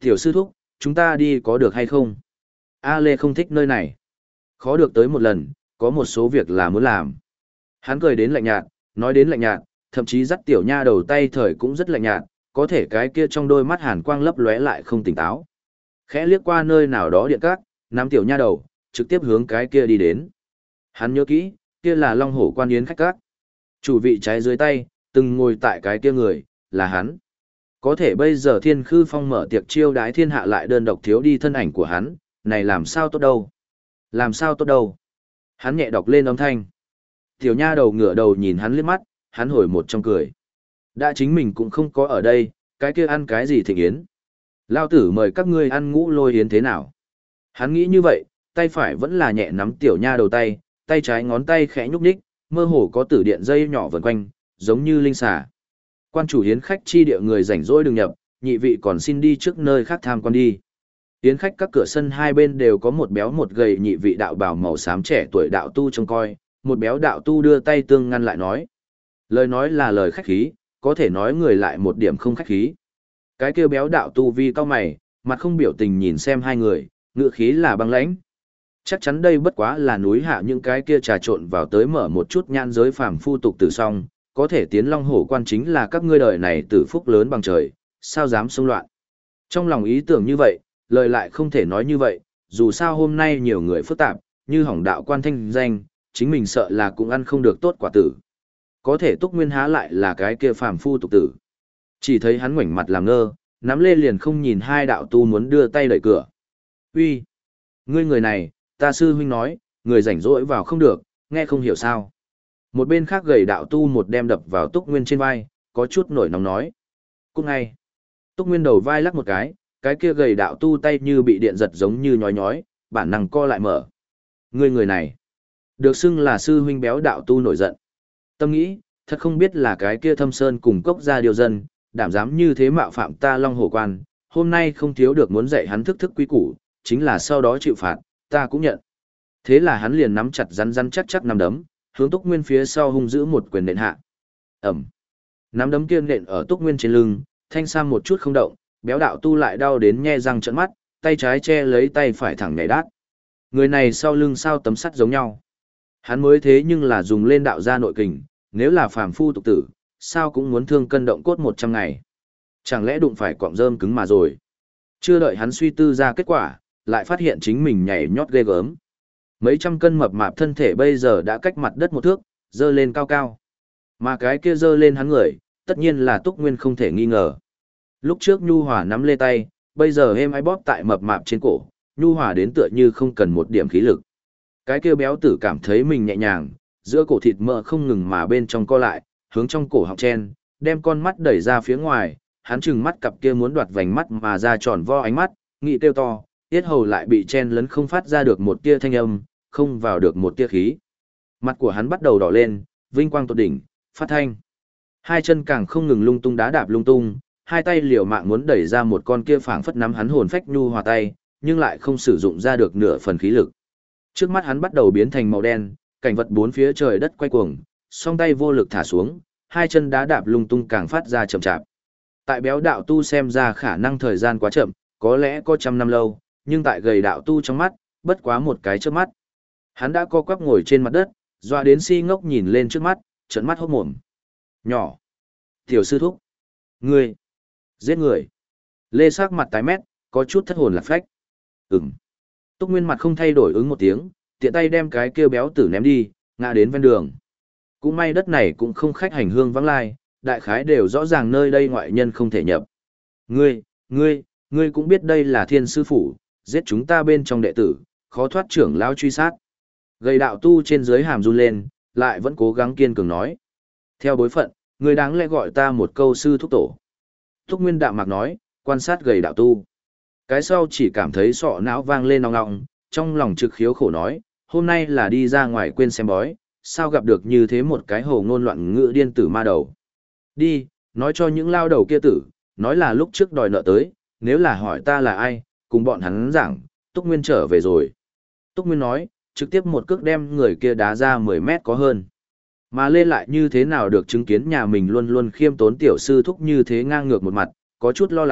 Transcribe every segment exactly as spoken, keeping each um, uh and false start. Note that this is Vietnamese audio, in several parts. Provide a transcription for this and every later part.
Tiểu sư thúc, chúng ta đi có được hay không? A Lê không thích nơi này. Khó được tới một lần, có một số việc là muốn làm. Hắn cười đến lạnh nhạt, nói đến lạnh nhạt, thậm chí dắt tiểu nha đầu tay thời cũng rất lạnh nhạt, có thể cái kia trong đôi mắt hàn quang lấp lóe lại không tỉnh táo. Khẽ liếc qua nơi nào đó điện các, nắm tiểu nha đầu, trực tiếp hướng cái kia đi đến. Hắn nhớ kỹ, kia là Long Hổ Quan Yến khách các. Chủ vị trái dưới tay, từng ngồi tại cái kia người, là hắn. Có thể bây giờ Thiên Khư Phong mở tiệc chiêu đái thiên hạ lại đơn độc thiếu đi thân ảnh của hắn, này làm sao tốt đâu? Làm sao tốt đâu? Hắn nhẹ đọc lên âm thanh. Tiểu nha đầu ngửa đầu nhìn hắn liếc mắt, hắn hồi một trong cười. Đã chính mình cũng không có ở đây, cái kia ăn cái gì thịnh yến? Lao tử mời các ngươi ăn ngũ lôi yến thế nào? Hắn nghĩ như vậy, tay phải vẫn là nhẹ nắm tiểu nha đầu tay, tay trái ngón tay khẽ nhúc nhích, mơ hồ có tử điện dây nhỏ vần quanh, giống như linh xà. Quan chủ yến khách chi địa người rảnh rỗi đừng nhập, nhị vị còn xin đi trước nơi khác tham quan đi. Yến khách các cửa sân hai bên đều có một béo một gầy nhị vị đạo bào màu xám trẻ tuổi đạo tu trông coi, một béo đạo tu đưa tay tương ngăn lại nói. Lời nói là lời khách khí, có thể nói người lại một điểm không khách khí. Cái kêu béo đạo tu vi cao mày, mặt không biểu tình nhìn xem hai người, ngựa khí là băng lãnh. Chắc chắn đây bất quá là núi hạ những cái kia trà trộn vào tới mở một chút nhãn giới phàm phu tục tử song, có thể tiến Long Hổ Quan chính là các ngươi đời này tử phúc lớn bằng trời, sao dám xông loạn. Trong lòng ý tưởng như vậy, lời lại không thể nói như vậy, dù sao hôm nay nhiều người phức tạp, như hỏng đạo quan thanh danh, chính mình sợ là cũng ăn không được tốt quả tử. Có thể Túc Nguyên há lại là cái kia phàm phu tục tử. Chỉ thấy hắn ngoảnh mặt làm ngơ, nắm lê liền không nhìn hai đạo tu muốn đưa tay đẩy cửa. Uy, ngươi người này, ta sư huynh nói, người rảnh rỗi vào không được, nghe không hiểu sao. Một bên khác gầy đạo tu một đem đập vào Túc Nguyên trên vai, có chút nổi nóng nói. Cút ngay. Túc Nguyên đầu vai lắc một cái, cái kia gầy đạo tu tay như bị điện giật giống như nhói nhói, bản năng co lại mở. Ngươi người này, được xưng là sư huynh béo đạo tu nổi giận. Tâm nghĩ, thật không biết là cái kia Thâm Sơn cùng cốc gia điều dân, đảm dám như thế mạo phạm ta Long Hổ Quan, hôm nay không thiếu được muốn dạy hắn thức thức quý củ, chính là sau đó chịu phạt, ta cũng nhận. Thế là hắn liền nắm chặt rắn rắn chắc chắc nắm đấm, hướng Túc Nguyên phía sau hung giữ một quyền nện hạ. Ẩm. Nắm đấm kia nện ở Túc Nguyên trên lưng, thanh sam một chút không động, béo đạo tu lại đau đến nhe răng trợn mắt, tay trái che lấy tay phải thẳng nhảy đát. Người này sau lưng sao tấm sắt giống nhau. Hắn mới thế nhưng là dùng lên đạo gia nội kình, nếu là phàm phu tục tử, sao cũng muốn thương cân động cốt một trăm ngày. Chẳng lẽ đụng phải cọng rơm cứng mà rồi. Chưa đợi hắn suy tư ra kết quả, lại phát hiện chính mình nhảy nhót ghê gớm. Mấy trăm cân mập mạp thân thể bây giờ đã cách mặt đất một thước, dơ lên cao cao. Mà cái kia dơ lên hắn người, tất nhiên là Túc Nguyên không thể nghi ngờ. Lúc trước Nhu Hòa nắm lê tay, bây giờ êm ái bóp tại mập mạp trên cổ, Nhu Hòa đến tựa như không cần một điểm khí lực. Cái kia béo tử cảm thấy mình nhẹ nhàng, giữa cổ thịt mỡ không ngừng mà bên trong co lại, hướng trong cổ họng chen, đem con mắt đẩy ra phía ngoài, hắn trừng mắt cặp kia muốn đoạt vành mắt mà ra tròn vo ánh mắt, nghị tiêu to, tiết hầu lại bị chen lấn không phát ra được một tia thanh âm, không vào được một tia khí. Mặt của hắn bắt đầu đỏ lên, vinh quang tột đỉnh, phát thanh. Hai chân càng không ngừng lung tung đá đạp lung tung, hai tay liều mạng muốn đẩy ra một con kia phảng phất nắm hắn hồn phách Nhu Hòa tay, nhưng lại không sử dụng ra được nửa phần khí lực. Trước mắt hắn bắt đầu biến thành màu đen, cảnh vật bốn phía trời đất quay cuồng, song tay vô lực thả xuống, hai chân đá đạp lung tung càng phát ra chậm chạp. Tại béo đạo tu xem ra khả năng thời gian quá chậm, có lẽ có trăm năm lâu, nhưng tại gầy đạo tu trong mắt, bất quá một cái trước mắt. Hắn đã co quắp ngồi trên mặt đất, doa đến si ngốc nhìn lên trước mắt, trợn mắt hốt mồm. Nhỏ. Tiểu sư thúc. Ngươi. Giết người. Lê sắc mặt tái mét, có chút thất hồn lạc phách. Ừm. Túc Nguyên mặt không thay đổi ứng một tiếng, tiện tay đem cái kia béo tử ném đi, ngã đến ven đường. Cũng may đất này cũng không khách hành hương vắng lai, đại khái đều rõ ràng nơi đây ngoại nhân không thể nhập. Ngươi, ngươi, ngươi cũng biết đây là thiên sư phủ, giết chúng ta bên trong đệ tử, khó thoát trưởng lao truy sát. Gầy đạo tu trên dưới hàm run lên, lại vẫn cố gắng kiên cường nói. Theo bối phận, ngươi đáng lẽ gọi ta một câu sư thúc tổ. Thúc Nguyên đạm mạc nói, quan sát gầy đạo tu. Cái sau chỉ cảm thấy sọ não vang lên nong nọng, trong lòng trực khiếu khổ nói, hôm nay là đi ra ngoài quên xem bói, sao gặp được như thế một cái hồ ngôn loạn ngữ điên tử ma đầu. Đi, nói cho những lao đầu kia tử, nói là lúc trước đòi nợ tới, nếu là hỏi ta là ai, cùng bọn hắn giảng, Túc Nguyên trở về rồi. Túc Nguyên nói, trực tiếp một cước đem người kia đá ra mười mét có hơn. Mà Lê lại như thế nào được chứng kiến nhà mình luôn luôn khiêm tốn tiểu sư thúc như thế ngang ngược một mặt, có chút lo lắng,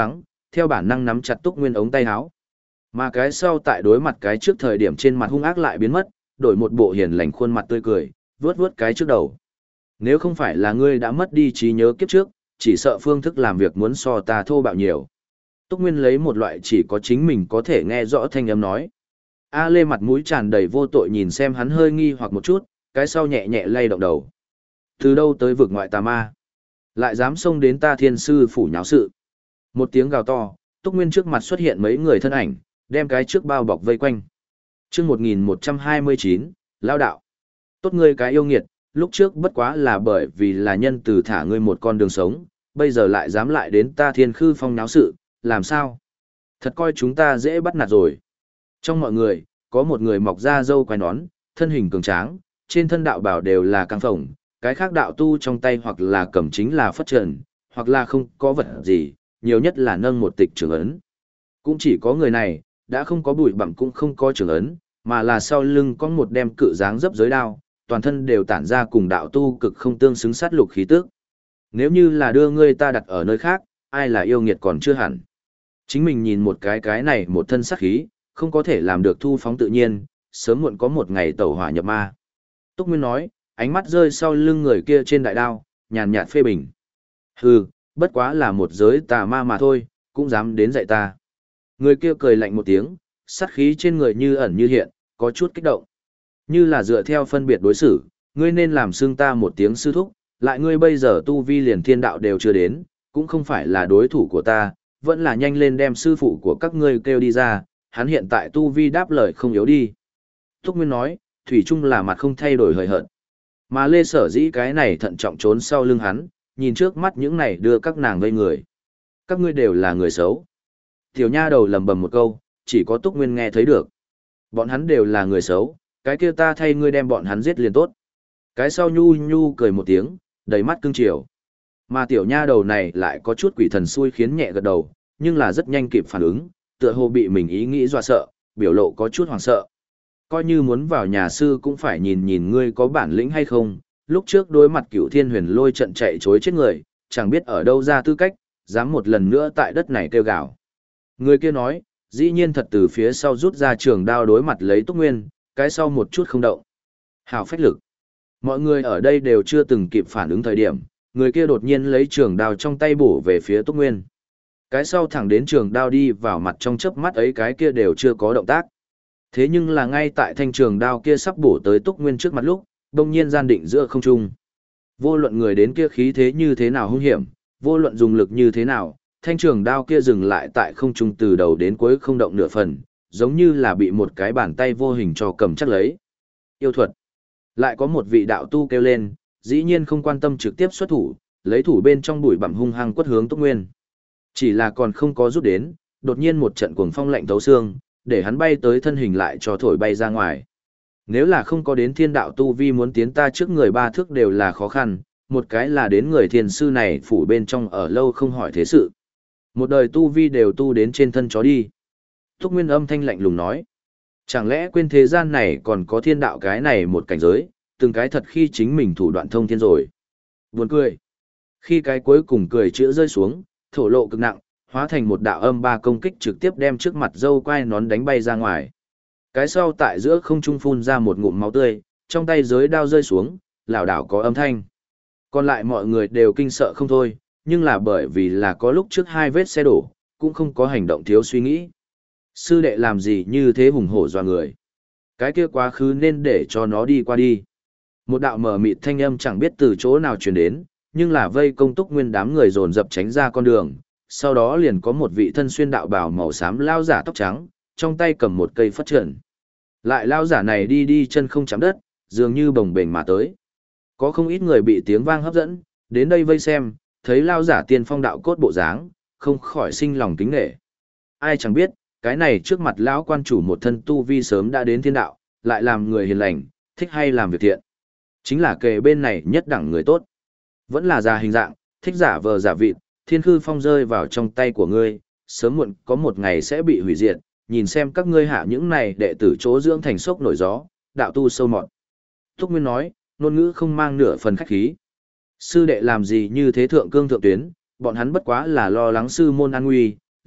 theo bản năng nắm chặt Túc Nguyên ống tay áo. Mà cái sau tại đối mặt cái trước thời điểm trên mặt hung ác lại biến mất, đổi một bộ hiền lành khuôn mặt tươi cười, vướt vướt cái trước đầu. Nếu không phải là ngươi đã mất đi trí nhớ kiếp trước, chỉ sợ phương thức làm việc muốn so ta thô bạo nhiều. Túc Nguyên lấy một loại chỉ có chính mình có thể nghe rõ thanh âm nói. A Lê mặt mũi tràn đầy vô tội nhìn xem hắn hơi nghi hoặc một chút, cái sau nhẹ nhẹ lay động đầu. Từ đâu tới vực ngoại tà ma? Lại dám xông đến ta thiên sư phủ nháo sự. Một tiếng gào to, Túc Nguyên trước mặt xuất hiện mấy người thân ảnh, đem cái trước bao bọc vây quanh. Chương một nghìn một trăm hai mươi chín, Lao đạo. Tốt ngươi cái yêu nghiệt, lúc trước bất quá là bởi vì là nhân từ thả ngươi một con đường sống, bây giờ lại dám lại đến ta thiên khư phong náo sự, làm sao? Thật coi chúng ta dễ bắt nạt rồi. Trong mọi người, có một người mọc ra râu quai nón, thân hình cường tráng, trên thân đạo bảo đều là căng phồng, cái khác đạo tu trong tay hoặc là cầm chính là phất trần, hoặc là không có vật gì, nhiều nhất là nâng một tịch trưởng ấn. Cũng chỉ có người này, đã không có bụi bặm cũng không có trưởng ấn, mà là sau lưng có một đem cự dáng dấp giới đao, toàn thân đều tản ra cùng đạo tu cực không tương xứng sát lục khí tức. Nếu như là đưa ngươi ta đặt ở nơi khác, ai là yêu nghiệt còn chưa hẳn. Chính mình nhìn một cái cái này một thân sát khí, không có thể làm được thu phóng tự nhiên, sớm muộn có một ngày tẩu hỏa nhập ma. Túc Nguyên nói, ánh mắt rơi sau lưng người kia trên đại đao, nhàn nhạt phê bình. Hừ, bất quá là một giới tà ma mà thôi, cũng dám đến dạy ta. Người kia cười lạnh một tiếng, sát khí trên người như ẩn như hiện, có chút kích động. Như là dựa theo phân biệt đối xử, ngươi nên làm xưng ta một tiếng sư thúc, lại ngươi bây giờ tu vi liền thiên đạo đều chưa đến, cũng không phải là đối thủ của ta, vẫn là nhanh lên đem sư phụ của các ngươi kêu đi ra, hắn hiện tại tu vi đáp lời không yếu đi. Túc Nguyên nói, thủy chung là mặt không thay đổi hời hợt. Mà Lê Sở dĩ cái này thận trọng trốn sau lưng hắn, nhìn trước mắt những này đưa các nàng vây người. Các ngươi đều là người xấu. Tiểu nha đầu lầm bầm một câu, chỉ có Túc Nguyên nghe thấy được. Bọn hắn đều là người xấu, cái kia ta thay ngươi đem bọn hắn giết liền tốt. Cái sau nhu nhu cười một tiếng, đầy mắt cưng chiều. Mà tiểu nha đầu này lại có chút quỷ thần xui khiến nhẹ gật đầu, nhưng là rất nhanh kịp phản ứng, tựa hồ bị mình ý nghĩ dọa sợ, biểu lộ có chút hoảng sợ. Coi như muốn vào nhà sư cũng phải nhìn nhìn ngươi có bản lĩnh hay không, lúc trước đối mặt Cửu Thiên Huyền Lôi trận chạy chối chết người, chẳng biết ở đâu ra tư cách, dám một lần nữa tại đất này kêu gào. Người kia nói, dĩ nhiên thật từ phía sau rút ra trường đao đối mặt lấy Túc Nguyên, cái sau một chút không động. Hào phách lực. Mọi người ở đây đều chưa từng kịp phản ứng thời điểm, người kia đột nhiên lấy trường đao trong tay bổ về phía Túc Nguyên. Cái sau thẳng đến trường đao đi vào mặt trong chớp mắt ấy cái kia đều chưa có động tác. Thế nhưng là ngay tại thanh trường đao kia sắp bổ tới Túc Nguyên trước mặt lúc, đông nhiên gian định giữa không trung. Vô luận người đến kia khí thế như thế nào hung hiểm, vô luận dùng lực như thế nào, thanh trường đao kia dừng lại tại không trung từ đầu đến cuối không động nửa phần, giống như là bị một cái bàn tay vô hình cho cầm chắc lấy. Yêu thuật. Lại có một vị đạo tu kêu lên, dĩ nhiên không quan tâm trực tiếp xuất thủ, lấy thủ bên trong bụi bặm hung hăng quất hướng Túc Nguyên. Chỉ là còn không có rút đến, đột nhiên một trận cuồng phong lạnh thấu xương, để hắn bay tới thân hình lại cho thổi bay ra ngoài. Nếu là không có đến thiên đạo tu vi muốn tiến ta trước người ba thước đều là khó khăn, một cái là đến người thiền sư này phủ bên trong ở lâu không hỏi thế sự. Một đời tu vi đều tu đến trên thân chó đi. Túc Nguyên âm thanh lạnh lùng nói. Chẳng lẽ quên thế gian này còn có thiên đạo cái này một cảnh giới, từng cái thật khi chính mình thủ đoạn thông thiên rồi. Buồn cười. Khi cái cuối cùng cười chữa rơi xuống, thổ lộ cực nặng, hóa thành một đạo âm ba công kích trực tiếp đem trước mặt dâu quai nón đánh bay ra ngoài. Cái sau tại giữa không trung phun ra một ngụm máu tươi, trong tay giới đao rơi xuống, lảo đảo có âm thanh. Còn lại mọi người đều kinh sợ không thôi, nhưng là bởi vì là có lúc trước hai vết xe đổ, cũng không có hành động thiếu suy nghĩ. Sư đệ làm gì như thế hùng hổ doa người. Cái kia quá khứ nên để cho nó đi qua đi. Một đạo mờ mịt thanh âm chẳng biết từ chỗ nào truyền đến, nhưng là vây công Túc Nguyên đám người dồn dập tránh ra con đường. Sau đó liền có một vị thân xuyên đạo bào màu xám lao giả tóc trắng, trong tay cầm một cây phất trần. Lại lao giả này đi đi chân không chạm đất, dường như bồng bềnh mà tới. Có không ít người bị tiếng vang hấp dẫn, đến đây vây xem, thấy lao giả tiên phong đạo cốt bộ dáng, không khỏi sinh lòng kính nể. Ai chẳng biết, cái này trước mặt lão quan chủ một thân tu vi sớm đã đến thiên đạo, lại làm người hiền lành, thích hay làm việc thiện. Chính là kề bên này nhất đẳng người tốt. Vẫn là già hình dạng, thích giả vờ giả vịt, thiên khư phong rơi vào trong tay của ngươi, sớm muộn có một ngày sẽ bị hủy diệt, nhìn xem các ngươi hạ những này đệ tử chỗ dưỡng thành sốc nổi gió, đạo tu sâu mọt. Túc Nguyên nói, ngôn ngữ không mang nửa phần khách khí. Sư đệ làm gì như thế thượng cương thượng tuyến, bọn hắn bất quá là lo lắng sư môn an nguy,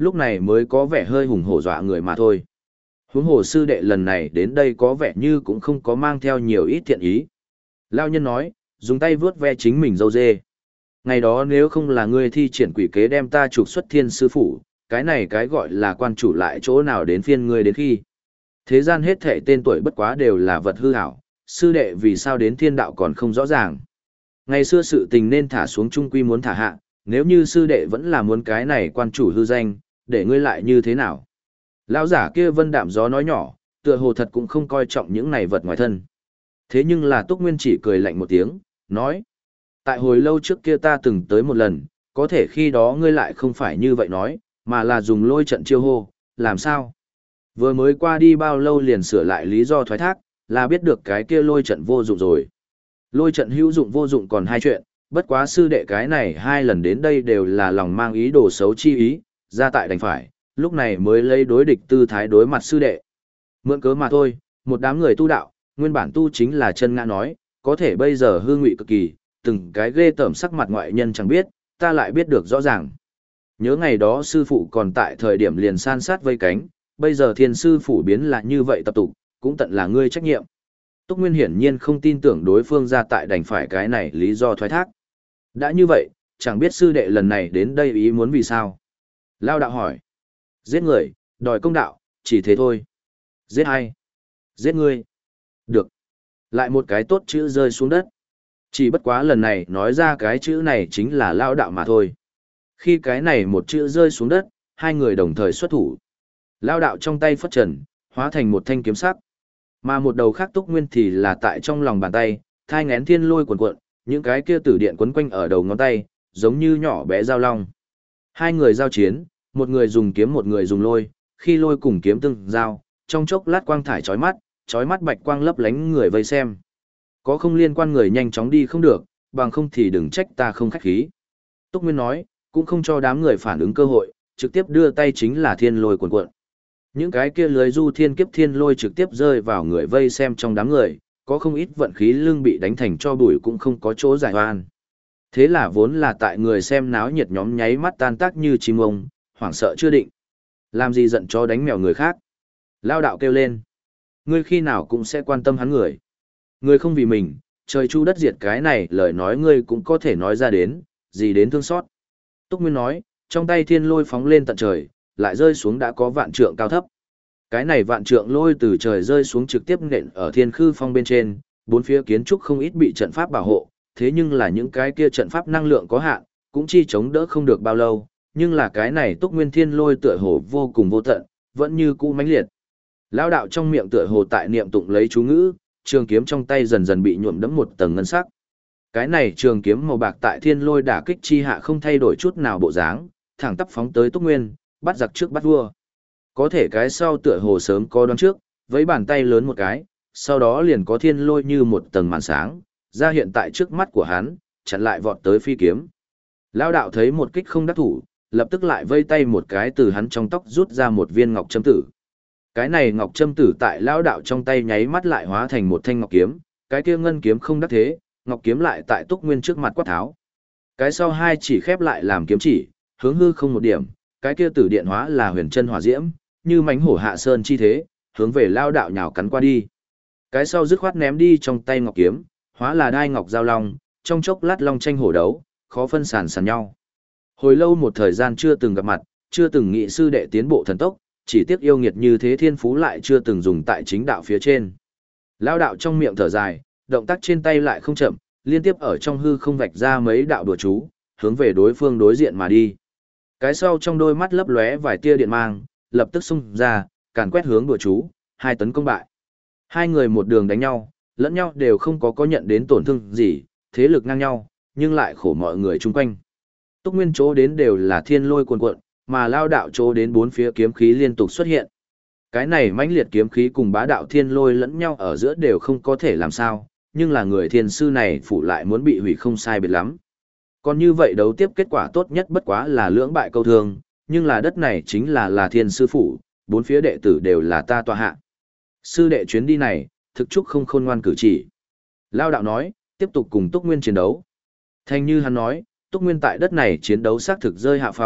lúc này mới có vẻ hơi hùng hổ dọa người mà thôi. Huống hồ sư đệ lần này đến đây có vẻ như cũng không có mang theo nhiều ít thiện ý. Lao nhân nói, dùng tay vướt ve chính mình râu dê. Ngày đó nếu không là ngươi thi triển quỷ kế đem ta trục xuất thiên sư phủ, cái này cái gọi là quan chủ lại chỗ nào đến phiên ngươi đến khi. Thế gian hết thệ tên tuổi bất quá đều là vật hư hảo, sư đệ vì sao đến thiên đạo còn không rõ ràng. Ngày xưa sự tình nên thả xuống trung quy muốn thả hạ, nếu như sư đệ vẫn là muốn cái này quan chủ hư danh, để ngươi lại như thế nào. Lão giả kia vân đạm gió nói nhỏ, tựa hồ thật cũng không coi trọng những này vật ngoài thân. Thế nhưng là Túc Nguyên chỉ cười lạnh một tiếng, nói. Tại hồi lâu trước kia ta từng tới một lần, có thể khi đó ngươi lại không phải như vậy nói, mà là dùng lôi trận chiêu hô, làm sao? Vừa mới qua đi bao lâu liền sửa lại lý do thoái thác, là biết được cái kia lôi trận vô dụng rồi. Lôi trận hữu dụng vô dụng còn hai chuyện, bất quá sư đệ cái này hai lần đến đây đều là lòng mang ý đồ xấu chi ý, ra tại đành phải, lúc này mới lấy đối địch tư thái đối mặt sư đệ. Mượn cớ mà thôi, một đám người tu đạo, nguyên bản tu chính là chân ngã nói, có thể bây giờ hư ngụy cực kỳ, từng cái ghê tởm sắc mặt ngoại nhân chẳng biết, ta lại biết được rõ ràng. Nhớ ngày đó sư phụ còn tại thời điểm liền san sát vây cánh, bây giờ thiên sư phủ biến là như vậy tập tục, cũng tận là ngươi trách nhiệm. Túc Nguyên hiển nhiên không tin tưởng đối phương ra tại đành phải cái này lý do thoái thác. Đã như vậy, chẳng biết sư đệ lần này đến đây ý muốn vì sao. Lao đạo hỏi. Giết người, đòi công đạo, chỉ thế thôi. Giết ai? Giết ngươi. Được. Lại một cái tốt chữ rơi xuống đất. Chỉ bất quá lần này nói ra cái chữ này chính là lao đạo mà thôi. Khi cái này một chữ rơi xuống đất, hai người đồng thời xuất thủ. Lao đạo trong tay phất trần, hóa thành một thanh kiếm sắc. Mà một đầu khác Túc Nguyên thì là tại trong lòng bàn tay, thai ngén thiên lôi cuồn cuộn, những cái kia tử điện quấn quanh ở đầu ngón tay, giống như nhỏ bé dao long. Hai người giao chiến, một người dùng kiếm một người dùng lôi, khi lôi cùng kiếm tương giao, trong chốc lát quang thải chói mắt, chói mắt bạch quang lấp lánh người vây xem. Có không liên quan người nhanh chóng đi không được, bằng không thì đừng trách ta không khách khí. Túc Nguyên nói, cũng không cho đám người phản ứng cơ hội, trực tiếp đưa tay chính là thiên lôi cuồn cuộn. Những cái kia lưới du thiên kiếp thiên lôi trực tiếp rơi vào người vây xem trong đám người, có không ít vận khí lưng bị đánh thành cho bụi cũng không có chỗ giải oan. Thế là vốn là tại người xem náo nhiệt nhóm nháy mắt tan tác như chim ông, hoảng sợ chưa định. Làm gì giận cho đánh mèo người khác. Lao đạo kêu lên. Ngươi khi nào cũng sẽ quan tâm hắn người. Ngươi không vì mình, trời chu đất diệt cái này lời nói ngươi cũng có thể nói ra đến, gì đến thương xót. Túc Nguyên nói, trong tay thiên lôi phóng lên tận trời, lại rơi xuống đã có vạn trượng cao thấp. Cái này vạn trượng lôi từ trời rơi xuống trực tiếp nện ở thiên khư phong bên trên, bốn phía kiến trúc không ít bị trận pháp bảo hộ, thế nhưng là những cái kia trận pháp năng lượng có hạn, cũng chi chống đỡ không được bao lâu, nhưng là cái này Túc Nguyên thiên lôi tựa hồ vô cùng vô tận, vẫn như cũ mãnh liệt. Lão đạo trong miệng tựa hồ tại niệm tụng lấy chú ngữ, trường kiếm trong tay dần dần bị nhuộm đẫm một tầng ngân sắc. Cái này trường kiếm màu bạc tại thiên lôi đả kích chi hạ không thay đổi chút nào bộ dáng, thẳng tắp phóng tới Túc Nguyên, bắt giặc trước bắt vua. Có thể cái sau tựa hồ sớm có đoán trước, với bàn tay lớn một cái, sau đó liền có thiên lôi như một tầng màn sáng, ra hiện tại trước mắt của hắn, chặn lại vọt tới phi kiếm. Lão đạo thấy một kích không đắc thủ, lập tức lại vây tay một cái từ hắn trong tóc rút ra một viên ngọc châm tử. Cái này ngọc châm tử tại lão đạo trong tay nháy mắt lại hóa thành một thanh ngọc kiếm, cái kia ngân kiếm không đắc thế, ngọc kiếm lại tại Túc Nguyên trước mặt quát tháo. Cái sau hai chỉ khép lại làm kiếm chỉ, hướng hư không một điểm, cái kia tử điện hóa là huyền chân hỏa diễm, như mánh hổ hạ sơn chi thế, hướng về lao đạo nhào cắn qua đi. Cái sau dứt khoát ném đi trong tay ngọc kiếm, hóa là đai ngọc giao long, trong chốc lát long tranh hổ đấu, khó phân sàn sàn nhau. Hồi lâu một thời gian chưa từng gặp mặt, chưa từng nghị sư đệ tiến bộ thần tốc, chỉ tiếc yêu nghiệt như thế thiên phú lại chưa từng dùng tại chính đạo phía trên. Lao đạo trong miệng thở dài, động tác trên tay lại không chậm, liên tiếp ở trong hư không vạch ra mấy đạo đùa chú, hướng về đối phương đối diện mà đi. Cái sau trong đôi mắt lấp lóe vài tia điện mang, lập tức xung ra, càn quét hướng đùa chú, hai tấn công bại. Hai người một đường đánh nhau, lẫn nhau đều không có có nhận đến tổn thương gì, thế lực ngang nhau, nhưng lại khổ mọi người chung quanh. Túc Nguyên chỗ đến đều là thiên lôi cuồn cuộn, mà lao đạo chỗ đến bốn phía kiếm khí liên tục xuất hiện. Cái này mãnh liệt kiếm khí cùng bá đạo thiên lôi lẫn nhau ở giữa đều không có thể làm sao, nhưng là người thiên sư này phụ lại muốn bị hủy không sai biệt lắm. Còn như vậy đấu tiếp kết quả tốt nhất bất quá là lưỡng bại câu thương, nhưng là đất này chính là là thiên sư phụ, bốn phía đệ tử đều là ta tọa hạ. Sư đệ chuyến đi này, thực chúc không khôn ngoan cử chỉ. Lao đạo nói, tiếp tục cùng Túc Nguyên chiến đấu. Thành như hắn nói, Túc Nguyên tại đất này chiến đấu xác thực rơi hạ phong,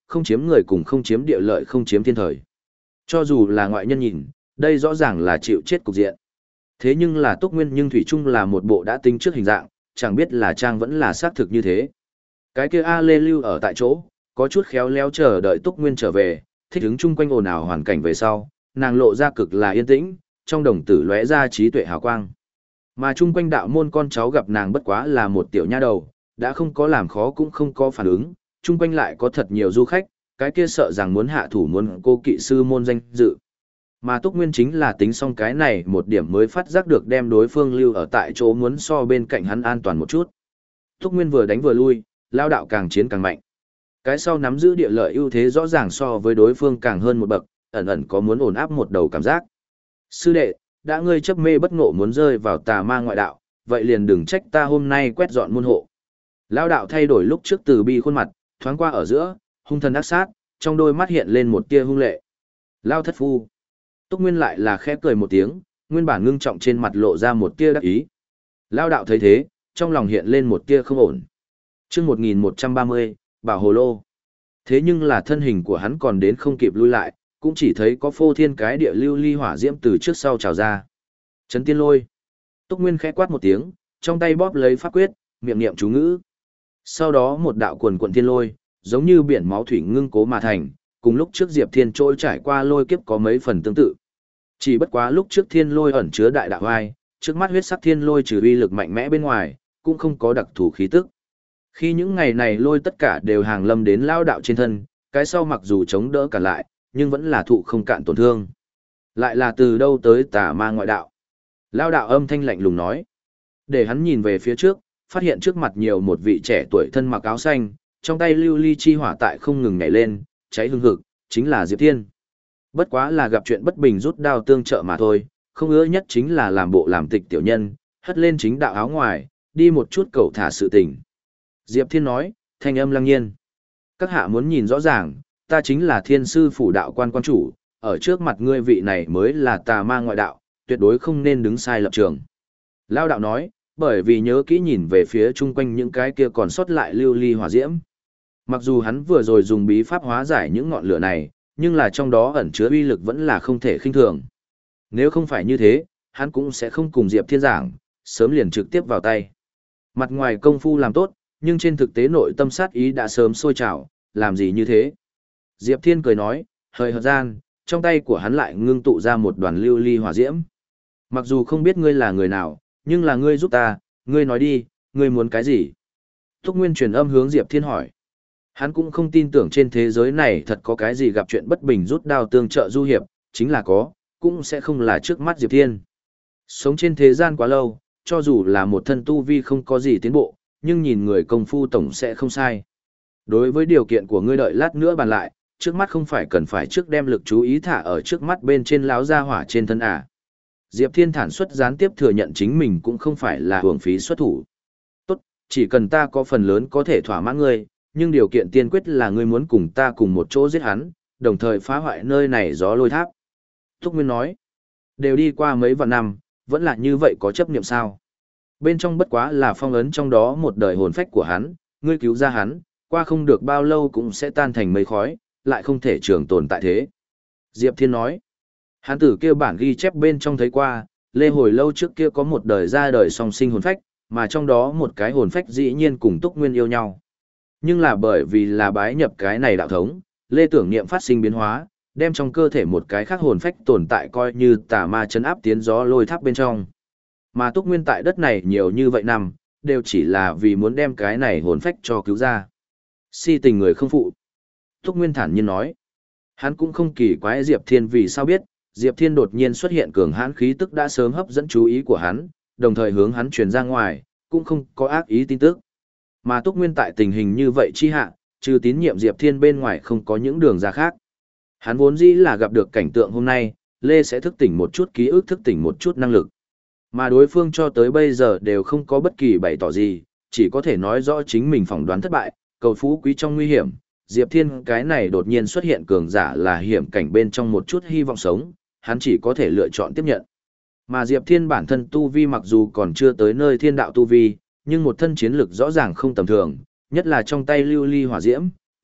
không chiếm người cùng không chiếm địa lợi không chiếm thiên thời. Cho dù là ngoại nhân nhìn, đây rõ ràng là chịu chết cục diện. Thế nhưng là Túc Nguyên nhưng thủy chung là một bộ đã tính trước hình dạng, chẳng biết là trang vẫn là xác thực như thế. Cái kia A Lê lưu ở tại chỗ, có chút khéo léo chờ đợi Túc Nguyên trở về, thích ứng chung quanh ồn ào hoàn cảnh về sau, nàng lộ ra cực là yên tĩnh, trong đồng tử lóe ra trí tuệ hào quang. Mà chung quanh đạo môn con cháu gặp nàng bất quá là một tiểu nha đầu, đã không có làm khó cũng không có phản ứng, chung quanh lại có thật nhiều du khách, cái kia sợ rằng muốn hạ thủ muốn cô kỵ sư môn danh dự. Mà Túc Nguyên chính là tính xong cái này một điểm mới phát giác được đem đối phương lưu ở tại chỗ muốn so bên cạnh hắn an toàn một chút. Túc Nguyên vừa đánh vừa lui, lao đạo càng chiến càng mạnh. Cái sau nắm giữ địa lợi ưu thế rõ ràng so với đối phương càng hơn một bậc, ẩn ẩn có muốn ổn áp một đầu cảm giác. Sư đệ, đã ngươi chấp mê bất ngộ muốn rơi vào tà ma ngoại đạo, vậy liền đừng trách ta hôm nay quét dọn môn hộ. Lao đạo thay đổi lúc trước từ bi khuôn mặt, thoáng qua ở giữa, hung thần ác sát, trong đôi mắt hiện lên một tia hung lệ. Lao thất phu. Túc Nguyên lại là khẽ cười một tiếng, nguyên bản ngưng trọng trên mặt lộ ra một tia đắc ý. Lao đạo thấy thế, trong lòng hiện lên một tia không ổn. Chương một nghìn một trăm ba mươi, Bảo Hồ Lô. Thế nhưng là thân hình của hắn còn đến không kịp lui lại, cũng chỉ thấy có phô thiên cái địa lưu ly hỏa diễm từ trước sau trào ra. Chấn tiên lôi. Túc Nguyên khẽ quát một tiếng, trong tay bóp lấy pháp quyết, miệng niệm chú ngữ. Sau đó một đạo quần quần thiên lôi, giống như biển máu thủy ngưng cố mà thành, cùng lúc trước Diệp Thiên trôi trải qua lôi kiếp có mấy phần tương tự. Chỉ bất quá lúc trước thiên lôi ẩn chứa đại đạo oai, trước mắt huyết sắc thiên lôi trừ uy lực mạnh mẽ bên ngoài, cũng không có đặc thù khí tức. Khi những ngày này lôi tất cả đều hàng lâm đến lao đạo trên thân, cái sau mặc dù chống đỡ cả lại, nhưng vẫn là thụ không cạn tổn thương. Lại là từ đâu tới tà ma ngoại đạo? Lao đạo âm thanh lạnh lùng nói. Để hắn nhìn về phía trước, phát hiện trước mặt nhiều một vị trẻ tuổi thân mặc áo xanh, trong tay lưu ly chi hỏa tại không ngừng nhảy lên, cháy hương hực, chính là Diệp Thiên. Bất quá là gặp chuyện bất bình rút đao tương trợ mà thôi, không ưa nhất chính là làm bộ làm tịch tiểu nhân, hất lên chính đạo áo ngoài, đi một chút cầu thả sự tình. Diệp Thiên nói, thanh âm lăng nhiên. Các hạ muốn nhìn rõ ràng, ta chính là thiên sư phủ đạo quan quan chủ, ở trước mặt ngươi vị này mới là tà ma ngoại đạo, tuyệt đối không nên đứng sai lập trường. Lao đạo nói, bởi vì nhớ kỹ nhìn về phía chung quanh những cái kia còn sót lại lưu ly hỏa diễm. Mặc dù hắn vừa rồi dùng bí pháp hóa giải những ngọn lửa này, nhưng là trong đó ẩn chứa uy lực vẫn là không thể khinh thường. Nếu không phải như thế, hắn cũng sẽ không cùng Diệp Thiên giảng, sớm liền trực tiếp vào tay. Mặt ngoài công phu làm tốt, nhưng trên thực tế nội tâm sát ý đã sớm sôi trào, làm gì như thế? Diệp Thiên cười nói, hơi hợt gian, trong tay của hắn lại ngưng tụ ra một đoàn lưu ly hỏa diễm. Mặc dù không biết ngươi là người nào, nhưng là ngươi giúp ta, ngươi nói đi, ngươi muốn cái gì? Túc Nguyên truyền âm hướng Diệp Thiên hỏi. Hắn cũng không tin tưởng trên thế giới này thật có cái gì gặp chuyện bất bình rút đao tương trợ du hiệp, chính là có, cũng sẽ không là trước mắt Diệp Thiên. Sống trên thế gian quá lâu, cho dù là một thân tu vi không có gì tiến bộ, nhưng nhìn người công phu tổng sẽ không sai. Đối với điều kiện của ngươi đợi lát nữa bàn lại, trước mắt không phải cần phải trước đem lực chú ý thả ở trước mắt bên trên láo ra hỏa trên thân à. Diệp Thiên thản xuất gián tiếp thừa nhận chính mình cũng không phải là hưởng phí xuất thủ. Tốt, chỉ cần ta có phần lớn có thể thỏa mãn ngươi, nhưng điều kiện tiên quyết là ngươi muốn cùng ta cùng một chỗ giết hắn, đồng thời phá hoại nơi này gió lôi tháp. Túc Nguyên nói, đều đi qua mấy vạn năm, vẫn là như vậy có chấp niệm sao. Bên trong bất quá là phong ấn trong đó một đời hồn phách của hắn, ngươi cứu ra hắn, qua không được bao lâu cũng sẽ tan thành mây khói, lại không thể trường tồn tại thế. Diệp Thiên nói, hắn tử kia bản ghi chép bên trong thấy qua, lê hồi lâu trước kia có một đời ra đời song sinh hồn phách, mà trong đó một cái hồn phách dĩ nhiên cùng Túc Nguyên yêu nhau. Nhưng là bởi vì là bái nhập cái này đạo thống, lê tưởng niệm phát sinh biến hóa, đem trong cơ thể một cái khác hồn phách tồn tại coi như tà ma chấn áp tiến gió lôi tháp bên trong. Mà Túc Nguyên tại đất này nhiều như vậy năm, đều chỉ là vì muốn đem cái này hồn phách cho cứu ra. Si tình người không phụ. Túc Nguyên thản nhiên nói. Hắn cũng không kỳ quái Diệp Thiên vì sao biết, Diệp Thiên đột nhiên xuất hiện cường hãn khí tức đã sớm hấp dẫn chú ý của hắn, đồng thời hướng hắn truyền ra ngoài, cũng không có ác ý tin tức. Mà Túc Nguyên tại tình hình như vậy chi hạ, trừ tín nhiệm Diệp Thiên bên ngoài không có những đường ra khác. Hắn vốn dĩ là gặp được cảnh tượng hôm nay, Lê sẽ thức tỉnh một chút ký ức thức tỉnh một chút năng lực. Mà đối phương cho tới bây giờ đều không có bất kỳ bày tỏ gì, chỉ có thể nói rõ chính mình phỏng đoán thất bại, cầu phú quý trong nguy hiểm. Diệp Thiên cái này đột nhiên xuất hiện cường giả là hiểm cảnh bên trong một chút hy vọng sống, hắn chỉ có thể lựa chọn tiếp nhận. Mà Diệp Thiên bản thân tu vi mặc dù còn chưa tới nơi thiên đạo tu vi, nhưng một thân chiến lực rõ ràng không tầm thường, nhất là trong tay lưu ly hỏa diễm,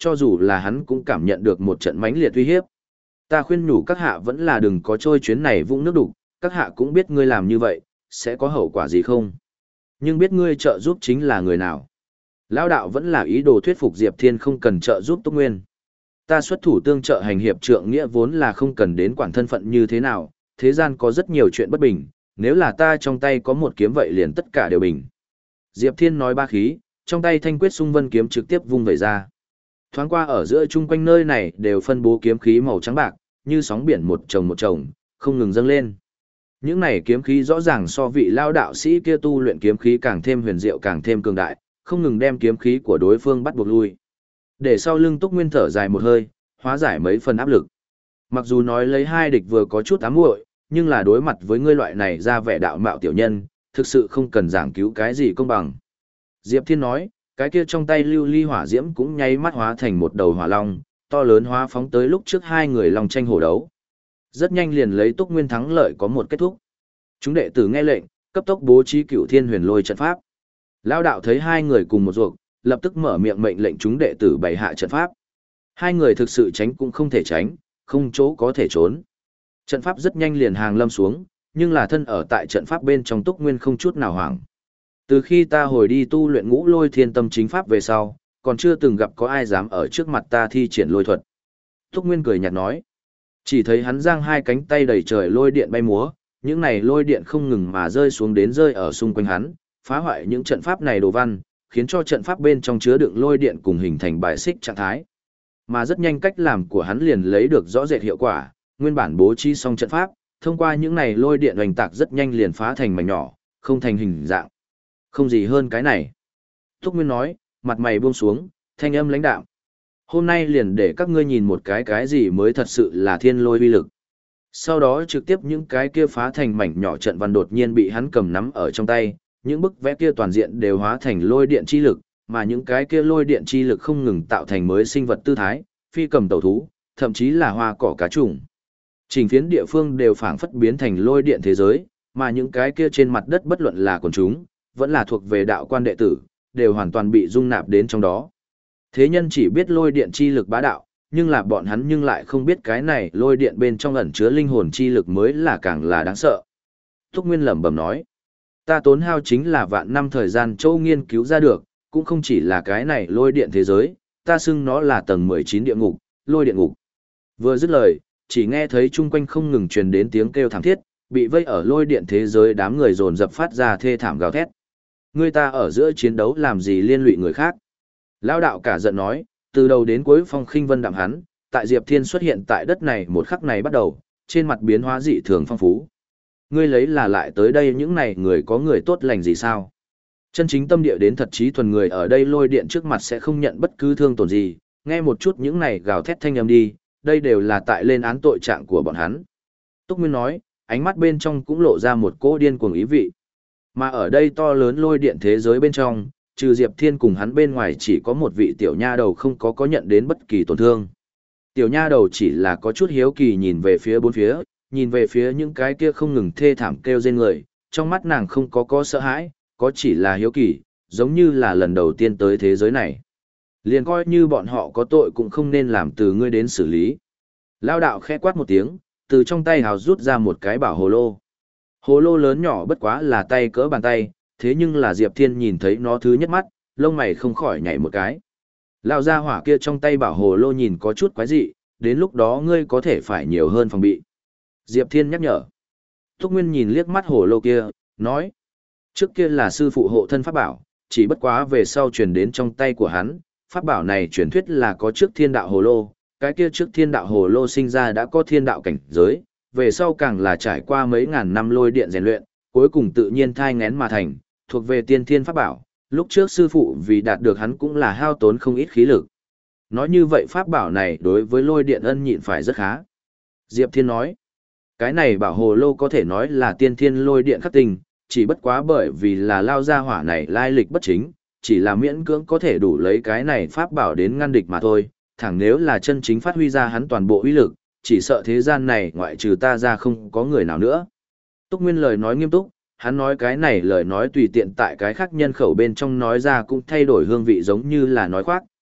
cho dù là hắn cũng cảm nhận được một trận mãnh liệt uy hiếp. Ta khuyên nhủ các hạ vẫn là đừng có trôi chuyến này vũng nước đục, các hạ cũng biết ngươi làm như vậy, sẽ có hậu quả gì không? Nhưng biết ngươi trợ giúp chính là người nào? Lão đạo vẫn là ý đồ thuyết phục Diệp Thiên không cần trợ giúp Túc Nguyên. Ta xuất thủ tương trợ hành hiệp trượng nghĩa vốn là không cần đến quản thân phận như thế nào, thế gian có rất nhiều chuyện bất bình, nếu là ta trong tay có một kiếm vậy liền tất cả đều bình. Diệp Thiên nói ba khí, trong tay thanh quyết sung vân kiếm trực tiếp vung về ra. Thoáng qua ở giữa chung quanh nơi này đều phân bố kiếm khí màu trắng bạc, như sóng biển một chồng một chồng, không ngừng dâng lên. Những này kiếm khí rõ ràng so vị lao đạo sĩ kia tu luyện kiếm khí càng thêm huyền diệu càng thêm cường đại, không ngừng đem kiếm khí của đối phương bắt buộc lui. Để sau lưng Túc Nguyên thở dài một hơi, hóa giải mấy phần áp lực. Mặc dù nói lấy hai địch vừa có chút ám muội, nhưng là đối mặt với ngươi loại này ra vẻ đạo mạo tiểu nhân, thực sự không cần giảng cứu cái gì công bằng. Diệp Thiên nói, cái kia trong tay lưu ly hỏa diễm cũng nháy mắt hóa thành một đầu hỏa long, to lớn hóa phóng tới lúc trước hai người long tranh hổ đấu. Rất nhanh liền lấy Túc Nguyên thắng lợi có một kết thúc. Chúng đệ tử nghe lệnh, cấp tốc bố trí Cửu Thiên Huyền Lôi trận pháp. Lão đạo thấy hai người cùng một ruột, lập tức mở miệng mệnh lệnh chúng đệ tử bày hạ trận pháp. Hai người thực sự tránh cũng không thể tránh, không chỗ có thể trốn. Trận pháp rất nhanh liền hàng lâm xuống, nhưng là thân ở tại trận pháp bên trong Túc Nguyên không chút nào hoảng. Từ khi ta hồi đi tu luyện Ngũ Lôi Thiên Tâm chính pháp về sau, còn chưa từng gặp có ai dám ở trước mặt ta thi triển lôi thuật. Túc Nguyên cười nhạt nói. Chỉ thấy hắn giang hai cánh tay đầy trời lôi điện bay múa, những này lôi điện không ngừng mà rơi xuống đến rơi ở xung quanh hắn, phá hoại những trận pháp này đồ văn, khiến cho trận pháp bên trong chứa đựng lôi điện cùng hình thành bài xích trạng thái. Mà rất nhanh cách làm của hắn liền lấy được rõ rệt hiệu quả, nguyên bản bố trí xong trận pháp, thông qua những này lôi điện hoành tạc rất nhanh liền phá thành mảnh nhỏ, không thành hình dạng. Không gì hơn cái này. Túc Nguyên nói, mặt mày buông xuống, thanh âm lãnh đạm. Hôm nay liền để các ngươi nhìn một cái cái gì mới thật sự là thiên lôi uy lực. Sau đó trực tiếp những cái kia phá thành mảnh nhỏ trận văn đột nhiên bị hắn cầm nắm ở trong tay, những bức vẽ kia toàn diện đều hóa thành lôi điện chi lực, mà những cái kia lôi điện chi lực không ngừng tạo thành mới sinh vật tư thái, phi cầm tẩu thú, thậm chí là hoa cỏ cá trùng. Trình phiến địa phương đều phảng phất biến thành lôi điện thế giới, mà những cái kia trên mặt đất bất luận là quần chúng, vẫn là thuộc về đạo quan đệ tử, đều hoàn toàn bị dung nạp đến trong đó. Thế nhân chỉ biết lôi điện chi lực bá đạo, nhưng là bọn hắn nhưng lại không biết cái này lôi điện bên trong ẩn chứa linh hồn chi lực mới là càng là đáng sợ. Túc Nguyên lẩm bẩm nói, ta tốn hao chính là vạn năm thời gian châu nghiên cứu ra được, cũng không chỉ là cái này lôi điện thế giới, ta xưng nó là tầng mười chín địa ngục, lôi điện ngục. Vừa dứt lời, chỉ nghe thấy chung quanh không ngừng truyền đến tiếng kêu thảm thiết, bị vây ở lôi điện thế giới đám người dồn dập phát ra thê thảm gào thét. Người ta ở giữa chiến đấu làm gì liên lụy người khác? Lão đạo cả giận nói, từ đầu đến cuối phong khinh vân đạm hắn, tại Diệp Thiên xuất hiện tại đất này một khắc này bắt đầu, trên mặt biến hóa dị thường phong phú. Ngươi lấy là lại tới đây những này người có người tốt lành gì sao? Chân chính tâm địa đến thật trí thuần người ở đây lôi điện trước mặt sẽ không nhận bất cứ thương tổn gì, nghe một chút những này gào thét thanh âm đi, đây đều là tại lên án tội trạng của bọn hắn. Túc Nguyên nói, ánh mắt bên trong cũng lộ ra một cỗ điên cuồng ý vị. Mà ở đây to lớn lôi điện thế giới bên trong, trừ Diệp Thiên cùng hắn bên ngoài chỉ có một vị tiểu nha đầu không có có nhận đến bất kỳ tổn thương. Tiểu nha đầu chỉ là có chút hiếu kỳ nhìn về phía bốn phía, nhìn về phía những cái kia không ngừng thê thảm kêu rên người, trong mắt nàng không có có sợ hãi, có chỉ là hiếu kỳ, giống như là lần đầu tiên tới thế giới này. Liền coi như bọn họ có tội cũng không nên làm từ ngươi đến xử lý. Lao đạo khẽ quát một tiếng, từ trong tay hào rút ra một cái bảo hồ lô. Hồ lô lớn nhỏ bất quá là tay cỡ bàn tay, thế nhưng là Diệp Thiên nhìn thấy nó thứ nhất mắt, lông mày không khỏi nhảy một cái. Lao ra hỏa kia trong tay bảo hồ lô nhìn có chút quái dị, đến lúc đó ngươi có thể phải nhiều hơn phòng bị. Diệp Thiên nhắc nhở. Thúc Nguyên nhìn liếc mắt hồ lô kia, nói. Trước kia là sư phụ hộ thân pháp bảo, chỉ bất quá về sau truyền đến trong tay của hắn, pháp bảo này truyền thuyết là có trước thiên đạo hồ lô, cái kia trước thiên đạo hồ lô sinh ra đã có thiên đạo cảnh giới, về sau càng là trải qua mấy ngàn năm lôi điện rèn luyện, cuối cùng tự nhiên thai ngén mà thành, thuộc về tiên thiên pháp bảo, lúc trước sư phụ vì đạt được hắn cũng là hao tốn không ít khí lực. Nói như vậy pháp bảo này đối với lôi điện ân nhịn phải rất khá. Diệp Thiên nói, cái này bảo hồ lô có thể nói là tiên thiên lôi điện khắc tinh, chỉ bất quá bởi vì là lao ra hỏa này lai lịch bất chính, chỉ là miễn cưỡng có thể đủ lấy cái này pháp bảo đến ngăn địch mà thôi, thẳng nếu là chân chính phát huy ra hắn toàn bộ uy lực, chỉ sợ thế gian này ngoại trừ ta ra không có người nào nữa. Túc Nguyên lời nói nghiêm túc, hắn nói cái này lời nói tùy tiện tại cái khác nhân khẩu bên trong nói ra cũng thay đổi hương vị giống như là nói khoác,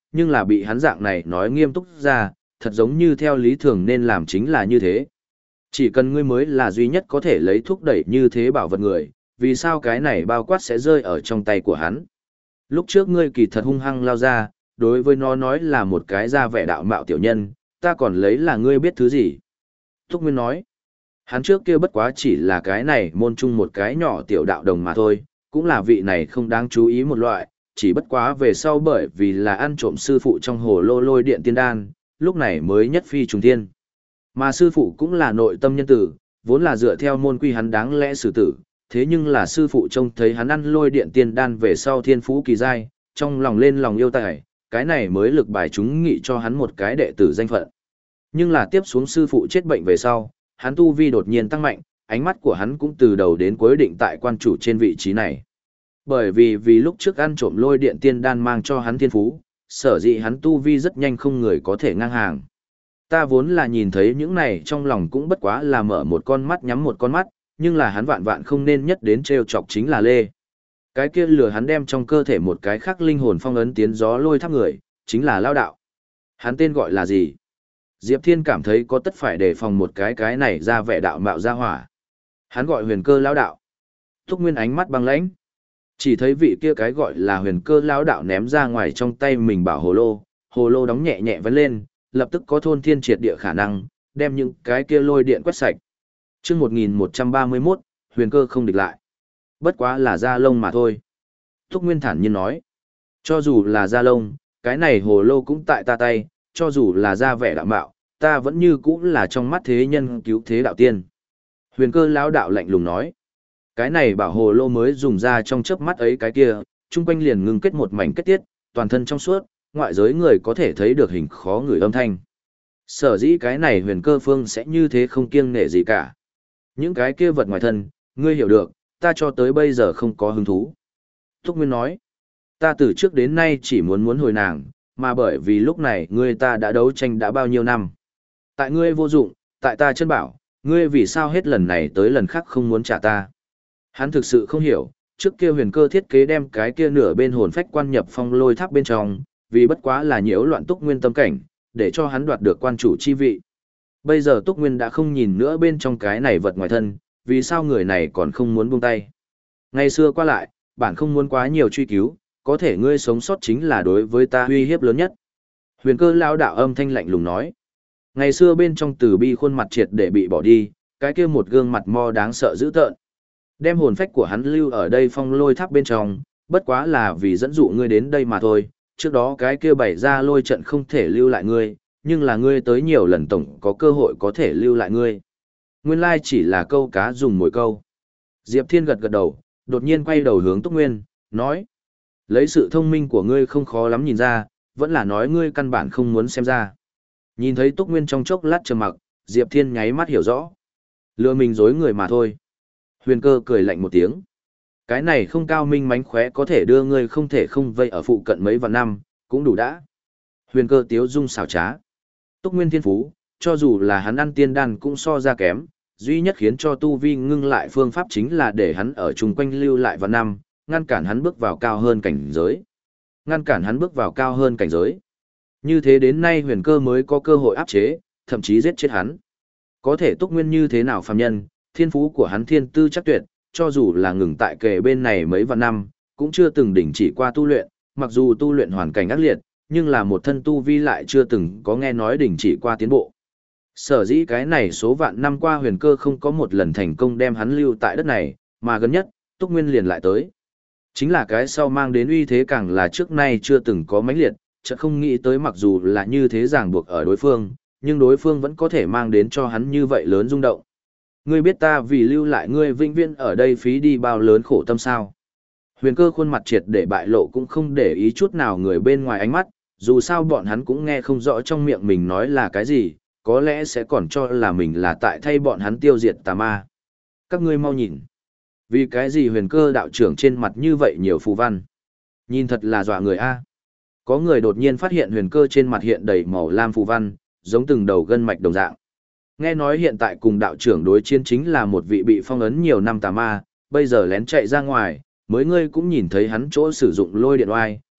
nhưng là bị hắn dạng này nói nghiêm túc ra, thật giống như theo lý thường nên làm chính là như thế. Chỉ cần ngươi mới là duy nhất có thể lấy thúc đẩy như thế bảo vật người, vì sao cái này bao quát sẽ rơi ở trong tay của hắn. Lúc trước ngươi kỳ thật hung hăng lao ra, đối với nó nói là một cái ra vẻ đạo mạo tiểu nhân, ta còn lấy là ngươi biết thứ gì. Thúc Nguyên nói, hắn trước kia bất quá chỉ là cái này môn chung một cái nhỏ tiểu đạo đồng mà thôi, cũng là vị này không đáng chú ý một loại, chỉ bất quá về sau bởi vì là ăn trộm sư phụ trong hồ lô lôi điện tiên đan, lúc này mới nhất phi trùng thiên. Mà sư phụ cũng là nội tâm nhân tử, vốn là dựa theo môn quy hắn đáng lẽ xử tử, thế nhưng là sư phụ trông thấy hắn ăn lôi điện tiên đan về sau thiên phú kỳ giai, trong lòng lên lòng yêu tài, cái này mới lực bài chúng nghị cho hắn một cái đệ tử danh phận. Nhưng là tiếp xuống sư phụ chết bệnh về sau, hắn tu vi đột nhiên tăng mạnh, ánh mắt của hắn cũng từ đầu đến cuối định tại quan chủ trên vị trí này. Bởi vì vì lúc trước ăn trộm lôi điện tiên đan mang cho hắn thiên phú, sở dĩ hắn tu vi rất nhanh không người có thể ngang hàng. Ta vốn là nhìn thấy những này trong lòng cũng bất quá là mở một con mắt nhắm một con mắt, nhưng là hắn vạn vạn không nên nhất đến trêu chọc chính là Lê. Cái kia lừa hắn đem trong cơ thể một cái khác linh hồn phong ấn tiến gió lôi tháp người, chính là Lao Đạo. Hắn tên gọi là gì? Diệp Thiên cảm thấy có tất phải đề phòng một cái cái này ra vẻ đạo mạo ra hỏa. Hắn gọi Huyền Cơ Lão Đạo. Thúc Nguyên ánh mắt băng lãnh. Chỉ thấy vị kia cái gọi là Huyền Cơ Lão Đạo ném ra ngoài trong tay mình bảo hồ lô, hồ lô đóng nhẹ nhẹ vấn lên, lập tức có thôn thiên triệt địa khả năng, đem những cái kia lôi điện quét sạch. Chương một nghìn một trăm ba mươi mốt, Huyền Cơ không địch lại. Bất quá là da lông mà thôi. Thúc Nguyên thản nhiên nói. Cho dù là da lông, cái này hồ lô cũng tại ta tay, cho dù là da vẻ đạo mạo, ta vẫn như cũ là trong mắt thế nhân cứu thế đạo tiên. Huyền Cơ Lão Đạo lạnh lùng nói. Cái này bảo hồ lô mới dùng ra trong chớp mắt ấy cái kia, chung quanh liền ngưng kết một mảnh kết tiết, toàn thân trong suốt, ngoại giới người có thể thấy được hình khó ngửi âm thanh. Sở dĩ cái này Huyền Cơ Phương sẽ như thế không kiêng nể gì cả. Những cái kia vật ngoài thân, ngươi hiểu được, ta cho tới bây giờ không có hứng thú. Thúc Nguyên nói, ta từ trước đến nay chỉ muốn muốn hồi nàng, mà bởi vì lúc này ngươi ta đã đấu tranh đã bao nhiêu năm. Tại ngươi vô dụng, tại ta chân bảo, ngươi vì sao hết lần này tới lần khác không muốn trả ta. Hắn thực sự không hiểu, trước kia Huyền Cơ thiết kế đem cái kia nửa bên hồn phách quan nhập phong lôi tháp bên trong, vì bất quá là nhiễu loạn Túc Nguyên tâm cảnh, để cho hắn đoạt được quan chủ chi vị. Bây giờ Túc Nguyên đã không nhìn nữa bên trong cái này vật ngoài thân, vì sao người này còn không muốn buông tay. Ngày xưa qua lại, bản không muốn quá nhiều truy cứu, có thể ngươi sống sót chính là đối với ta uy hiếp lớn nhất. Huyền Cơ Lão Đạo âm thanh lạnh lùng nói. Ngày xưa bên trong Từ Bi khuôn mặt triệt để bị bỏ đi, cái kia một gương mặt mo đáng sợ dữ tợn. Đem hồn phách của hắn lưu ở đây phong lôi tháp bên trong, bất quá là vì dẫn dụ ngươi đến đây mà thôi. Trước đó cái kia bày ra lôi trận không thể lưu lại ngươi, nhưng là ngươi tới nhiều lần tổng có cơ hội có thể lưu lại ngươi. Nguyên lai chỉ là câu cá dùng mồi câu. Diệp Thiên gật gật đầu, đột nhiên quay đầu hướng Túc Nguyên, nói. Lấy sự thông minh của ngươi không khó lắm nhìn ra, vẫn là nói ngươi căn bản không muốn xem ra. Nhìn thấy Túc Nguyên trong chốc lát trầm mặc, Diệp Thiên nháy mắt hiểu rõ. Lừa mình dối người mà thôi. Huyền Cơ cười lạnh một tiếng. Cái này không cao minh mánh khóe có thể đưa ngươi không thể không vây ở phụ cận mấy vạn năm, cũng đủ đã. Huyền Cơ tiếu dung xảo trá. Túc Nguyên thiên phú, cho dù là hắn ăn tiên đan cũng so ra kém, duy nhất khiến cho tu vi ngưng lại phương pháp chính là để hắn ở chung quanh lưu lại vạn năm, ngăn cản hắn bước vào cao hơn cảnh giới. Ngăn cản hắn bước vào cao hơn cảnh giới. Như thế đến nay Huyền Cơ mới có cơ hội áp chế, thậm chí giết chết hắn. Có thể Túc Nguyên như thế nào phàm nhân, thiên phú của hắn thiên tư chắc tuyệt, cho dù là ngừng tại kề bên này mấy vạn năm, cũng chưa từng đình chỉ qua tu luyện, mặc dù tu luyện hoàn cảnh ác liệt, nhưng là một thân tu vi lại chưa từng có nghe nói đình chỉ qua tiến bộ. Sở dĩ cái này số vạn năm qua Huyền Cơ không có một lần thành công đem hắn lưu tại đất này, mà gần nhất, Túc Nguyên liền lại tới. Chính là cái sau mang đến uy thế càng là trước nay chưa từng có mãnh liệt, chợt không nghĩ tới mặc dù là như thế ràng buộc ở đối phương, nhưng đối phương vẫn có thể mang đến cho hắn như vậy lớn rung động. Ngươi biết ta vì lưu lại ngươi vĩnh viễn ở đây phí đi bao lớn khổ tâm sao? Huyền Cơ khuôn mặt triệt để bại lộ cũng không để ý chút nào người bên ngoài ánh mắt, dù sao bọn hắn cũng nghe không rõ trong miệng mình nói là cái gì, có lẽ sẽ còn cho là mình là tại thay bọn hắn tiêu diệt tà ma. Các ngươi mau nhìn. Vì cái gì Huyền Cơ đạo trưởng trên mặt như vậy nhiều phù văn? Nhìn thật là dọa người a. Có người đột nhiên phát hiện Huyền Cơ trên mặt hiện đầy màu lam phù văn, giống từng đầu gân mạch đồng dạng. Nghe nói hiện tại cùng đạo trưởng đối chiến chính là một vị bị phong ấn nhiều năm tà ma, bây giờ lén chạy ra ngoài, mới ngươi cũng nhìn thấy hắn chỗ sử dụng lôi điện oai,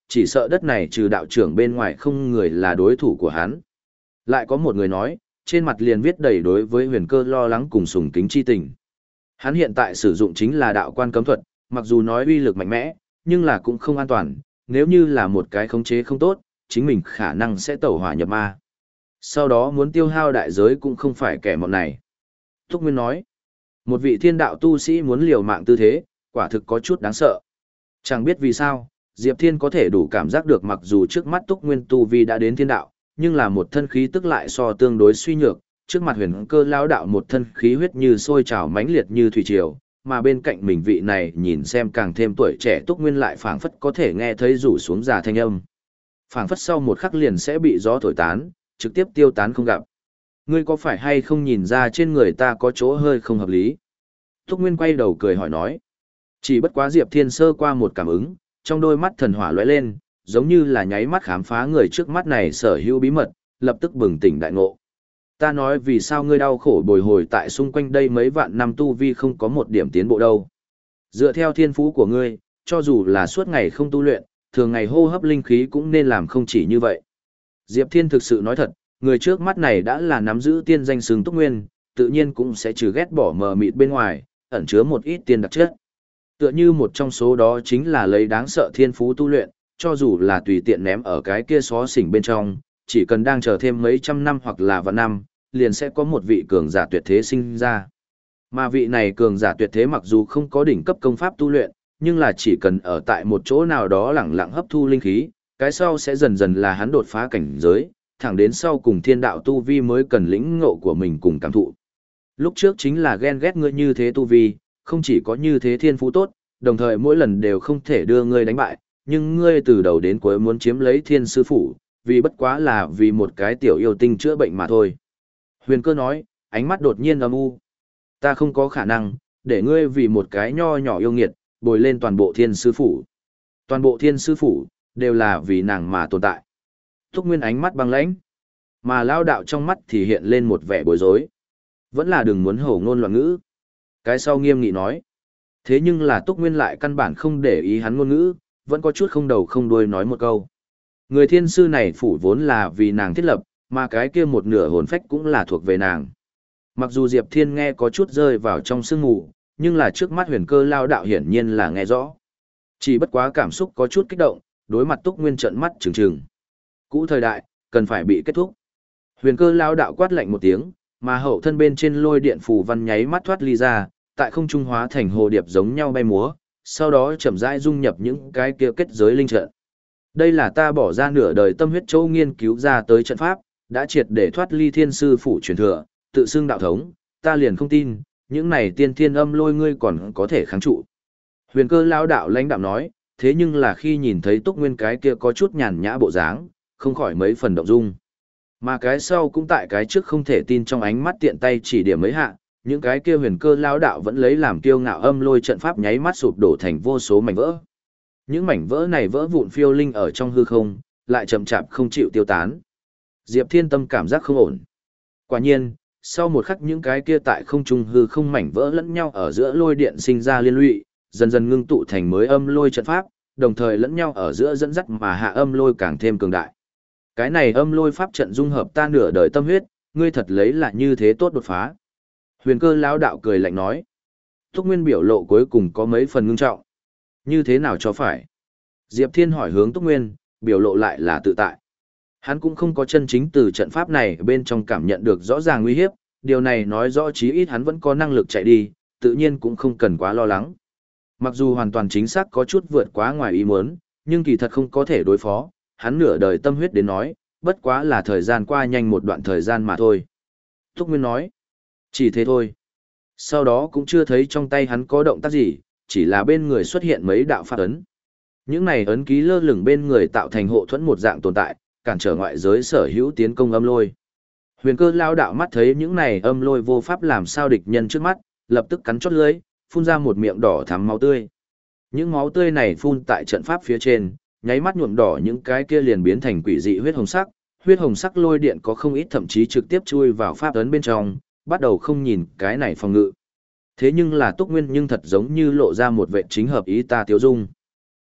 chỉ sợ đất này trừ đạo trưởng bên ngoài không người là đối thủ của hắn. Lại có một người nói, trên mặt liền viết đầy đối với huyền cơ lo lắng cùng sùng kính chi tình. Hắn hiện tại sử dụng chính là đạo quan cấm thuật, mặc dù nói uy lực mạnh mẽ, nhưng là cũng không an toàn, nếu như là một cái khống chế không tốt, chính mình khả năng sẽ tẩu hỏa nhập ma. Sau đó muốn tiêu hao đại giới cũng không phải kẻ mọn này. Túc Nguyên nói, một vị thiên đạo tu sĩ muốn liều mạng tư thế, quả thực có chút đáng sợ. Chẳng biết vì sao, Diệp Thiên có thể đủ cảm giác được mặc dù trước mắt Túc Nguyên tu vi đã đến thiên đạo, nhưng là một thân khí tức lại so tương đối suy nhược, trước mặt huyền cơ lão đạo một thân khí huyết như sôi trào mãnh liệt như thủy triều, mà bên cạnh mình vị này nhìn xem càng thêm tuổi trẻ Túc Nguyên lại phảng phất có thể nghe thấy rủ xuống già thanh âm. Phảng phất sau một khắc liền sẽ bị gió thổi tán, trực tiếp tiêu tán không gặp. Ngươi có phải hay không nhìn ra trên người ta có chỗ hơi không hợp lý? Túc Nguyên quay đầu cười hỏi nói. Chỉ bất quá Diệp Thiên sơ qua một cảm ứng, trong đôi mắt thần hỏa lóe lên, giống như là nháy mắt khám phá người trước mắt này sở hữu bí mật, lập tức bừng tỉnh đại ngộ. Ta nói vì sao ngươi đau khổ bồi hồi tại xung quanh đây mấy vạn năm tu vi không có một điểm tiến bộ đâu. Dựa theo thiên phú của ngươi, cho dù là suốt ngày không tu luyện, thường ngày hô hấp linh khí cũng nên làm không chỉ như vậy. Diệp Thiên thực sự nói thật, người trước mắt này đã là nắm giữ tiên danh xứng Túc Nguyên, tự nhiên cũng sẽ trừ ghét bỏ mờ mịt bên ngoài, ẩn chứa một ít tiên đặc chất. Tựa như một trong số đó chính là lấy đáng sợ thiên phú tu luyện, cho dù là tùy tiện ném ở cái kia xó xỉnh bên trong, chỉ cần đang chờ thêm mấy trăm năm hoặc là vạn năm, liền sẽ có một vị cường giả tuyệt thế sinh ra. Mà vị này cường giả tuyệt thế mặc dù không có đỉnh cấp công pháp tu luyện, nhưng là chỉ cần ở tại một chỗ nào đó lẳng lặng hấp thu linh khí, cái sau sẽ dần dần là hắn đột phá cảnh giới, thẳng đến sau cùng thiên đạo tu vi mới cần lĩnh ngộ của mình cùng cảm thụ. Lúc trước chính là ghen ghét ngươi như thế tu vi, không chỉ có như thế thiên phú tốt, đồng thời mỗi lần đều không thể đưa ngươi đánh bại, nhưng ngươi từ đầu đến cuối muốn chiếm lấy thiên sư phủ, vì bất quá là vì một cái tiểu yêu tinh chữa bệnh mà thôi. Huyền Cơ nói, ánh mắt đột nhiên âm u. Ta không có khả năng, để ngươi vì một cái nho nhỏ yêu nghiệt, bồi lên toàn bộ thiên sư phủ. Toàn bộ thiên sư phủ, đều là vì nàng mà tồn tại. Túc Nguyên ánh mắt băng lãnh, mà lao đạo trong mắt thì hiện lên một vẻ bối rối. Vẫn là đừng muốn hổ ngôn loạn ngữ. Cái sau nghiêm nghị nói. Thế nhưng là Túc Nguyên lại căn bản không để ý hắn ngôn ngữ, vẫn có chút không đầu không đuôi nói một câu. Người thiên sư này phủ vốn là vì nàng thiết lập, mà cái kia một nửa hồn phách cũng là thuộc về nàng. Mặc dù Diệp Thiên nghe có chút rơi vào trong sương mù, nhưng là trước mắt huyền cơ lao đạo hiển nhiên là nghe rõ. Chỉ bất quá cảm xúc có chút kích động, đối mặt Túc Nguyên trợn mắt trừng trừng. Cũ thời đại, cần phải bị kết thúc. Huyền cơ lao đạo quát lạnh một tiếng, mà hậu thân bên trên lôi điện phù văn nháy mắt thoát ly ra, tại không trung hóa thành hồ điệp giống nhau bay múa, sau đó chậm rãi dung nhập những cái kia kết giới linh trận. Đây là ta bỏ ra nửa đời tâm huyết châu nghiên cứu ra tới trận pháp, đã triệt để thoát ly thiên sư phủ truyền thừa, tự xưng đạo thống, ta liền không tin, những này tiên thiên âm lôi ngươi còn có thể kháng trụ. Huyền cơ lao đạo lãnh đạm nói, thế nhưng là khi nhìn thấy Túc Nguyên cái kia có chút nhàn nhã bộ dáng, không khỏi mấy phần động dung. Mà cái sau cũng tại cái trước không thể tin trong ánh mắt tiện tay chỉ điểm mấy hạ, những cái kia huyền cơ lao đạo vẫn lấy làm kiêu ngạo âm lôi trận pháp nháy mắt sụp đổ thành vô số mảnh vỡ. Những mảnh vỡ này vỡ vụn phiêu linh ở trong hư không, lại chậm chạp không chịu tiêu tán. Diệp Thiên tâm cảm giác không ổn. Quả nhiên, sau một khắc những cái kia tại không trung hư không mảnh vỡ lẫn nhau ở giữa lôi điện sinh ra liên lụy, dần dần ngưng tụ thành mới âm lôi trận pháp, đồng thời lẫn nhau ở giữa dẫn dắt mà hạ âm lôi càng thêm cường đại. Cái này âm lôi pháp trận dung hợp ta nửa đời tâm huyết, ngươi thật lấy là như thế tốt đột phá. Huyền cơ lão đạo cười lạnh nói. Túc Nguyên biểu lộ cuối cùng có mấy phần ngưng trọng. Như thế nào cho phải? Diệp Thiên hỏi hướng Túc Nguyên, biểu lộ lại là tự tại. Hắn cũng không có chân chính từ trận pháp này bên trong cảm nhận được rõ ràng nguy hiếp, điều này nói rõ chí ít hắn vẫn có năng lực chạy đi, tự nhiên cũng không cần quá lo lắng. Mặc dù hoàn toàn chính xác có chút vượt quá ngoài ý muốn, nhưng kỳ thật không có thể đối phó, hắn nửa đời tâm huyết đến nói, bất quá là thời gian qua nhanh một đoạn thời gian mà thôi. Túc Nguyên nói, chỉ thế thôi. Sau đó cũng chưa thấy trong tay hắn có động tác gì, chỉ là bên người xuất hiện mấy đạo pháp ấn. Những này ấn ký lơ lửng bên người tạo thành hộ thuẫn một dạng tồn tại, cản trở ngoại giới sở hữu tiến công âm lôi. Huyền cơ lao đạo mắt thấy những này âm lôi vô pháp làm sao địch nhân trước mắt, lập tức cắn chót lưỡi, phun ra một miệng đỏ thắm máu tươi. Những máu tươi này phun tại trận pháp phía trên, nháy mắt nhuộm đỏ những cái kia liền biến thành quỷ dị huyết hồng sắc, huyết hồng sắc lôi điện có không ít thậm chí trực tiếp chui vào pháp ấn bên trong, bắt đầu không nhìn cái này phòng ngự. Thế nhưng là Túc Nguyên nhưng thật giống như lộ ra một vệ chính hợp ý ta tiêu dung.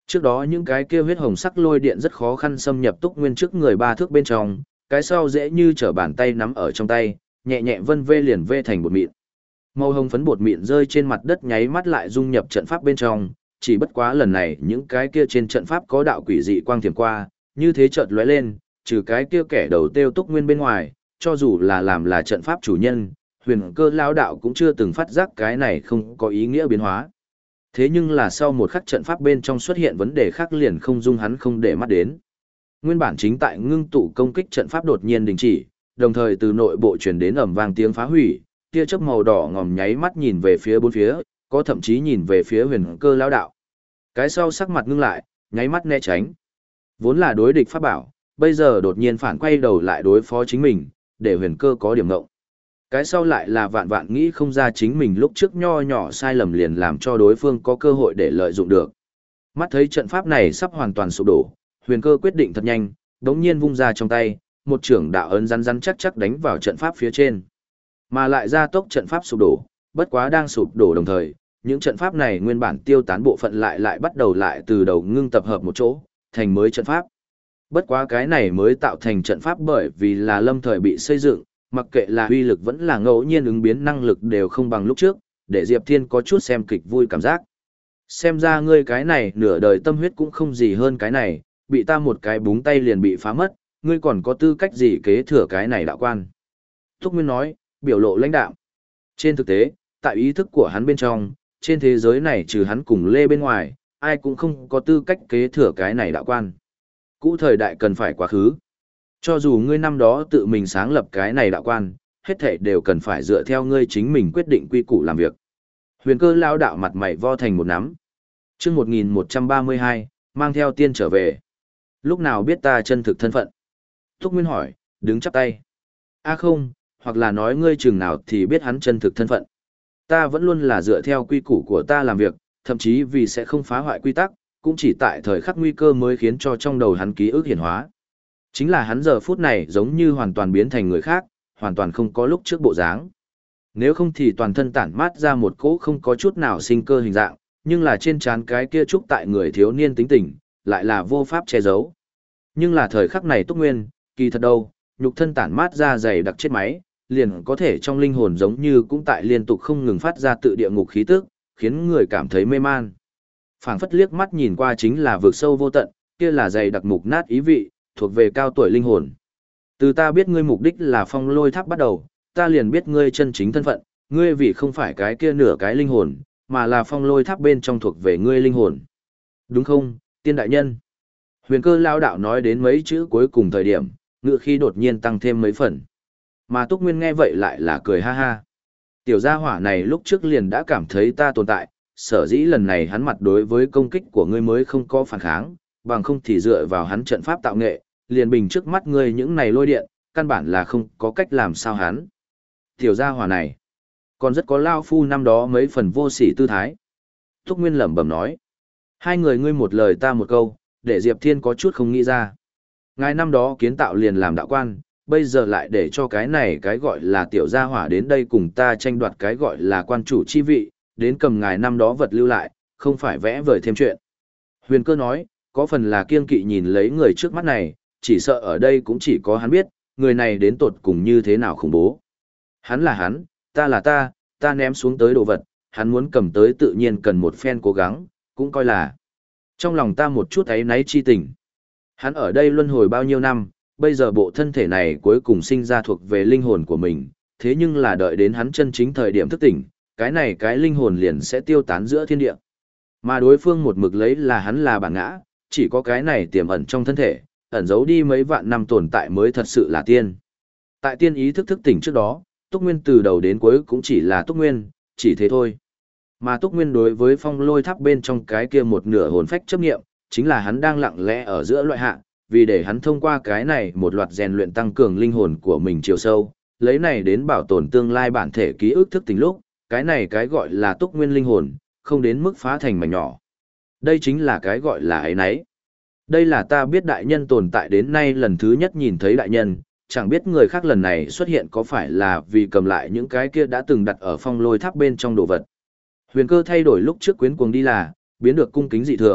Trước đó những cái kia huyết hồng sắc lôi điện rất khó khăn xâm nhập Túc Nguyên trước người ba thước bên trong, cái sau dễ như trở bàn tay nắm ở trong tay, nhẹ nhẹ vân vê liền vê thành bột mịn. Màu hồng phấn bột mịn rơi trên mặt đất nháy mắt lại dung nhập trận pháp bên trong, chỉ bất quá lần này những cái kia trên trận pháp có đạo quỷ dị quang thiểm qua, như thế chợt lóe lên, trừ cái kia kẻ đầu tiêu Túc Nguyên bên ngoài, cho dù là làm là trận pháp chủ nhân, huyền cơ lao đạo cũng chưa từng phát giác cái này không có ý nghĩa biến hóa. Thế nhưng là sau một khắc trận pháp bên trong xuất hiện vấn đề khác liền không dung hắn không để mắt đến. Nguyên bản chính tại ngưng tụ công kích trận pháp đột nhiên đình chỉ, đồng thời từ nội bộ truyền đến ầm vang tiếng phá hủy, tia chớp màu đỏ ngòm nháy mắt nhìn về phía bốn phía, có thậm chí nhìn về phía huyền cơ lao đạo. Cái sau sắc mặt ngưng lại, nháy mắt né tránh. Vốn là đối địch pháp bảo, bây giờ đột nhiên phản quay đầu lại đối phó chính mình, để huyền cơ có điểm ngộng. Cái sau lại là vạn vạn nghĩ không ra chính mình lúc trước nho nhỏ sai lầm liền làm cho đối phương có cơ hội để lợi dụng được. Mắt thấy trận pháp này sắp hoàn toàn sụp đổ, huyền cơ quyết định thật nhanh, đống nhiên vung ra trong tay, một trưởng đạo ấn rắn rắn chắc chắc đánh vào trận pháp phía trên. Mà lại ra tốc trận pháp sụp đổ, bất quá đang sụp đổ đồng thời, những trận pháp này nguyên bản tiêu tán bộ phận lại lại bắt đầu lại từ đầu ngưng tập hợp một chỗ, thành mới trận pháp. Bất quá cái này mới tạo thành trận pháp bởi vì là lâm thời bị xây dựng, mặc kệ là uy lực vẫn là ngẫu nhiên ứng biến năng lực đều không bằng lúc trước, để Diệp Thiên có chút xem kịch vui cảm giác. Xem ra ngươi cái này nửa đời tâm huyết cũng không gì hơn cái này, bị ta một cái búng tay liền bị phá mất, ngươi còn có tư cách gì kế thừa cái này đạo quan. Thúc Nguyên nói, biểu lộ lãnh đạm. Trên thực tế, tại ý thức của hắn bên trong, trên thế giới này trừ hắn cùng Lê bên ngoài, ai cũng không có tư cách kế thừa cái này đạo quan. Cũ thời đại cần phải quá khứ. Cho dù ngươi năm đó tự mình sáng lập cái này đạo quan, hết thảy đều cần phải dựa theo ngươi chính mình quyết định quy củ làm việc. Huyền cơ lao đạo mặt mày vo thành một nắm. Chương một nghìn một trăm ba mươi hai, mang theo tiên trở về. Lúc nào biết ta chân thực thân phận? Thúc Nguyên hỏi, đứng chắp tay. A không, hoặc là nói ngươi chừng nào thì biết hắn chân thực thân phận. Ta vẫn luôn là dựa theo quy củ của ta làm việc, thậm chí vì sẽ không phá hoại quy tắc, cũng chỉ tại thời khắc nguy cơ mới khiến cho trong đầu hắn ký ức hiển hóa. Chính là hắn giờ phút này giống như hoàn toàn biến thành người khác, hoàn toàn không có lúc trước bộ dáng. Nếu không thì toàn thân tản mát ra một cỗ không có chút nào sinh cơ hình dạng, nhưng là trên trán cái kia trúc tại người thiếu niên tính tình, lại là vô pháp che giấu. Nhưng là thời khắc này Túc Nguyên, kỳ thật đâu, nhục thân tản mát ra dày đặc chết máy, liền có thể trong linh hồn giống như cũng tại liên tục không ngừng phát ra tự địa ngục khí tức, khiến người cảm thấy mê man. Phảng phất liếc mắt nhìn qua chính là vực sâu vô tận, kia là dày đặc mục nát ý vị, thuộc về cao tuổi linh hồn. Từ ta biết ngươi mục đích là phong lôi tháp bắt đầu, ta liền biết ngươi chân chính thân phận, ngươi vì không phải cái kia nửa cái linh hồn, mà là phong lôi tháp bên trong thuộc về ngươi linh hồn. Đúng không, tiên đại nhân? Huyền cơ lao đạo nói đến mấy chữ cuối cùng thời điểm, ngựa khi đột nhiên tăng thêm mấy phần. Mà Túc Nguyên nghe vậy lại là cười ha ha. Tiểu gia hỏa này lúc trước liền đã cảm thấy ta tồn tại, sở dĩ lần này hắn mặt đối với công kích của ngươi mới không có phản kháng, bằng không thì dựa vào hắn trận pháp tạo nghệ, liền bình trước mắt ngươi những này lôi điện, căn bản là không có cách làm sao hắn. Tiểu gia hỏa này, còn rất có lao phu năm đó mấy phần vô sỉ tư thái. Túc Nguyên lẩm bẩm nói. Hai người ngươi một lời ta một câu, để Diệp Thiên có chút không nghĩ ra. Ngài năm đó kiến tạo liền làm đạo quan, bây giờ lại để cho cái này cái gọi là tiểu gia hỏa đến đây cùng ta tranh đoạt cái gọi là quan chủ chi vị, đến cầm ngài năm đó vật lưu lại, không phải vẽ vời thêm chuyện. Huyền cơ nói, có phần là kiêng kỵ nhìn lấy người trước mắt này, chỉ sợ ở đây cũng chỉ có hắn biết, người này đến tột cùng như thế nào khủng bố. Hắn là hắn, ta là ta, ta ném xuống tới đồ vật, hắn muốn cầm tới tự nhiên cần một phen cố gắng, cũng coi là trong lòng ta một chút ấy náy chi tình. Hắn ở đây luân hồi bao nhiêu năm, bây giờ bộ thân thể này cuối cùng sinh ra thuộc về linh hồn của mình, thế nhưng là đợi đến hắn chân chính thời điểm thức tỉnh, cái này cái linh hồn liền sẽ tiêu tán giữa thiên địa. Mà đối phương một mực lấy là hắn là bản ngã, chỉ có cái này tiềm ẩn trong thân thể, ẩn giấu đi mấy vạn năm tồn tại mới thật sự là tiên. Tại tiên ý thức thức tỉnh trước đó, Túc Nguyên từ đầu đến cuối cũng chỉ là Túc Nguyên, chỉ thế thôi. Mà Túc Nguyên đối với phong lôi tháp bên trong cái kia một nửa hồn phách chấp nghiệm, chính là hắn đang lặng lẽ ở giữa loại hạ, vì để hắn thông qua cái này một loạt rèn luyện tăng cường linh hồn của mình chiều sâu, lấy này đến bảo tồn tương lai bản thể ký ức thức tỉnh lúc, cái này cái gọi là Túc Nguyên linh hồn, không đến mức phá thành mảnh nhỏ. Đây chính là cái gọi là ấy nấy. Đây là ta biết đại nhân tồn tại đến nay lần thứ nhất nhìn thấy đại nhân, chẳng biết người khác lần này xuất hiện có phải là vì cầm lại những cái kia đã từng đặt ở phong lôi tháp bên trong đồ vật. Huyền cơ thay đổi lúc trước quyến cuồng đi là, biến được cung kính dị thường,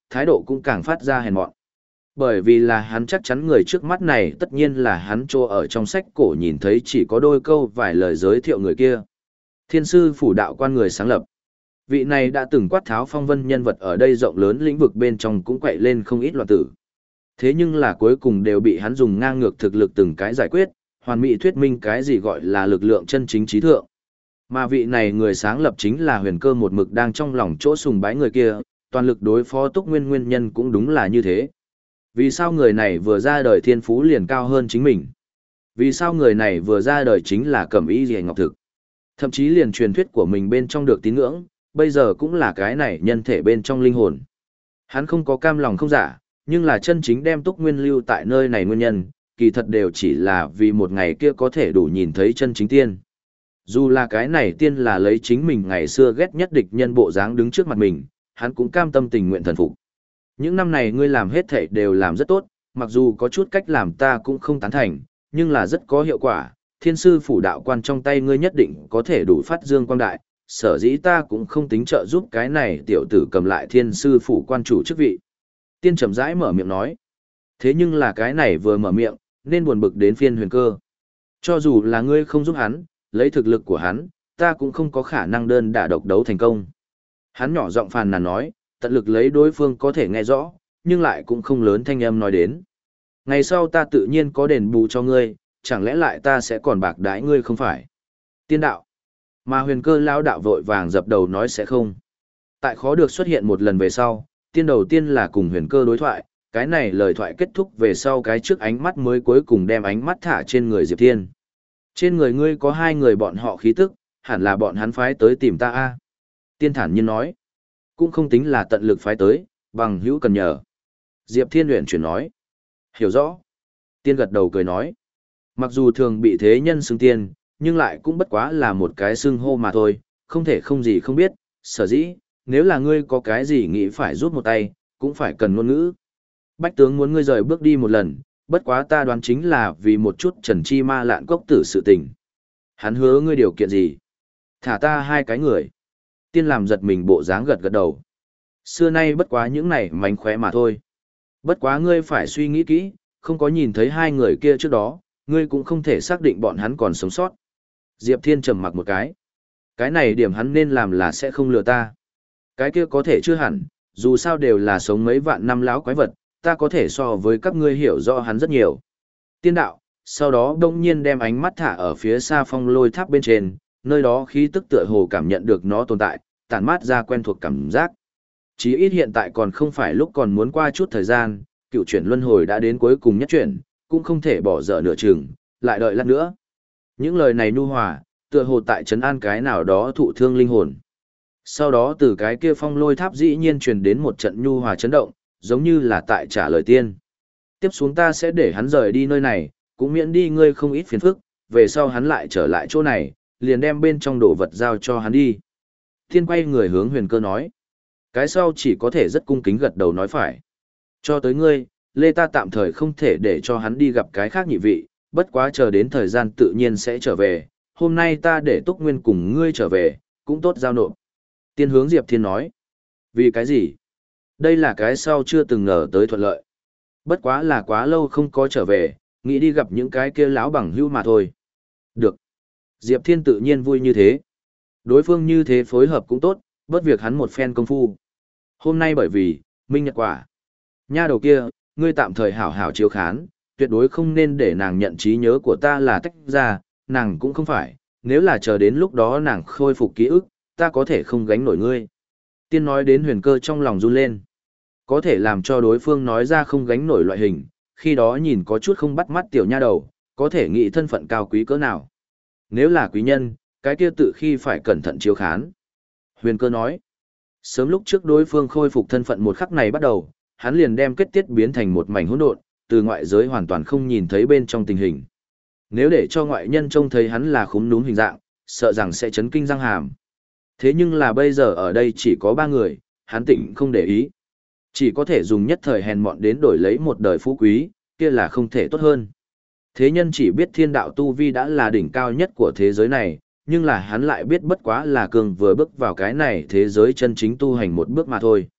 thái độ cũng càng phát ra hèn mọn. Bởi vì là hắn chắc chắn người trước mắt này tất nhiên là hắn trô ở trong sách cổ nhìn thấy chỉ có đôi câu vài lời giới thiệu người kia. Thiên sư phủ đạo quan người sáng lập. Vị này đã từng quát tháo phong vân nhân vật ở đây rộng lớn lĩnh vực bên trong cũng quậy lên không ít loạn tử. Thế nhưng là cuối cùng đều bị hắn dùng ngang ngược thực lực từng cái giải quyết, hoàn mỹ thuyết minh cái gì gọi là lực lượng chân chính trí thượng. Mà vị này người sáng lập chính là huyền cơ một mực đang trong lòng chỗ sùng bái người kia, toàn lực đối phó Túc Nguyên nguyên nhân cũng đúng là như thế. Vì sao người này vừa ra đời thiên phú liền cao hơn chính mình? Vì sao người này vừa ra đời chính là cẩm y liễu ngọc thực? Thậm chí liền truyền thuyết của mình bên trong được tín ngưỡng, bây giờ cũng là cái này nhân thể bên trong linh hồn. Hắn không có cam lòng không giả, nhưng là chân chính đem Túc Nguyên lưu tại nơi này nguyên nhân, kỳ thật đều chỉ là vì một ngày kia có thể đủ nhìn thấy chân chính tiên. Dù là cái này tiên là lấy chính mình ngày xưa ghét nhất địch nhân bộ dáng đứng trước mặt mình, hắn cũng cam tâm tình nguyện thần phục. Những năm này ngươi làm hết thảy đều làm rất tốt, mặc dù có chút cách làm ta cũng không tán thành, nhưng là rất có hiệu quả, thiên sư phủ đạo quan trong tay ngươi nhất định có thể đủ phát dương quang đại, sở dĩ ta cũng không tính trợ giúp cái này tiểu tử cầm lại thiên sư phủ quan chủ chức vị. Tiên chậm rãi mở miệng nói. Thế nhưng là cái này vừa mở miệng, nên buồn bực đến phiên huyền cơ. Cho dù là ngươi không giúp hắn, lấy thực lực của hắn, ta cũng không có khả năng đơn đả độc đấu thành công. Hắn nhỏ giọng phàn nàn nói, tận lực lấy đối phương có thể nghe rõ, nhưng lại cũng không lớn thanh âm nói đến. Ngày sau ta tự nhiên có đền bù cho ngươi, chẳng lẽ lại ta sẽ còn bạc đãi ngươi không phải? Tiên đạo. Mà huyền cơ lao đạo vội vàng dập đầu nói sẽ không. Tại khó được xuất hiện một lần về sau, tiên đầu tiên là cùng huyền cơ đối thoại, cái này lời thoại kết thúc về sau cái trước ánh mắt mới cuối cùng đem ánh mắt thả trên người Diệp Thiên. Trên người ngươi có hai người bọn họ khí tức, hẳn là bọn hắn phái tới tìm ta a. Tiên thản nhiên nói. Cũng không tính là tận lực phái tới, bằng hữu cần nhờ. Diệp Thiên luyện chuyển nói. Hiểu rõ. Tiên gật đầu cười nói. Mặc dù thường bị thế nhân xưng tiên, nhưng lại cũng bất quá là một cái xưng hô mà thôi, không thể không gì không biết, sở dĩ, nếu là ngươi có cái gì nghĩ phải rút một tay, cũng phải cần ngôn ngữ. Bách tướng muốn ngươi rời bước đi một lần, bất quá ta đoán chính là vì một chút trần chi ma lạn cốc tử sự tình. Hắn hứa ngươi điều kiện gì? Thả ta hai cái người. Tiên làm giật mình bộ dáng gật gật đầu. Xưa nay bất quá những này mánh khóe mà thôi. Bất quá ngươi phải suy nghĩ kỹ, không có nhìn thấy hai người kia trước đó, ngươi cũng không thể xác định bọn hắn còn sống sót. Diệp Thiên trầm mặc một cái. Cái này điểm hắn nên làm là sẽ không lừa ta. Cái kia có thể chưa hẳn, dù sao đều là sống mấy vạn năm lão quái vật, ta có thể so với các ngươi hiểu rõ hắn rất nhiều. Tiên đạo, sau đó đông nhiên đem ánh mắt thả ở phía xa phong lôi tháp bên trên, nơi đó khí tức tựa hồ cảm nhận được nó tồn tại, tản mát ra quen thuộc cảm giác. Chí ít hiện tại còn không phải lúc còn muốn qua chút thời gian, cựu chuyển luân hồi đã đến cuối cùng nhất chuyển, cũng không thể bỏ dở nửa chừng, lại đợi lát nữa. Những lời này nhu hòa, tựa hồ tại trấn an cái nào đó thụ thương linh hồn. Sau đó từ cái kia phong lôi tháp dĩ nhiên truyền đến một trận nhu hòa chấn động, giống như là tại trả lời tiên. Tiếp xuống ta sẽ để hắn rời đi nơi này, cũng miễn đi ngươi không ít phiền phức, về sau hắn lại trở lại chỗ này, liền đem bên trong đồ vật giao cho hắn đi. Tiên quay người hướng huyền cơ nói. Cái sau chỉ có thể rất cung kính gật đầu nói phải. Cho tới ngươi, Lê ta tạm thời không thể để cho hắn đi gặp cái khác nhị vị, bất quá chờ đến thời gian tự nhiên sẽ trở về, hôm nay ta để Túc Nguyên cùng ngươi trở về, cũng tốt giao nộp. Tiên hướng Diệp Thiên nói. Vì cái gì? Đây là cái sau chưa từng ngờ tới thuận lợi. Bất quá là quá lâu không có trở về, nghĩ đi gặp những cái kia lão bằng hữu mà thôi. Được. Diệp Thiên tự nhiên vui như thế. Đối phương như thế phối hợp cũng tốt, bớt việc hắn một phen công phu. Hôm nay bởi vì, minh nhật quả. Nha đầu kia, ngươi tạm thời hảo hảo chiếu khán, tuyệt đối không nên để nàng nhận trí nhớ của ta là tách ra, nàng cũng không phải, nếu là chờ đến lúc đó nàng khôi phục ký ức, ta có thể không gánh nổi ngươi. Tiên nói đến huyền cơ trong lòng run lên. Có thể làm cho đối phương nói ra không gánh nổi loại hình, khi đó nhìn có chút không bắt mắt tiểu nha đầu, có thể nghĩ thân phận cao quý cỡ nào. Nếu là quý nhân, cái kia tự khi phải cẩn thận chiếu khán. Huyền cơ nói, sớm lúc trước đối phương khôi phục thân phận một khắc này bắt đầu, hắn liền đem kết tiết biến thành một mảnh hỗn độn, từ ngoại giới hoàn toàn không nhìn thấy bên trong tình hình. Nếu để cho ngoại nhân trông thấy hắn là khúm núm hình dạng, sợ rằng sẽ chấn kinh răng hàm. Thế nhưng là bây giờ ở đây chỉ có ba người, hắn tịnh không để ý. Chỉ có thể dùng nhất thời hèn mọn đến đổi lấy một đời phú quý, kia là không thể tốt hơn. Thế nhân chỉ biết thiên đạo tu vi đã là đỉnh cao nhất của thế giới này, nhưng là hắn lại biết bất quá là cường vừa bước vào cái này thế giới chân chính tu hành một bước mà thôi.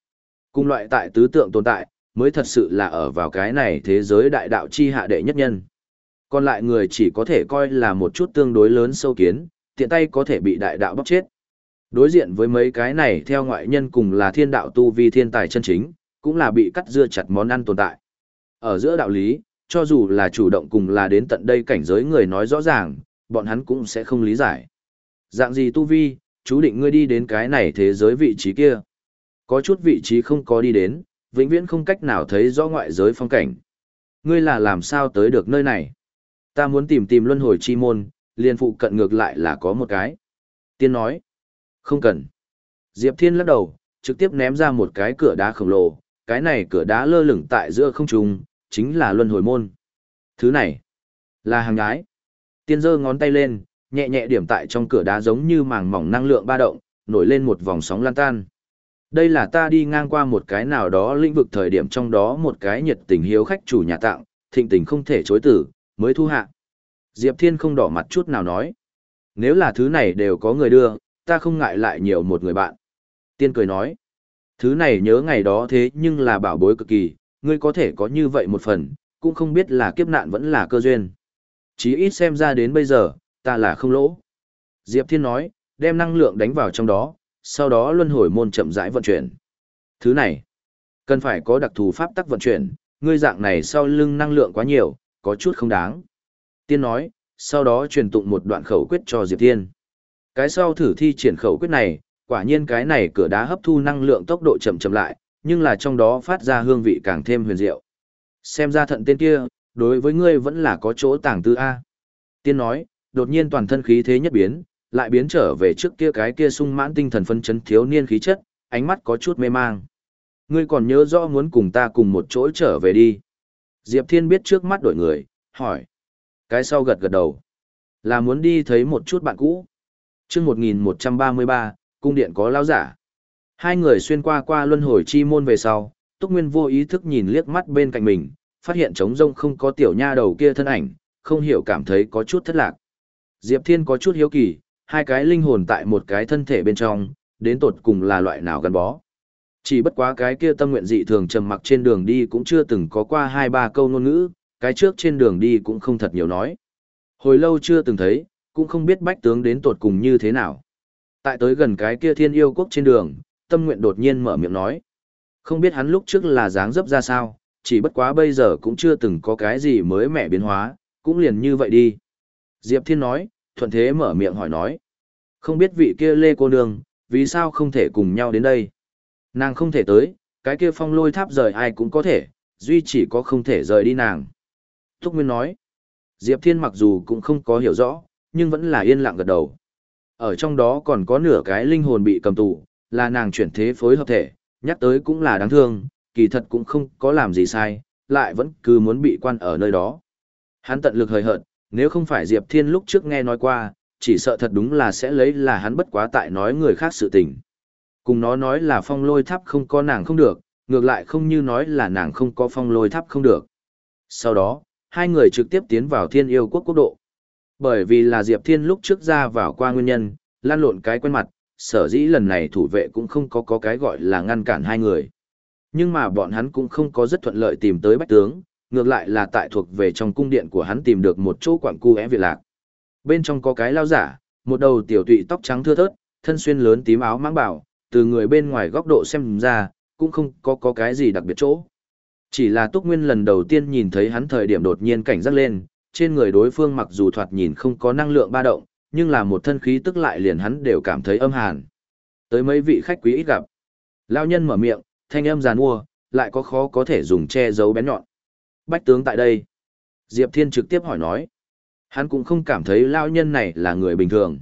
Cùng loại tại tứ tượng tồn tại, mới thật sự là ở vào cái này thế giới đại đạo chi hạ đệ nhất nhân. Còn lại người chỉ có thể coi là một chút tương đối lớn sâu kiến, tiện tay có thể bị đại đạo bóc chết. Đối diện với mấy cái này theo ngoại nhân cùng là thiên đạo tu vi thiên tài chân chính, cũng là bị cắt dưa chặt món ăn tồn tại. Ở giữa đạo lý, cho dù là chủ động cùng là đến tận đây cảnh giới người nói rõ ràng, bọn hắn cũng sẽ không lý giải. Dạng gì tu vi, chú định ngươi đi đến cái này thế giới vị trí kia. Có chút vị trí không có đi đến, vĩnh viễn không cách nào thấy rõ ngoại giới phong cảnh. Ngươi là làm sao tới được nơi này? Ta muốn tìm tìm luân hồi chi môn, liền phụ cận ngược lại là có một cái. Tiên nói, không cần. Diệp Thiên lắc đầu, trực tiếp ném ra một cái cửa đá khổng lồ, cái này cửa đá lơ lửng tại giữa không trung, chính là luân hồi môn. Thứ này, là hàng gái. Tiên giơ ngón tay lên, nhẹ nhẹ điểm tại trong cửa đá giống như màng mỏng năng lượng ba động, nổi lên một vòng sóng lan tan. Đây là ta đi ngang qua một cái nào đó lĩnh vực thời điểm trong đó một cái nhiệt tình hiếu khách chủ nhà tặng, thịnh tình không thể chối từ, mới thu hạ. Diệp Thiên không đỏ mặt chút nào nói. Nếu là thứ này đều có người đưa, ta không ngại lại nhiều một người bạn. Tiên cười nói. Thứ này nhớ ngày đó thế nhưng là bảo bối cực kỳ, ngươi có thể có như vậy một phần, cũng không biết là kiếp nạn vẫn là cơ duyên. Chí ít xem ra đến bây giờ, ta là không lỗ. Diệp Thiên nói, đem năng lượng đánh vào trong đó, sau đó luân hồi môn chậm rãi vận chuyển. Thứ này, cần phải có đặc thù pháp tắc vận chuyển, ngươi dạng này sau lưng năng lượng quá nhiều, có chút không đáng. Tiên nói, sau đó truyền tụng một đoạn khẩu quyết cho Diệp Thiên. Cái sau thử thi triển khẩu quyết này, quả nhiên cái này cửa đá hấp thu năng lượng tốc độ chậm chậm lại, nhưng là trong đó phát ra hương vị càng thêm huyền diệu. Xem ra thận tên kia, đối với ngươi vẫn là có chỗ tàng tư A. Tiên nói, đột nhiên toàn thân khí thế nhất biến, lại biến trở về trước kia cái kia sung mãn tinh thần phân chấn thiếu niên khí chất, ánh mắt có chút mê mang. Ngươi còn nhớ rõ muốn cùng ta cùng một chỗ trở về đi. Diệp Thiên biết trước mắt đổi người, hỏi. Cái sau gật gật đầu. Là muốn đi thấy một chút bạn cũ. Trước một nghìn một trăm ba mươi ba, cung điện có lão giả. Hai người xuyên qua qua luân hồi chi môn về sau, Túc Nguyên vô ý thức nhìn liếc mắt bên cạnh mình, phát hiện trống rông không có tiểu nha đầu kia thân ảnh, không hiểu cảm thấy có chút thất lạc. Diệp Thiên có chút hiếu kỳ, hai cái linh hồn tại một cái thân thể bên trong, đến tột cùng là loại nào gắn bó. Chỉ bất quá cái kia tâm nguyện dị thường trầm mặc trên đường đi cũng chưa từng có qua hai ba câu ngôn ngữ, cái trước trên đường đi cũng không thật nhiều nói. Hồi lâu chưa từng thấy, cũng không biết bách tướng đến tột cùng như thế nào. Tại tới gần cái kia thiên yêu quốc trên đường, tâm nguyện đột nhiên mở miệng nói. Không biết hắn lúc trước là dáng dấp ra sao, chỉ bất quá bây giờ cũng chưa từng có cái gì mới mẻ biến hóa, cũng liền như vậy đi. Diệp Thiên nói, thuận thế mở miệng hỏi nói. Không biết vị kia Lê cô nương, vì sao không thể cùng nhau đến đây? Nàng không thể tới, cái kia phong lôi tháp rời ai cũng có thể, duy chỉ có không thể rời đi nàng. Túc Nguyên nói. Diệp Thiên mặc dù cũng không có hiểu rõ, nhưng vẫn là yên lặng gật đầu. Ở trong đó còn có nửa cái linh hồn bị cầm tù, là nàng chuyển thế phối hợp thể, nhắc tới cũng là đáng thương, kỳ thật cũng không có làm gì sai, lại vẫn cứ muốn bị quan ở nơi đó. Hắn tận lực hời hợt, nếu không phải Diệp Thiên lúc trước nghe nói qua, chỉ sợ thật đúng là sẽ lấy là hắn bất quá tại nói người khác sự tình. Cùng nó nói là phong lôi tháp không có nàng không được, ngược lại không như nói là nàng không có phong lôi tháp không được. Sau đó, hai người trực tiếp tiến vào thiên yêu quốc quốc độ. Bởi vì là Diệp Thiên lúc trước ra vào qua nguyên nhân, lan lộn cái quen mặt, sở dĩ lần này thủ vệ cũng không có có cái gọi là ngăn cản hai người. Nhưng mà bọn hắn cũng không có rất thuận lợi tìm tới bách tướng, ngược lại là tại thuộc về trong cung điện của hắn tìm được một chỗ quặng cu é viện lạc. Bên trong có cái lao giả, một đầu tiểu tụy tóc trắng thưa thớt, thân xuyên lớn tím áo mãng bảo, từ người bên ngoài góc độ xem ra, cũng không có có cái gì đặc biệt chỗ. Chỉ là Túc Nguyên lần đầu tiên nhìn thấy hắn thời điểm đột nhiên cảnh giác lên, trên người đối phương mặc dù thoạt nhìn không có năng lượng ba động, nhưng là một thân khí tức lại liền hắn đều cảm thấy âm hàn. Tới mấy vị khách quý ít gặp. Lao nhân mở miệng, thanh âm giàn mua, lại có khó có thể dùng che giấu bén nhọn. Bách tướng tại đây. Diệp Thiên trực tiếp hỏi nói. Hắn cũng không cảm thấy lao nhân này là người bình thường.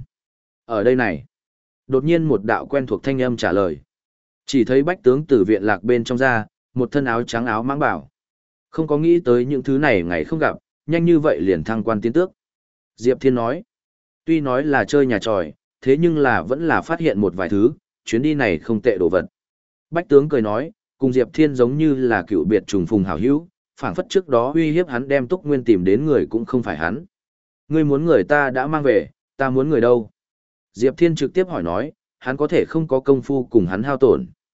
Ở đây này. Đột nhiên một đạo quen thuộc thanh âm trả lời. Chỉ thấy bách tướng từ viện lạc bên trong ra, một thân áo trắng áo mãng bảo. Không có nghĩ tới những thứ này ngày không gặp, nhanh như vậy liền thăng quan tiến tước. Diệp Thiên nói. Tuy nói là chơi nhà tròi, thế nhưng là vẫn là phát hiện một vài thứ, chuyến đi này không tệ đồ vật. Bách tướng cười nói, cùng Diệp Thiên giống như là cựu biệt trùng phùng hảo hữu, phảng phất trước đó uy hiếp hắn đem Túc Nguyên tìm đến người cũng không phải hắn. Ngươi muốn người ta đã mang về, ta muốn người đâu? Diệp Thiên trực tiếp hỏi nói, hắn có thể không có công phu cùng hắn hao tổn.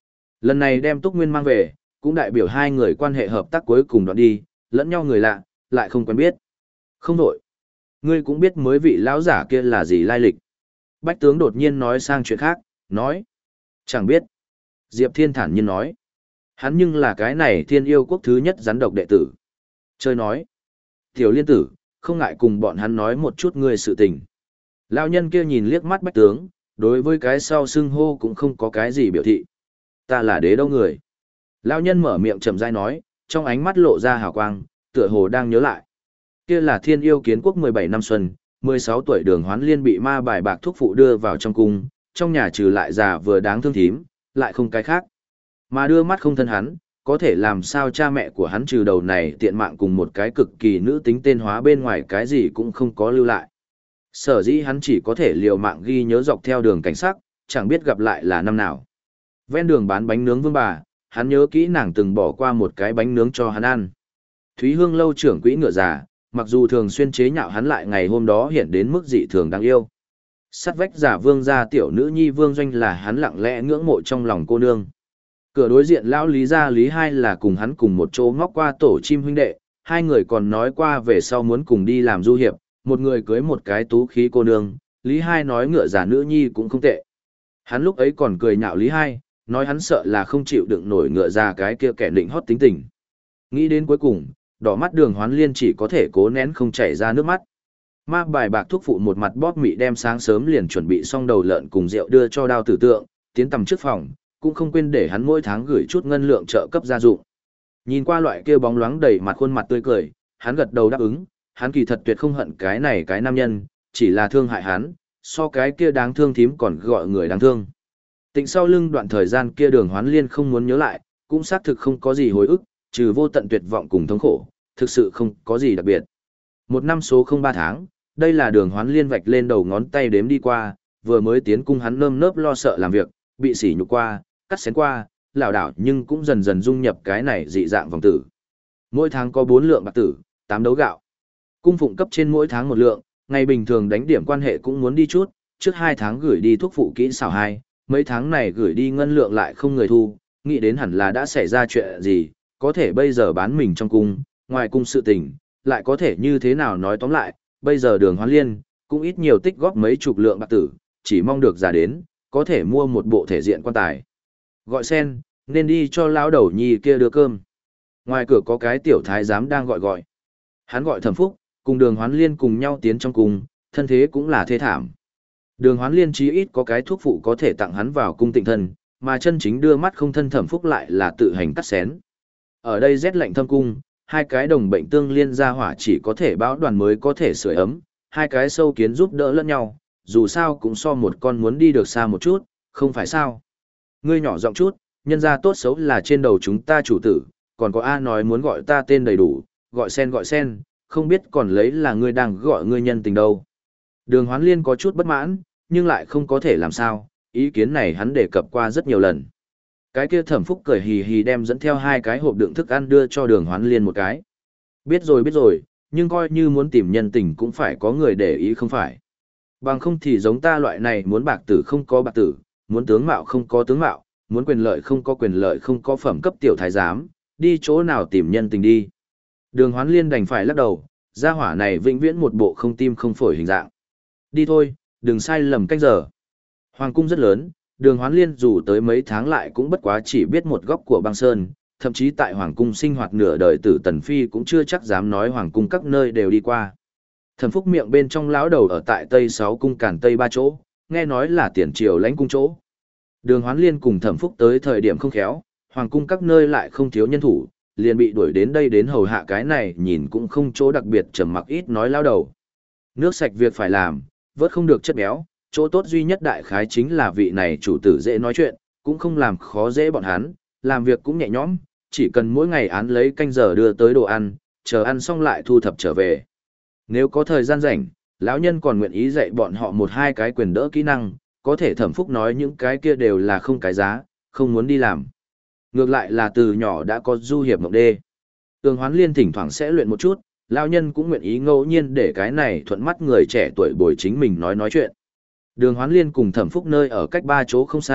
Lần này đem Túc Nguyên mang về, cũng đại biểu hai người quan hệ hợp tác cuối cùng đoạn đi, lẫn nhau người lạ, lại không quen biết. Không đổi. Ngươi cũng biết mới vị lão giả kia là gì lai lịch. Bách tướng đột nhiên nói sang chuyện khác, nói. Chẳng biết. Diệp Thiên thản nhiên nói. Hắn nhưng là cái này thiên yêu quốc thứ nhất rắn độc đệ tử. Chơi nói. Tiểu liên tử, không ngại cùng bọn hắn nói một chút ngươi sự tình. Lão nhân kia nhìn liếc mắt bách tướng, đối với cái sau xưng hô cũng không có cái gì biểu thị. Ta là đế đâu người. Lão nhân mở miệng chậm rãi nói, trong ánh mắt lộ ra hào quang, tựa hồ đang nhớ lại. Kia là thiên yêu kiến quốc mười bảy năm xuân, mười sáu tuổi Đường Hoán Liên bị ma bài bạc thuốc phụ đưa vào trong cung, trong nhà trừ lại già vừa đáng thương thím, lại không cái khác. Mà đưa mắt không thân hắn, có thể làm sao cha mẹ của hắn trừ đầu này tiện mạng cùng một cái cực kỳ nữ tính tên hóa bên ngoài cái gì cũng không có lưu lại. Sở dĩ hắn chỉ có thể liều mạng ghi nhớ dọc theo đường cảnh sắc, chẳng biết gặp lại là năm nào. Ven đường bán bánh nướng vương bà, hắn nhớ kỹ nàng từng bỏ qua một cái bánh nướng cho hắn ăn. Thúy Hương lâu trưởng quỹ ngựa già, mặc dù thường xuyên chế nhạo hắn lại ngày hôm đó hiện đến mức dị thường đáng yêu. Sát vách giả vương gia tiểu nữ nhi vương doanh là hắn lặng lẽ ngưỡng mộ trong lòng cô nương. Cửa đối diện lão Lý gia Lý Hai là cùng hắn cùng một chỗ ngóc qua tổ chim huynh đệ, hai người còn nói qua về sau muốn cùng đi làm du hiệp, một người cưới một cái tú khí cô nương, Lý Hai nói ngựa giả nữ nhi cũng không tệ. Hắn lúc ấy còn cười nhạo Lý Hai, nói hắn sợ là không chịu đựng nổi ngựa già cái kia kẻ định hót tính tình. Nghĩ đến cuối cùng, đỏ mắt Đường Hoán Liên chỉ có thể cố nén không chảy ra nước mắt. Ma bài bạc thuốc phụ một mặt bóp mị đem sáng sớm liền chuẩn bị xong đầu lợn cùng rượu đưa cho Đao Tử Tượng, tiến tầm trước phòng, cũng không quên để hắn mỗi tháng gửi chút ngân lượng trợ cấp gia dụng. Nhìn qua loại kia bóng loáng đầy mặt khuôn mặt tươi cười, hắn gật đầu đáp ứng, hắn kỳ thật tuyệt không hận cái này cái nam nhân, chỉ là thương hại hắn, so cái kia đáng thương thím còn gọi người đáng thương. Tịnh sau lưng đoạn thời gian kia Đường Hoán Liên không muốn nhớ lại, cũng xác thực không có gì hồi ức, trừ vô tận tuyệt vọng cùng thống khổ, thực sự không có gì đặc biệt. Một năm số không ba tháng, đây là Đường Hoán Liên vạch lên đầu ngón tay đếm đi qua, vừa mới tiến cung hắn nơm nớp lo sợ làm việc, bị sỉ nhục qua, cắt xén qua, lảo đảo nhưng cũng dần dần dung nhập cái này dị dạng vòng tử. Mỗi tháng có bốn lượng bạc tử, tám đấu gạo. Cung phụng cấp trên mỗi tháng một lượng, ngày bình thường đánh điểm quan hệ cũng muốn đi chút, trước hai tháng gửi đi thuốc phụ kỹ xảo hai, mấy tháng này gửi đi ngân lượng lại không người thu, nghĩ đến hẳn là đã xảy ra chuyện gì, có thể bây giờ bán mình trong cung, ngoài cung sự tình, lại có thể như thế nào nói tóm lại, bây giờ Đường Hoán Liên, cũng ít nhiều tích góp mấy chục lượng bạc tử, chỉ mong được giả đến, có thể mua một bộ thể diện quan tài. Gọi sen, nên đi cho lão đầu nhi kia đưa cơm. Ngoài cửa có cái tiểu thái giám đang gọi gọi. Hắn gọi Thẩm Phúc, cùng Đường Hoán Liên cùng nhau tiến trong cung, thân thế cũng là thê thảm. Đường Hoán Liên chí ít có cái thuốc phụ có thể tặng hắn vào cung tịnh thân, mà chân chính đưa mắt không thân Thẩm Phúc lại là tự hành cắt xén. Ở đây rét lạnh thâm cung, hai cái đồng bệnh tương liên ra hỏa chỉ có thể báo đoàn mới có thể sưởi ấm, hai cái sâu kiến giúp đỡ lẫn nhau, dù sao cũng so một con muốn đi được xa một chút, không phải sao. Ngươi nhỏ giọng chút, nhân ra tốt xấu là trên đầu chúng ta chủ tử, còn có A nói muốn gọi ta tên đầy đủ, gọi sen gọi sen, không biết còn lấy là ngươi đang gọi ngươi nhân tình đâu. Đường Hoán Liên có chút bất mãn, nhưng lại không có thể làm sao, ý kiến này hắn đề cập qua rất nhiều lần. Cái kia Thẩm Phúc cười hì hì đem dẫn theo hai cái hộp đựng thức ăn đưa cho Đường Hoán Liên một cái. Biết rồi biết rồi, nhưng coi như muốn tìm nhân tình cũng phải có người để ý không phải. Bằng không thì giống ta loại này muốn bạc tử không có bạc tử, muốn tướng mạo không có tướng mạo, muốn quyền lợi không có quyền lợi không có phẩm cấp tiểu thái giám, đi chỗ nào tìm nhân tình đi. Đường Hoán Liên đành phải lắc đầu, gia hỏa này vĩnh viễn một bộ không tim không phổi hình dạng. Đi thôi, đừng sai lầm canh giờ. Hoàng cung rất lớn, Đường Hoán Liên dù tới mấy tháng lại cũng bất quá chỉ biết một góc của băng sơn, thậm chí tại Hoàng cung sinh hoạt nửa đời tử Tần Phi cũng chưa chắc dám nói Hoàng cung các nơi đều đi qua. Thẩm Phúc miệng bên trong lão đầu ở tại Tây Sáu cung Càn Tây ba chỗ, nghe nói là tiền triều lãnh cung chỗ. Đường Hoán Liên cùng Thẩm Phúc tới thời điểm không khéo, Hoàng cung các nơi lại không thiếu nhân thủ, liền bị đuổi đến đây đến hầu hạ cái này nhìn cũng không chỗ đặc biệt trầm mặc ít nói lão đầu. Nước sạch việc phải làm, vớt không được chất béo, chỗ tốt duy nhất đại khái chính là vị này chủ tử dễ nói chuyện, cũng không làm khó dễ bọn hắn, làm việc cũng nhẹ nhõm, chỉ cần mỗi ngày án lấy canh giờ đưa tới đồ ăn, chờ ăn xong lại thu thập trở về. Nếu có thời gian rảnh, lão nhân còn nguyện ý dạy bọn họ một hai cái quyền đỡ kỹ năng, có thể Thẩm Phúc nói những cái kia đều là không cái giá, không muốn đi làm. Ngược lại là từ nhỏ đã có du hiệp mộng đê. Đường Hoán Liên thỉnh thoảng sẽ luyện một chút, lão nhân cũng nguyện ý ngẫu nhiên để cái này thuận mắt người trẻ tuổi bồi chính mình nói nói chuyện. Đường Hoán Liên cùng Thẩm Phúc nơi ở cách ba chỗ không xa,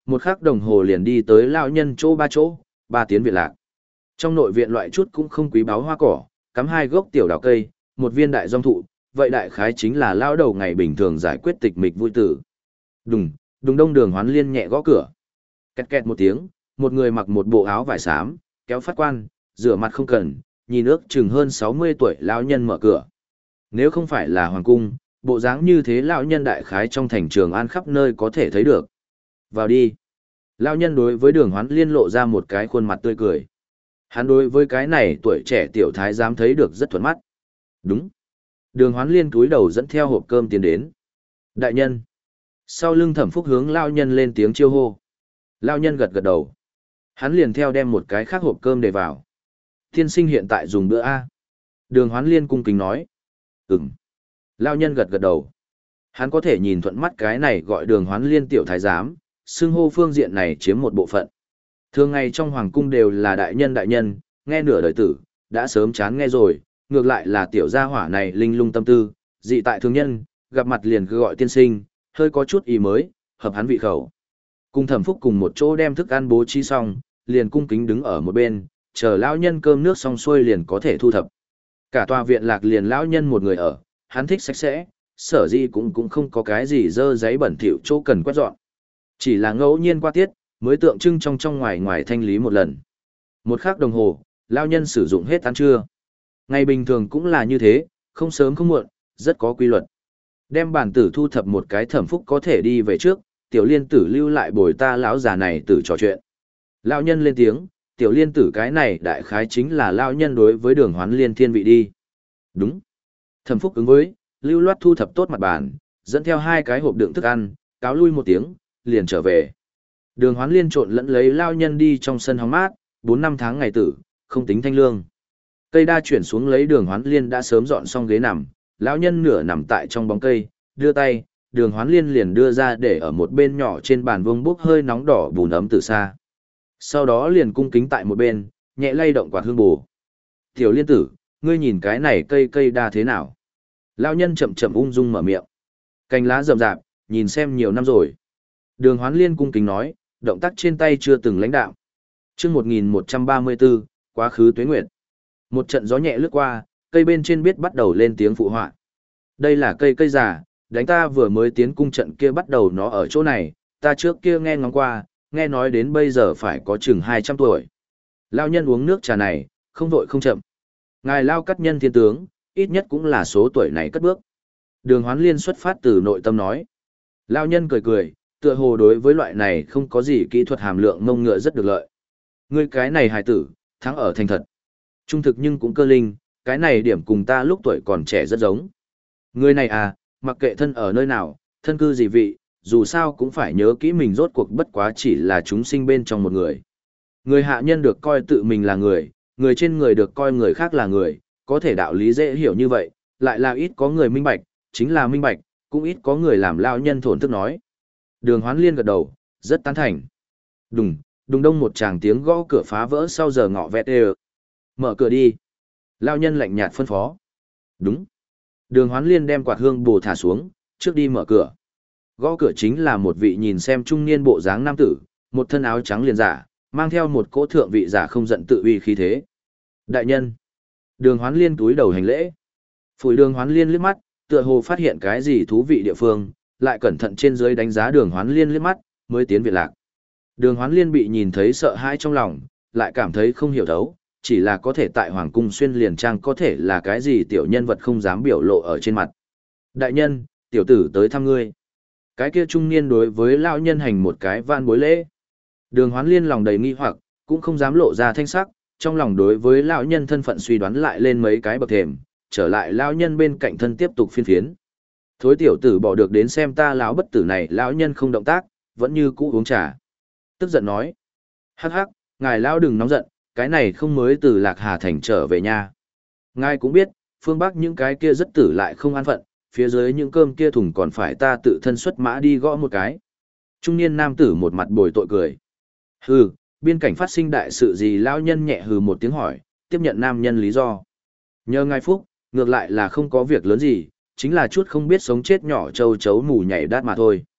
Một khắc đồng hồ liền đi tới lão nhân chỗ ba chỗ, ba tiến viện lạc. Trong nội viện loại chút cũng không quý báu hoa cỏ, cắm hai gốc tiểu đào cây, một viên đại dong thụ, vậy đại khái chính là lão đầu ngày bình thường giải quyết tịch mịch vui tử. Đùng, đùng đông Đường Hoán Liên nhẹ gõ cửa. Kẹt kẹt một tiếng, một người mặc một bộ áo vải xám, kéo phát quan, rửa mặt không cần, nhìn ước chừng hơn sáu mươi tuổi lão nhân mở cửa. Nếu không phải là hoàng cung, bộ dáng như thế lão nhân đại khái trong thành Trường An khắp nơi có thể thấy được. Vào đi. Lão nhân đối với Đường Hoán Liên lộ ra một cái khuôn mặt tươi cười. Hắn đối với cái này tuổi trẻ tiểu thái giám thấy được rất thuận mắt. Đúng. Đường Hoán Liên cúi đầu dẫn theo hộp cơm tiến đến. Đại nhân. Sau lưng Thẩm Phúc hướng lão nhân lên tiếng chiêu hô. Lão nhân gật gật đầu. Hắn liền theo đem một cái khác hộp cơm để vào. Tiên sinh hiện tại dùng bữa A. Đường Hoán Liên cung kính nói. Ừm. Lão nhân gật gật đầu. Hắn có thể nhìn thuận mắt cái này gọi Đường Hoán Liên tiểu thái giám, xưng hô phương diện này chiếm một bộ phận. Thường ngày trong hoàng cung đều là đại nhân đại nhân, nghe nửa đời tử, đã sớm chán nghe rồi, ngược lại là tiểu gia hỏa này linh lung tâm tư, dị tại thương nhân, gặp mặt liền cứ gọi tiên sinh, hơi có chút ý mới, hợp hắn vị khẩu. Cùng Thẩm Phúc cùng một chỗ đem thức ăn bố trí xong, liền cung kính đứng ở một bên, chờ lão nhân cơm nước xong xuôi liền có thể thu thập. Cả tòa viện lạc liền lão nhân một người ở, hắn thích sạch sẽ, sở dĩ cũng cũng không có cái gì dơ giấy bẩn thỉu chỗ cần quét dọn. Chỉ là ngẫu nhiên qua tiết, mới tượng trưng trong trong ngoài ngoài thanh lý một lần. Một khắc đồng hồ, lão nhân sử dụng hết ăn trưa. Ngày bình thường cũng là như thế, không sớm không muộn, rất có quy luật. Đem bản tử thu thập một cái Thẩm Phúc có thể đi về trước, tiểu liên tử lưu lại bồi ta lão già này tử trò chuyện. Lão nhân lên tiếng, tiểu liên tử cái này đại khái chính là lão nhân đối với Đường Hoán Liên thiên vị đi. Đúng. Thẩm Phúc ứng với, lưu loát thu thập tốt mặt bàn, dẫn theo hai cái hộp đựng thức ăn, cáo lui một tiếng, liền trở về. Đường Hoán Liên trộn lẫn lấy lão nhân đi trong sân hóng mát, bốn năm tháng ngày tử, không tính thanh lương. Cây đa chuyển xuống lấy Đường Hoán Liên đã sớm dọn xong ghế nằm, lão nhân nửa nằm tại trong bóng cây, đưa tay, Đường Hoán Liên liền đưa ra để ở một bên nhỏ trên bàn vuông bốc hơi nóng đỏ bùn ấm từ xa. Sau đó liền cung kính tại một bên, nhẹ lay động quạt hương bù. Tiểu Liên tử, ngươi nhìn cái này cây cây đa thế nào? Lão nhân chậm chậm ung dung mở miệng. Cành lá rậm rạp, nhìn xem nhiều năm rồi. Đường Hoán Liên cung kính nói, động tác trên tay chưa từng lãnh đạo. Chương một nghìn một trăm ba mươi bốn, quá khứ tuế nguyệt. Một trận gió nhẹ lướt qua, cây bên trên biết bắt đầu lên tiếng phụ họa. Đây là cây cây già, đánh ta vừa mới tiến cung trận kia bắt đầu nó ở chỗ này, ta trước kia nghe ngóng qua, nghe nói đến bây giờ phải có chừng hai trăm tuổi. Lao nhân uống nước trà này, không vội không chậm. Ngài Lao cắt nhân thiên tướng, ít nhất cũng là số tuổi này cất bước. Đường Hoán Liên xuất phát từ nội tâm nói. Lao nhân cười cười, tựa hồ đối với loại này không có gì kỹ thuật hàm lượng ngông ngựa rất được lợi. Ngươi cái này hài tử, thắng ở thành thật. Trung thực nhưng cũng cơ linh, cái này điểm cùng ta lúc tuổi còn trẻ rất giống. Ngươi này à, mặc kệ thân ở nơi nào, thân cư gì vị, dù sao cũng phải nhớ kỹ mình rốt cuộc bất quá chỉ là chúng sinh bên trong một người. Người hạ nhân được coi tự mình là người, người trên người được coi người khác là người, có thể đạo lý dễ hiểu như vậy, lại là ít có người minh bạch, chính là minh bạch, cũng ít có người làm lao nhân thổn thức nói. Đường Hoán Liên gật đầu, rất tán thành. Đùng, đùng đông một tràng tiếng gõ cửa phá vỡ sau giờ ngọ vẹt đều. Mở cửa đi. Lao nhân lạnh nhạt phân phó. Đúng. Đường Hoán Liên đem quạt hương bồ thả xuống, trước đi mở cửa. Gõ cửa chính là một vị nhìn xem trung niên bộ dáng nam tử, một thân áo trắng liền giả, mang theo một cỗ thượng vị giả không giận tự uy khí thế. Đại nhân. Đường Hoán Liên túi đầu hành lễ. Phủi Đường Hoán Liên liếc mắt, tựa hồ phát hiện cái gì thú vị địa phương, lại cẩn thận trên dưới đánh giá Đường Hoán Liên liếc mắt, mới tiến viện lạc. Đường Hoán Liên bị nhìn thấy sợ hãi trong lòng, lại cảm thấy không hiểu thấu, chỉ là có thể tại hoàng cung xuyên liền trang có thể là cái gì tiểu nhân vật không dám biểu lộ ở trên mặt. Đại nhân, tiểu tử tới thăm ngươi. Cái kia trung niên đối với lão nhân hành một cái van bối lễ. Đường Hoán Liên lòng đầy nghi hoặc, cũng không dám lộ ra thanh sắc, trong lòng đối với lão nhân thân phận suy đoán lại lên mấy cái bậc thềm, trở lại lão nhân bên cạnh thân tiếp tục phiên phiến. Thối tiểu tử bỏ được đến xem ta lão bất tử này, lão nhân không động tác, vẫn như cũ uống trà. Tức giận nói: "Hắc hắc, ngài lão đừng nóng giận, cái này không mới từ Lạc Hà thành trở về nha. Ngài cũng biết, phương Bắc những cái kia rất tử lại không an phận, phía dưới những cơm kia thùng còn phải ta tự thân xuất mã đi gõ một cái." Trung niên nam tử một mặt bồi tội cười. Hừ, biên cảnh phát sinh đại sự gì? Lão nhân nhẹ hừ một tiếng hỏi, tiếp nhận nam nhân lý do. Nhờ ngài phúc, ngược lại là không có việc lớn gì, chính là chút không biết sống chết nhỏ châu chấu mù nhảy đát mà thôi.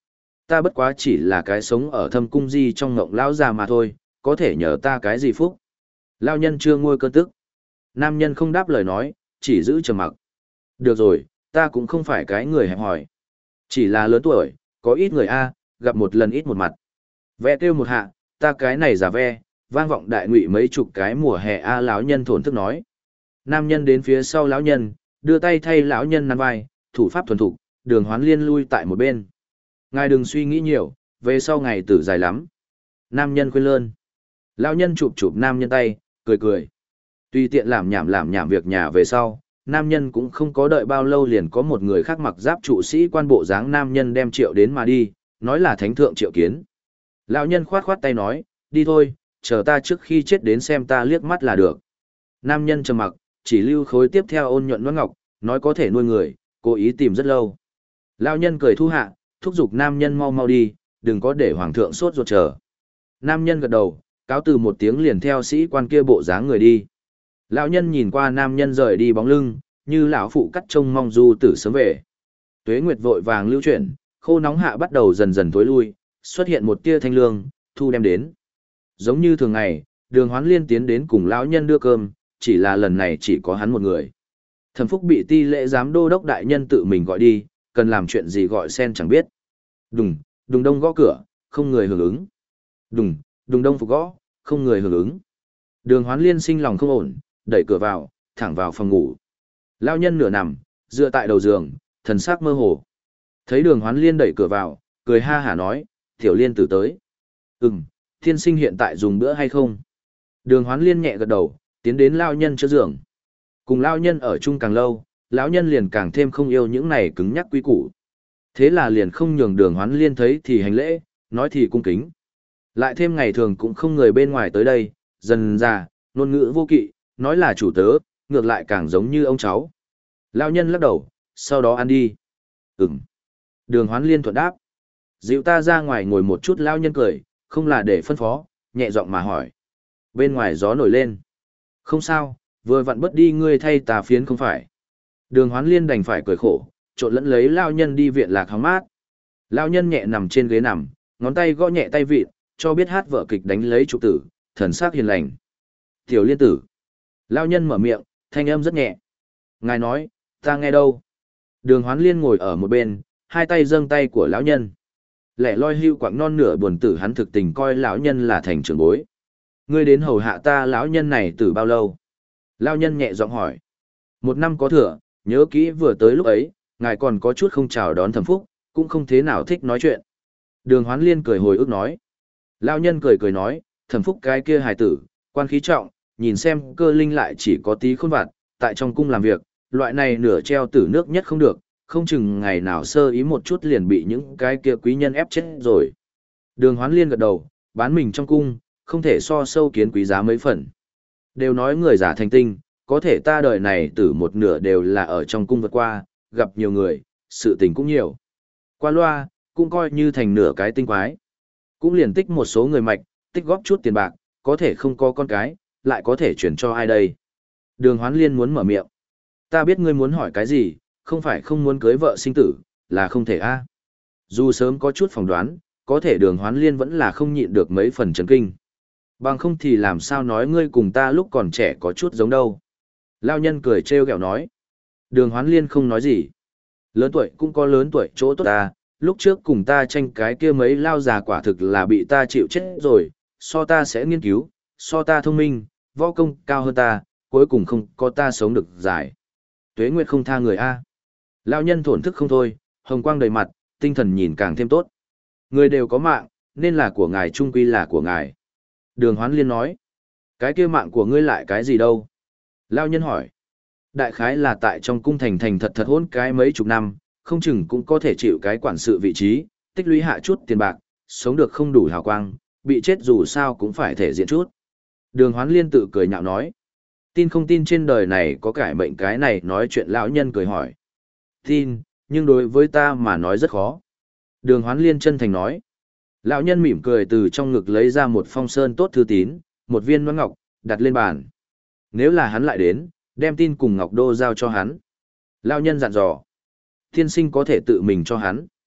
ta bất quá chỉ là cái sống ở thâm cung di trong ngộng lão già mà thôi, có thể nhờ ta cái gì phúc. Lão nhân chưa nguôi cơn tức. Nam nhân không đáp lời nói, chỉ giữ trầm mặc. Được rồi, ta cũng không phải cái người hẹp hòi. Chỉ là lớn tuổi, có ít người A, gặp một lần ít một mặt. Ve kêu một hạ, ta cái này giả ve, vang vọng đại ngụy mấy chục cái mùa hè A lão nhân thổn thức nói. Nam nhân đến phía sau lão nhân, đưa tay thay lão nhân nắn vai, thủ pháp thuần thục, Đường Hoán Liên lui tại một bên. Ngài đừng suy nghĩ nhiều, về sau ngày tử dài lắm. Nam nhân khuyên lơn. Lão nhân chụp chụp nam nhân tay, cười cười. Tùy tiện làm nhảm làm nhảm việc nhà về sau, nam nhân cũng không có đợi bao lâu liền có một người khác mặc giáp trụ sĩ quan bộ dáng nam nhân đem Triệu đến mà đi, nói là thánh thượng Triệu Kiến. Lão nhân khoát khoát tay nói, đi thôi, chờ ta trước khi chết đến xem ta liếc mắt là được. Nam nhân trầm mặc, chỉ lưu khối tiếp theo ôn nhuận ngoan ngọc, nói có thể nuôi người, cố ý tìm rất lâu. Lão nhân cười thu hạ, thúc giục nam nhân mau mau đi, đừng có để hoàng thượng sốt ruột chờ. Nam nhân gật đầu, cáo từ một tiếng liền theo sĩ quan kia bộ dáng người đi. Lão nhân nhìn qua nam nhân rời đi bóng lưng, như lão phụ cắt trông mong du tử sớm về. Tuế nguyệt vội vàng lưu chuyển, khô nóng hạ bắt đầu dần dần tối lui, xuất hiện một tia thanh lương, thu đem đến. Giống như thường ngày, Đường Hoán Liên tiến đến cùng lão nhân đưa cơm, chỉ là lần này chỉ có hắn một người. Thẩm Phúc bị ti lễ giám đô đốc đại nhân tự mình gọi đi, cần làm chuyện gì gọi sen chẳng biết. Đùng, đùng đông gõ cửa, không người hưởng ứng. Đùng, đùng đông phục gõ, không người hưởng ứng. Đường Hoán Liên sinh lòng không ổn, đẩy cửa vào, thẳng vào phòng ngủ. Lão nhân nửa nằm, dựa tại đầu giường, thần sắc mơ hồ. Thấy Đường Hoán Liên đẩy cửa vào, cười ha hả nói, "Tiểu Liên tử tới." "Ừm, tiên sinh hiện tại dùng bữa hay không?" Đường Hoán Liên nhẹ gật đầu, tiến đến lão nhân trước giường. Cùng lão nhân ở chung càng lâu, lão nhân liền càng thêm không yêu những này cứng nhắc quý củ. Thế là liền không nhường Đường Hoán Liên thấy thì hành lễ, nói thì cung kính. Lại thêm ngày thường cũng không người bên ngoài tới đây, dần ra, ngôn ngữ vô kỵ, nói là chủ tớ, ngược lại càng giống như ông cháu. Lão nhân lắc đầu, sau đó ăn đi. Ừm. Đường Hoán Liên thuận đáp. Dịu ta ra ngoài ngồi một chút, lão nhân cười, không là để phân phó, nhẹ giọng mà hỏi. Bên ngoài gió nổi lên. Không sao, vừa vặn bớt đi ngươi thay tà phiến không phải. Đường Hoán Liên đành phải cười khổ, trộn lẫn lấy lão nhân đi viện lạc hóng mát. Lão nhân nhẹ nằm trên ghế nằm, ngón tay gõ nhẹ tay vịt, cho biết hát vở kịch đánh lấy trụ tử, thần sắc hiền lành. Tiểu Liên tử. Lão nhân mở miệng, thanh âm rất nhẹ. Ngài nói, ta nghe đâu. Đường Hoán Liên ngồi ở một bên, hai tay dâng tay của lão nhân. Lẻ loi hưu quạng non nửa buồn tử hắn thực tình coi lão nhân là thành trưởng bối. Ngươi đến hầu hạ ta lão nhân này từ bao lâu? Lão nhân nhẹ giọng hỏi. Một năm có thừa, nhớ kỹ vừa tới lúc ấy, ngài còn có chút không chào đón Thẩm Phúc, cũng không thế nào thích nói chuyện. Đường Hoán Liên cười hồi ức nói. Lão nhân cười cười nói, Thẩm Phúc cái kia hài tử, quan khí trọng, nhìn xem cơ linh lại chỉ có tí khôn vặt, tại trong cung làm việc, loại này nửa treo tử nước nhất không được, không chừng ngày nào sơ ý một chút liền bị những cái kia quý nhân ép chết rồi. Đường Hoán Liên gật đầu, bán mình trong cung, không thể so sâu kiến quý giá mấy phần. Đều nói người giả thành tinh, có thể ta đời này tử một nửa đều là ở trong cung vượt qua, gặp nhiều người, sự tình cũng nhiều. Qua loa, cũng coi như thành nửa cái tinh quái. Cũng liền tích một số người mạch, tích góp chút tiền bạc, có thể không có con cái, lại có thể chuyển cho ai đây. Đường Hoán Liên muốn mở miệng. Ta biết ngươi muốn hỏi cái gì, không phải không muốn cưới vợ sinh tử, là không thể a. Dù sớm có chút phỏng đoán, có thể Đường Hoán Liên vẫn là không nhịn được mấy phần chấn kinh. Bằng không thì làm sao nói ngươi cùng ta lúc còn trẻ có chút giống đâu. Lao nhân cười trêu ghẹo nói. Đường Hoán Liên không nói gì. Lớn tuổi cũng có lớn tuổi chỗ tốt ta, lúc trước cùng ta tranh cái kia mấy lao già quả thực là bị ta chịu chết rồi, so ta sẽ nghiên cứu, so ta thông minh, võ công cao hơn ta, cuối cùng không có ta sống được dài. Tuế Nguyệt không tha người a. Lão nhân thổn thức không thôi, hồng quang đầy mặt, tinh thần nhìn càng thêm tốt. Người đều có mạng, nên là của ngài trung quy là của ngài. Đường Hoán Liên nói. Cái kia mạng của ngươi lại cái gì đâu? Lão nhân hỏi. Đại khái là tại trong cung thành thành thật thật hôn cái mấy chục năm, không chừng cũng có thể chịu cái quản sự vị trí, tích lũy hạ chút tiền bạc, sống được không đủ hào quang, bị chết dù sao cũng phải thể diện chút. Đường Hoán Liên tự cười nhạo nói. Tin không tin trên đời này có cải mệnh cái này nói chuyện lão nhân cười hỏi. Tin, nhưng đối với ta mà nói rất khó. Đường Hoán Liên chân thành nói. Lão nhân mỉm cười từ trong ngực lấy ra một phong sơn tốt thư tín, một viên nón ngọc, đặt lên bàn. Nếu là hắn lại đến, đem tin cùng ngọc đô giao cho hắn. Lão nhân dặn dò. Tiên sinh có thể tự mình cho hắn.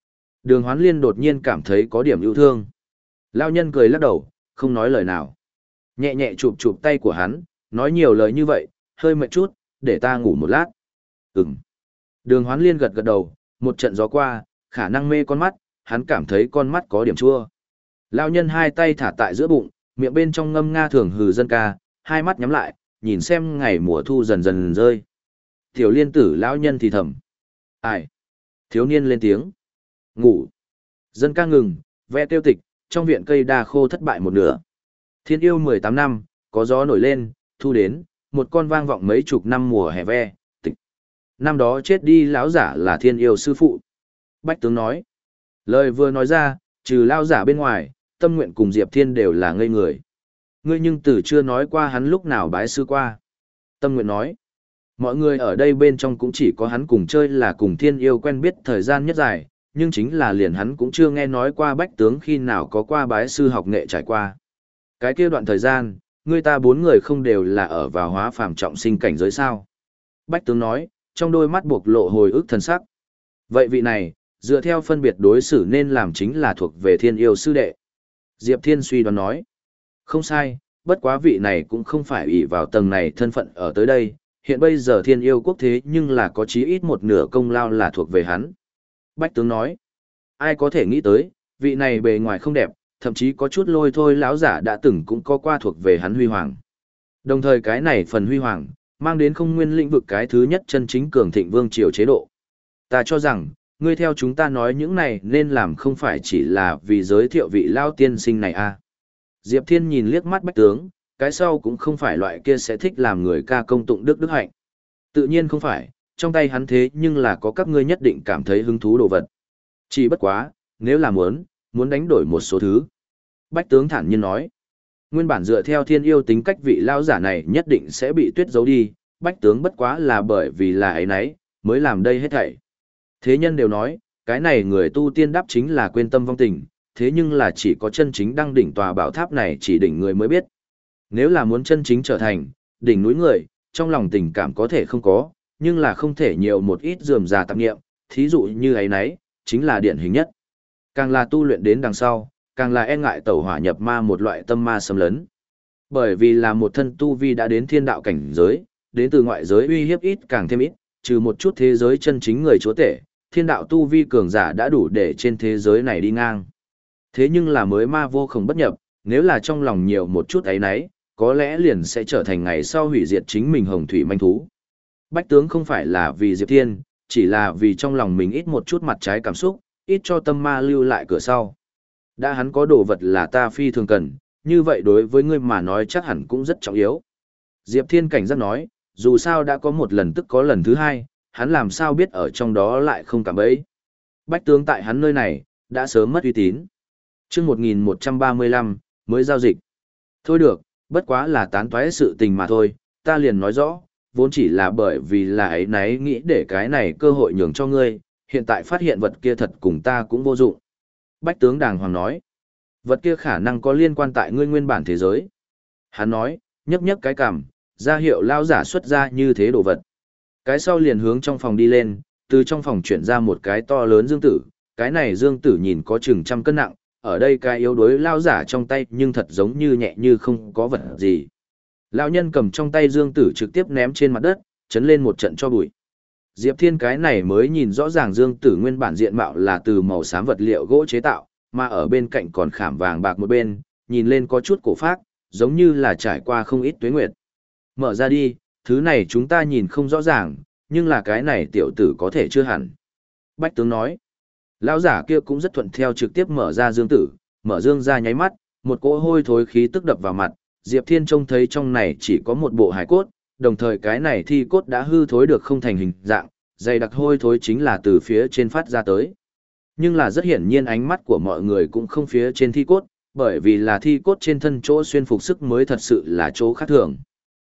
Đường Hoán Liên đột nhiên cảm thấy có điểm yêu thương. Lao nhân cười lắc đầu, không nói lời nào. Nhẹ nhẹ chụp chụp tay của hắn, nói nhiều lời như vậy, hơi mệt chút, để ta ngủ một lát. Ừm. Đường Hoán Liên gật gật đầu, một trận gió qua, khả năng mê con mắt, hắn cảm thấy con mắt có điểm chua. Lao nhân hai tay thả tại giữa bụng, miệng bên trong ngâm nga thường hừ dân ca, hai mắt nhắm lại, nhìn xem ngày mùa thu dần dần rơi. Tiểu Liên tử lão nhân thì thầm. Ai? Thiếu niên lên tiếng. Ngủ. Dân ca ngừng, ve tiêu tịch, trong viện cây đa khô thất bại một nửa. Thiên yêu mười tám năm, có gió nổi lên, thu đến, một con vang vọng mấy chục năm mùa hè ve, tịch. Năm đó chết đi lão giả là thiên yêu sư phụ. Bách tướng nói. Lời vừa nói ra, trừ lão giả bên ngoài, Tâm Nguyện cùng Diệp Thiên đều là ngây người. Ngươi nhưng từ chưa nói qua hắn lúc nào bái sư qua. Tâm Nguyện nói. Mọi người ở đây bên trong cũng chỉ có hắn cùng chơi là cùng thiên yêu quen biết thời gian nhất dài, nhưng chính là liền hắn cũng chưa nghe nói qua bách tướng khi nào có qua bái sư học nghệ trải qua. Cái kia đoạn thời gian, người ta bốn người không đều là ở vào hóa phàm trọng sinh cảnh giới sao. Bách tướng nói, trong đôi mắt buộc lộ hồi ức thần sắc. Vậy vị này, dựa theo phân biệt đối xử nên làm chính là thuộc về thiên yêu sư đệ. Diệp Thiên suy đoán nói, không sai, bất quá vị này cũng không phải ỷ vào tầng này thân phận ở tới đây, hiện bây giờ thiên yêu quốc thế nhưng là có chí ít một nửa công lao là thuộc về hắn. Bách tướng nói, ai có thể nghĩ tới, vị này bề ngoài không đẹp, thậm chí có chút lôi thôi lão giả đã từng cũng có qua thuộc về hắn huy hoàng. Đồng thời cái này phần huy hoàng, mang đến không nguyên lĩnh vực cái thứ nhất chân chính cường thịnh vương triều chế độ. Ta cho rằng, ngươi theo chúng ta nói những này nên làm không phải chỉ là vì giới thiệu vị lao tiên sinh này à. Diệp Thiên nhìn liếc mắt bách tướng, cái sau cũng không phải loại kia sẽ thích làm người ca công tụng đức đức hạnh. Tự nhiên không phải, trong tay hắn thế nhưng là có các ngươi nhất định cảm thấy hứng thú đồ vật. Chỉ bất quá, nếu là muốn, muốn đánh đổi một số thứ. Bách tướng thản nhiên nói, nguyên bản dựa theo thiên yêu tính cách vị lao giả này nhất định sẽ bị tuyết giấu đi, bách tướng bất quá là bởi vì là ấy nấy, mới làm đây hết thảy. Thế nhân đều nói, cái này người tu tiên đáp chính là quên tâm vong tình, thế nhưng là chỉ có chân chính đăng đỉnh tòa bảo tháp này chỉ đỉnh người mới biết. Nếu là muốn chân chính trở thành đỉnh núi người, trong lòng tình cảm có thể không có, nhưng là không thể nhiều một ít rườm rà tạp nghiệm, thí dụ như ấy nấy, chính là điển hình nhất. Càng là tu luyện đến đằng sau, càng là e ngại tẩu hỏa nhập ma một loại tâm ma xâm lấn. Bởi vì là một thân tu vi đã đến thiên đạo cảnh giới, đến từ ngoại giới uy hiếp ít càng thêm ít, trừ một chút thế giới chân chính người chúa tể, thiên đạo tu vi cường giả đã đủ để trên thế giới này đi ngang. Thế nhưng là mới ma vô không bất nhập, nếu là trong lòng nhiều một chút ấy nấy, có lẽ liền sẽ trở thành ngày sau hủy diệt chính mình hồng thủy manh thú. Bách tướng không phải là vì Diệp Thiên, chỉ là vì trong lòng mình ít một chút mặt trái cảm xúc, ít cho tâm ma lưu lại cửa sau. Đã hắn có đồ vật là ta phi thường cần, như vậy đối với ngươi mà nói chắc hẳn cũng rất trọng yếu. Diệp Thiên cảnh giác nói, dù sao đã có một lần tức có lần thứ hai, hắn làm sao biết ở trong đó lại không cảm bấy. Bách tướng tại hắn nơi này, đã sớm mất uy tín. chương một nghìn một trăm ba mươi lăm, mới giao dịch. Thôi được, bất quá là tán toái sự tình mà thôi, ta liền nói rõ, vốn chỉ là bởi vì là ấy nấy nghĩ để cái này cơ hội nhường cho ngươi, hiện tại phát hiện vật kia thật cùng ta cũng vô dụng. Bách tướng đàng hoàng nói, vật kia khả năng có liên quan tại ngươi nguyên bản thế giới. Hắn nói, nhấc nhấc cái cằm, ra hiệu lao giả xuất ra như thế đồ vật. Cái sau liền hướng trong phòng đi lên, từ trong phòng chuyển ra một cái to lớn dương tử, cái này dương tử nhìn có chừng trăm cân nặng, ở đây cái yếu đuối lao giả trong tay nhưng thật giống như nhẹ như không có vật gì. Lão nhân cầm trong tay dương tử trực tiếp ném trên mặt đất, chấn lên một trận cho bụi. Diệp Thiên cái này mới nhìn rõ ràng dương tử nguyên bản diện mạo là từ màu xám vật liệu gỗ chế tạo, mà ở bên cạnh còn khảm vàng bạc một bên, nhìn lên có chút cổ phác, giống như là trải qua không ít tuế nguyệt. Mở ra đi, thứ này chúng ta nhìn không rõ ràng, nhưng là cái này tiểu tử có thể chưa hẳn. Bách tướng nói, lão giả kia cũng rất thuận theo trực tiếp mở ra dương tử, mở dương ra nháy mắt, một cỗ hôi thối khí tức đập vào mặt, Diệp Thiên trông thấy trong này chỉ có một bộ hài cốt, đồng thời cái này thi cốt đã hư thối được không thành hình dạng, dày đặc hôi thối chính là từ phía trên phát ra tới. Nhưng là rất hiển nhiên ánh mắt của mọi người cũng không phía trên thi cốt, bởi vì là thi cốt trên thân chỗ xuyên phục sức mới thật sự là chỗ khác thường.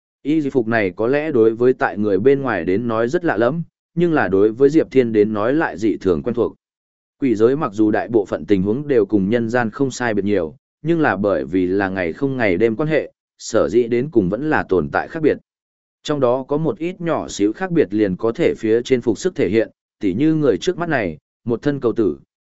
Y phục này có lẽ đối với tại người bên ngoài đến nói rất lạ lẫm, nhưng là đối với Diệp Thiên đến nói lại dị thường quen thuộc. Quỷ giới mặc dù đại bộ phận tình huống đều cùng nhân gian không sai biệt nhiều, nhưng là bởi vì là ngày không ngày đêm quan hệ, sở dĩ đến cùng vẫn là tồn tại khác biệt. Trong đó có một ít nhỏ xíu khác biệt liền có thể phía trên phục sức thể hiện, tỉ như người trước mắt này, một thân cầu tử,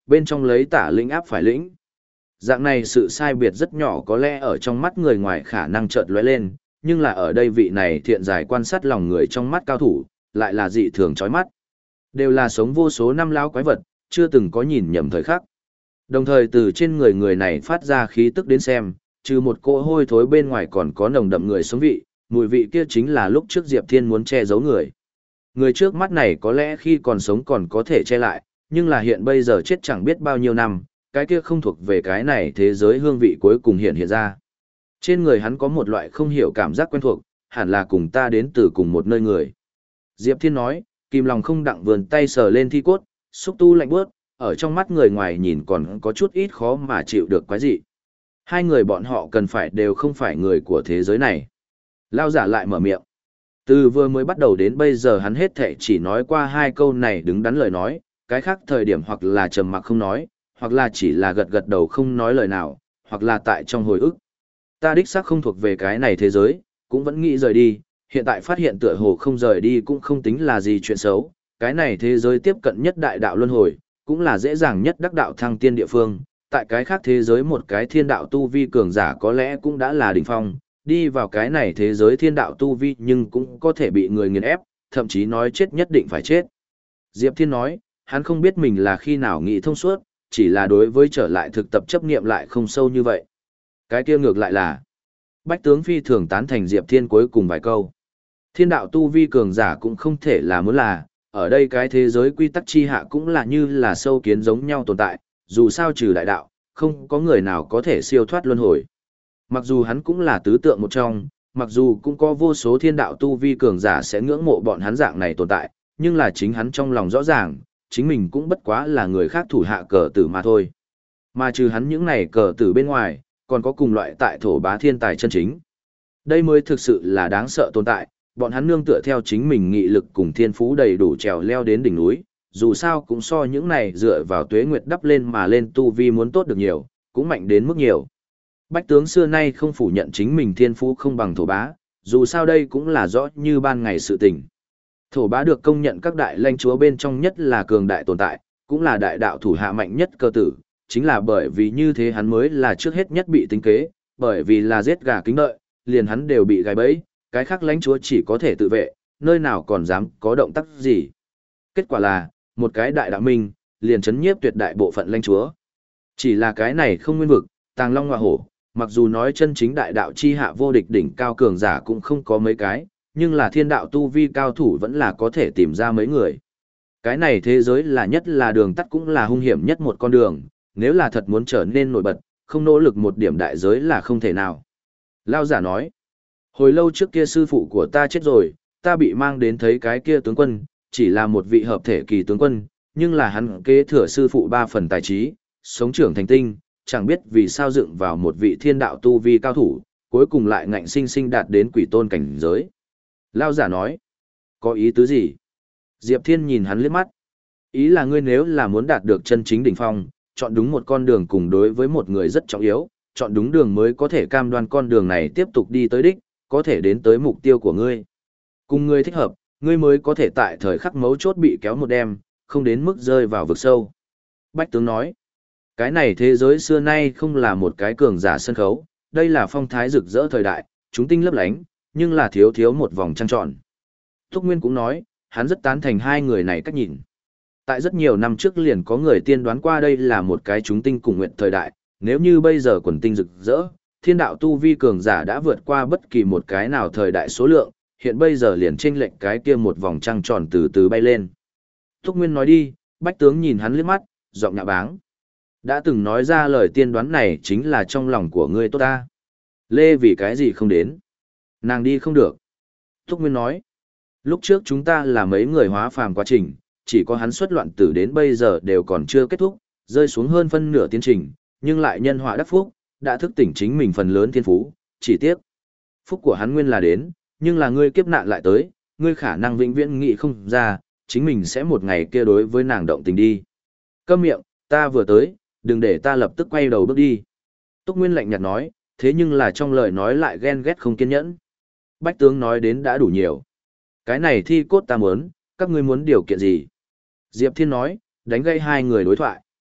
bên trong lấy tả lĩnh áp phải lĩnh. Dạng này sự sai biệt rất nhỏ có lẽ ở trong mắt người ngoài khả năng chợt lóe lên, nhưng là ở đây vị này thiện giải quan sát lòng người trong mắt cao thủ, lại là dị thường chói mắt. Đều là sống vô số năm lao quái vật, chưa từng có nhìn nhầm thời khắc. Đồng thời từ trên người người này phát ra khí tức đến xem, trừ một cỗ hôi thối bên ngoài còn có nồng đậm người sống vị, mùi vị kia chính là lúc trước Diệp Thiên muốn che giấu người. Người trước mắt này có lẽ khi còn sống còn có thể che lại, nhưng là hiện bây giờ chết chẳng biết bao nhiêu năm, cái kia không thuộc về cái này thế giới hương vị cuối cùng hiện hiện ra. Trên người hắn có một loại không hiểu cảm giác quen thuộc, hẳn là cùng ta đến từ cùng một nơi người. Diệp Thiên nói, kìm lòng không đặng vườn tay sờ lên thi cốt, xúc tu lạnh bước, ở trong mắt người ngoài nhìn còn có chút ít khó mà chịu được quái dị. Hai người bọn họ cần phải đều không phải người của thế giới này. Lao giả lại mở miệng. Từ vừa mới bắt đầu đến bây giờ hắn hết thệ chỉ nói qua hai câu này đứng đắn lời nói, cái khác thời điểm hoặc là trầm mặc không nói, hoặc là chỉ là gật gật đầu không nói lời nào, hoặc là tại trong hồi ức. Ta đích xác không thuộc về cái này thế giới, cũng vẫn nghĩ rời đi, hiện tại phát hiện tựa hồ không rời đi cũng không tính là gì chuyện xấu, cái này thế giới tiếp cận nhất đại đạo luân hồi, cũng là dễ dàng nhất đắc đạo thăng tiên địa phương, tại cái khác thế giới một cái thiên đạo tu vi cường giả có lẽ cũng đã là đỉnh phong, đi vào cái này thế giới thiên đạo tu vi nhưng cũng có thể bị người nghiền ép, thậm chí nói chết nhất định phải chết. Diệp Thiên nói, hắn không biết mình là khi nào nghĩ thông suốt, chỉ là đối với trở lại thực tập chấp niệm lại không sâu như vậy. Cái kia ngược lại là, Bách tướng phi thường tán thành Diệp Thiên cuối cùng vài câu. Thiên đạo tu vi cường giả cũng không thể là muốn là, ở đây cái thế giới quy tắc chi hạ cũng là như là sâu kiến giống nhau tồn tại, dù sao trừ đại đạo, không có người nào có thể siêu thoát luân hồi. Mặc dù hắn cũng là tứ tượng một trong, mặc dù cũng có vô số thiên đạo tu vi cường giả sẽ ngưỡng mộ bọn hắn dạng này tồn tại, nhưng là chính hắn trong lòng rõ ràng, chính mình cũng bất quá là người khác thủ hạ cờ tử mà thôi. Mà trừ hắn những này cờ tử bên ngoài, còn có cùng loại tại thổ bá thiên tài chân chính. Đây mới thực sự là đáng sợ tồn tại, bọn hắn nương tựa theo chính mình nghị lực cùng thiên phú đầy đủ trèo leo đến đỉnh núi, dù sao cũng so những này dựa vào tuế nguyệt đắp lên mà lên tu vi muốn tốt được nhiều, cũng mạnh đến mức nhiều. Bách tướng xưa nay không phủ nhận chính mình thiên phú không bằng thổ bá, dù sao đây cũng là rõ như ban ngày sự tình. Thổ bá được công nhận các đại lãnh chúa bên trong nhất là cường đại tồn tại, cũng là đại đạo thủ hạ mạnh nhất cơ tử, chính là bởi vì như thế hắn mới là trước hết nhất bị tính kế, bởi vì là giết gà kính đợi, liền hắn đều bị gài bẫy, cái khác lãnh chúa chỉ có thể tự vệ, nơi nào còn dám có động tác gì. Kết quả là, một cái đại đạo minh, liền chấn nhiếp tuyệt đại bộ phận lãnh chúa. Chỉ là cái này không nguyên vực, tàng long hoa hổ, mặc dù nói chân chính đại đạo chi hạ vô địch đỉnh cao cường giả cũng không có mấy cái, nhưng là thiên đạo tu vi cao thủ vẫn là có thể tìm ra mấy người. Cái này thế giới là nhất là đường tắt cũng là hung hiểm nhất một con đường, nếu là thật muốn trở nên nổi bật, không nỗ lực một điểm đại giới là không thể nào. Lao giả nói, hồi lâu trước kia sư phụ của ta chết rồi, ta bị mang đến thấy cái kia tướng quân, chỉ là một vị hợp thể kỳ tướng quân, nhưng là hắn kế thừa sư phụ ba phần tài trí, sống trưởng thành tinh, chẳng biết vì sao dựng vào một vị thiên đạo tu vi cao thủ, cuối cùng lại ngạnh sinh sinh đạt đến quỷ tôn cảnh giới. Lao giả nói, có ý tứ gì? Diệp Thiên nhìn hắn liếc mắt. Ý là ngươi nếu là muốn đạt được chân chính đỉnh phong, chọn đúng một con đường cùng đối với một người rất trọng yếu, chọn đúng đường mới có thể cam đoan con đường này tiếp tục đi tới đích, có thể đến tới mục tiêu của ngươi. Cùng ngươi thích hợp, ngươi mới có thể tại thời khắc mấu chốt bị kéo một đêm, không đến mức rơi vào vực sâu. Bách tướng nói, cái này thế giới xưa nay không là một cái cường giả sân khấu, đây là phong thái rực rỡ thời đại, chúng tinh lấp lánh, nhưng là thiếu thiếu một vòng trăng tròn. Thúc Nguyên cũng nói, hắn rất tán thành hai người này cách nhìn. Tại rất nhiều năm trước liền có người tiên đoán qua đây là một cái chúng tinh cùng nguyện thời đại, nếu như bây giờ quần tinh rực rỡ, thiên đạo tu vi cường giả đã vượt qua bất kỳ một cái nào thời đại số lượng, hiện bây giờ liền chênh lệch cái kia một vòng trăng tròn từ từ bay lên. Thúc Nguyên nói đi, Bách tướng nhìn hắn liếc mắt, giọng nhạ báng. Đã từng nói ra lời tiên đoán này chính là trong lòng của ngươi tốt ta. Lê vì cái gì không đến? Nàng đi không được. Thúc Nguyên nói, lúc trước chúng ta là mấy người hóa phàm quá trình, chỉ có hắn xuất loạn tử đến bây giờ đều còn chưa kết thúc, rơi xuống hơn phân nửa tiến trình, nhưng lại nhân họa đắc phúc, đã thức tỉnh chính mình phần lớn thiên phú, chỉ tiếc. Phúc của hắn nguyên là đến, nhưng là ngươi kiếp nạn lại tới, ngươi khả năng vĩnh viễn nghĩ không ra, chính mình sẽ một ngày kia đối với nàng động tình đi. Câm miệng, ta vừa tới, đừng để ta lập tức quay đầu bước đi. Túc Nguyên lạnh nhạt nói, thế nhưng là trong lời nói lại ghen ghét không kiên nhẫn. Bách tướng nói đến đã đủ nhiều. Cái này thi cốt ta muốn, các ngươi muốn điều kiện gì? Diệp Thiên nói, đánh gây hai người đối thoại.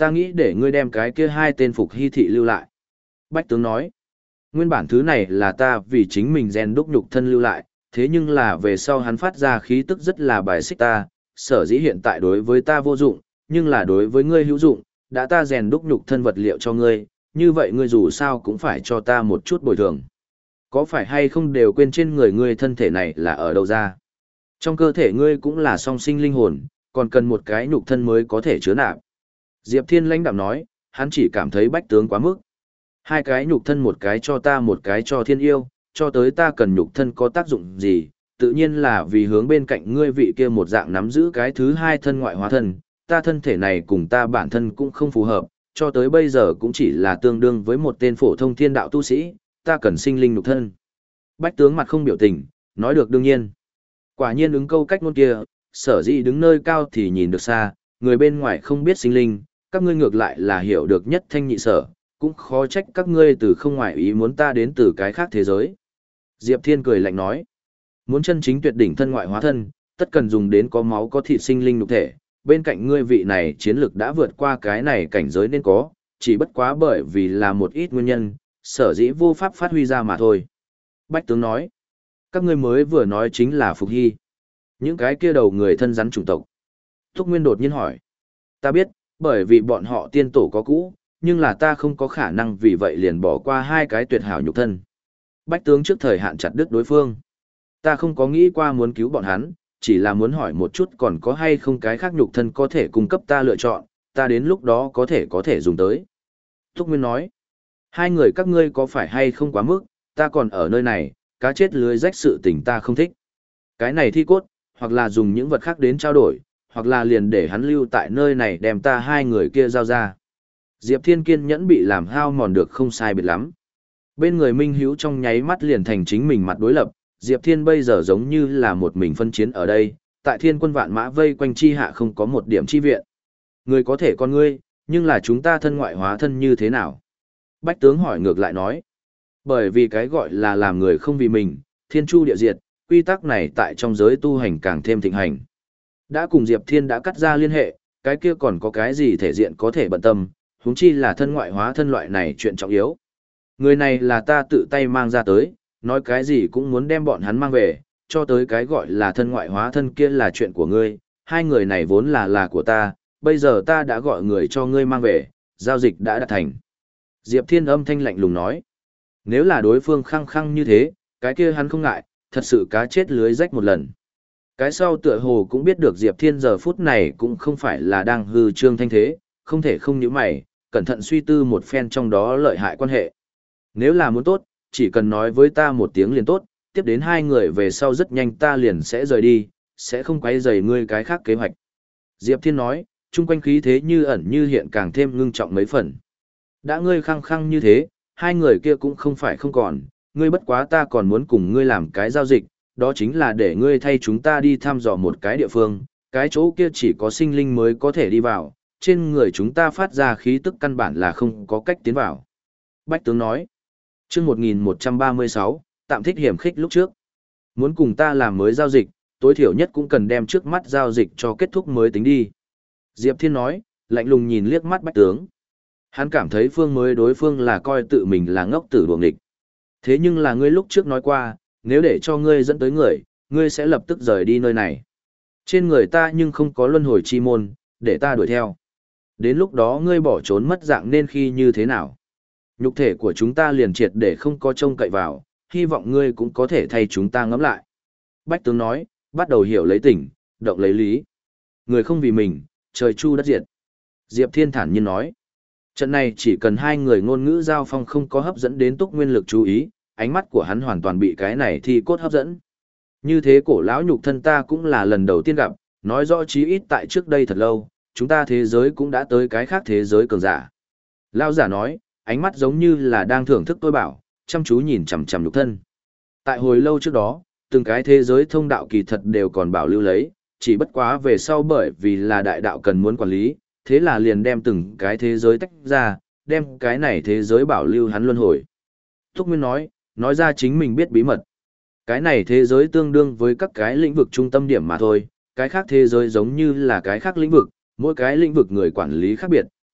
Ta nghĩ để ngươi đem cái kia hai tên Phục Hy thị lưu lại. Bách tướng nói, nguyên bản thứ này là ta vì chính mình rèn đúc nhục thân lưu lại, thế nhưng là về sau hắn phát ra khí tức rất là bài xích ta, sở dĩ hiện tại đối với ta vô dụng, nhưng là đối với ngươi hữu dụng, đã ta rèn đúc nhục thân vật liệu cho ngươi, như vậy ngươi dù sao cũng phải cho ta một chút bồi thường. Có phải hay không đều quên trên người ngươi thân thể này là ở đâu ra? Trong cơ thể ngươi cũng là song sinh linh hồn, còn cần một cái nhục thân mới có thể chứa nạp. Diệp Thiên lãnh đạm nói, hắn chỉ cảm thấy Bách tướng quá mức. Hai cái nhục thân, một cái cho ta, một cái cho thiên yêu, cho tới ta cần nhục thân có tác dụng gì, tự nhiên là vì hướng bên cạnh ngươi vị kia một dạng nắm giữ cái thứ hai thân ngoại hóa thân, ta thân thể này cùng ta bản thân cũng không phù hợp, cho tới bây giờ cũng chỉ là tương đương với một tên phổ thông thiên đạo tu sĩ, ta cần sinh linh nhục thân. Bách tướng mặt không biểu tình, nói được đương nhiên. Quả nhiên ứng câu cách ngôn kia, sở dĩ đứng nơi cao thì nhìn được xa, người bên ngoài không biết sinh linh, các ngươi ngược lại là hiểu được nhất thanh nhị sở, cũng khó trách các ngươi từ không ngoại ý muốn ta đến từ cái khác thế giới. Diệp Thiên cười lạnh nói, muốn chân chính tuyệt đỉnh thân ngoại hóa thân, tất cần dùng đến có máu có thịt sinh linh nhục thể, bên cạnh ngươi vị này chiến lực đã vượt qua cái này cảnh giới nên có, chỉ bất quá bởi vì là một ít nguyên nhân, sở dĩ vô pháp phát huy ra mà thôi. Bách tướng nói, các ngươi mới vừa nói chính là Phục Hy. Những cái kia đầu người thân rắn chủng tộc. Thúc Nguyên đột nhiên hỏi, ta biết, bởi vì bọn họ tiên tổ có cũ, nhưng là ta không có khả năng vì vậy liền bỏ qua hai cái tuyệt hảo nhục thân. Bách tướng trước thời hạn chặt đứt đối phương. Ta không có nghĩ qua muốn cứu bọn hắn, chỉ là muốn hỏi một chút còn có hay không cái khác nhục thân có thể cung cấp ta lựa chọn, ta đến lúc đó có thể có thể dùng tới. Thúc Nguyên nói, hai người các ngươi có phải hay không quá mức, ta còn ở nơi này, cá chết lưới rách sự tình ta không thích. Cái này thi cốt, hoặc là dùng những vật khác đến trao đổi, hoặc là liền để hắn lưu tại nơi này đem ta hai người kia giao ra. Diệp Thiên kiên nhẫn bị làm hao mòn được không sai biệt lắm. Bên người Minh Hiếu trong nháy mắt liền thành chính mình mặt đối lập, Diệp Thiên bây giờ giống như là một mình phân chiến ở đây, tại thiên quân vạn mã vây quanh chi hạ không có một điểm chi viện. Người có thể con ngươi, nhưng là chúng ta thân ngoại hóa thân như thế nào? Bách tướng hỏi ngược lại nói. Bởi vì cái gọi là làm người không vì mình, thiên chu địa diệt, quy tắc này tại trong giới tu hành càng thêm thịnh hành. Đã cùng Diệp Thiên đã cắt ra liên hệ, cái kia còn có cái gì thể diện có thể bận tâm, huống chi là thân ngoại hóa thân loại này chuyện trọng yếu. Người này là ta tự tay mang ra tới, nói cái gì cũng muốn đem bọn hắn mang về, cho tới cái gọi là thân ngoại hóa thân kia là chuyện của ngươi, hai người này vốn là là của ta, bây giờ ta đã gọi người cho ngươi mang về, giao dịch đã đạt thành. Diệp Thiên âm thanh lạnh lùng nói, nếu là đối phương khăng khăng như thế, cái kia hắn không ngại, thật sự cá chết lưới rách một lần. Cái sau tựa hồ cũng biết được Diệp Thiên giờ phút này cũng không phải là đang hư trương thanh thế, không thể không nhíu mày, cẩn thận suy tư một phen trong đó lợi hại quan hệ. Nếu là muốn tốt, chỉ cần nói với ta một tiếng liền tốt, tiếp đến hai người về sau rất nhanh ta liền sẽ rời đi, sẽ không quấy rầy ngươi cái khác kế hoạch. Diệp Thiên nói, chung quanh khí thế như ẩn như hiện càng thêm ngưng trọng mấy phần. Đã ngươi khăng khăng như thế, hai người kia cũng không phải không còn, ngươi bất quá ta còn muốn cùng ngươi làm cái giao dịch, đó chính là để ngươi thay chúng ta đi thăm dò một cái địa phương, cái chỗ kia chỉ có sinh linh mới có thể đi vào, trên người chúng ta phát ra khí tức căn bản là không có cách tiến vào. Bách tướng nói, chương một nghìn một trăm ba mươi sáu, tạm thích hiểm khích lúc trước. Muốn cùng ta làm mới giao dịch, tối thiểu nhất cũng cần đem trước mắt giao dịch cho kết thúc mới tính đi. Diệp Thiên nói, lạnh lùng nhìn liếc mắt Bách tướng. Hắn cảm thấy phương mới đối phương là coi tự mình là ngốc tử đuồng địch. Thế nhưng là ngươi lúc trước nói qua, nếu để cho ngươi dẫn tới người, ngươi sẽ lập tức rời đi nơi này. Trên người ta nhưng không có luân hồi chi môn, để ta đuổi theo. Đến lúc đó ngươi bỏ trốn mất dạng nên khi như thế nào? Nhục thể của chúng ta liền triệt để không có trông cậy vào, hy vọng ngươi cũng có thể thay chúng ta ngẫm lại. Bách tướng nói, bắt đầu hiểu lấy tình, động lấy lý. Người không vì mình, trời chu đất diệt. Diệp Thiên thản nhiên nói. Trận này chỉ cần hai người ngôn ngữ giao phong không có hấp dẫn đến Túc Nguyên lực chú ý, ánh mắt của hắn hoàn toàn bị cái này thi cốt hấp dẫn. Như thế cổ lão nhục thân ta cũng là lần đầu tiên gặp, nói rõ chí ít tại trước đây thật lâu, chúng ta thế giới cũng đã tới cái khác thế giới cường giả. Lão giả nói, ánh mắt giống như là đang thưởng thức tôi bảo, chăm chú nhìn chằm chằm nhục thân. Tại hồi lâu trước đó, từng cái thế giới thông đạo kỳ thật đều còn bảo lưu lấy, chỉ bất quá về sau bởi vì là đại đạo cần muốn quản lý, thế là liền đem từng cái thế giới tách ra, đem cái này thế giới bảo lưu hắn luân hồi. Thúc Nguyên nói, nói ra chính mình biết bí mật. Cái này thế giới tương đương với các cái lĩnh vực trung tâm điểm mà thôi, cái khác thế giới giống như là cái khác lĩnh vực, mỗi cái lĩnh vực người quản lý khác biệt,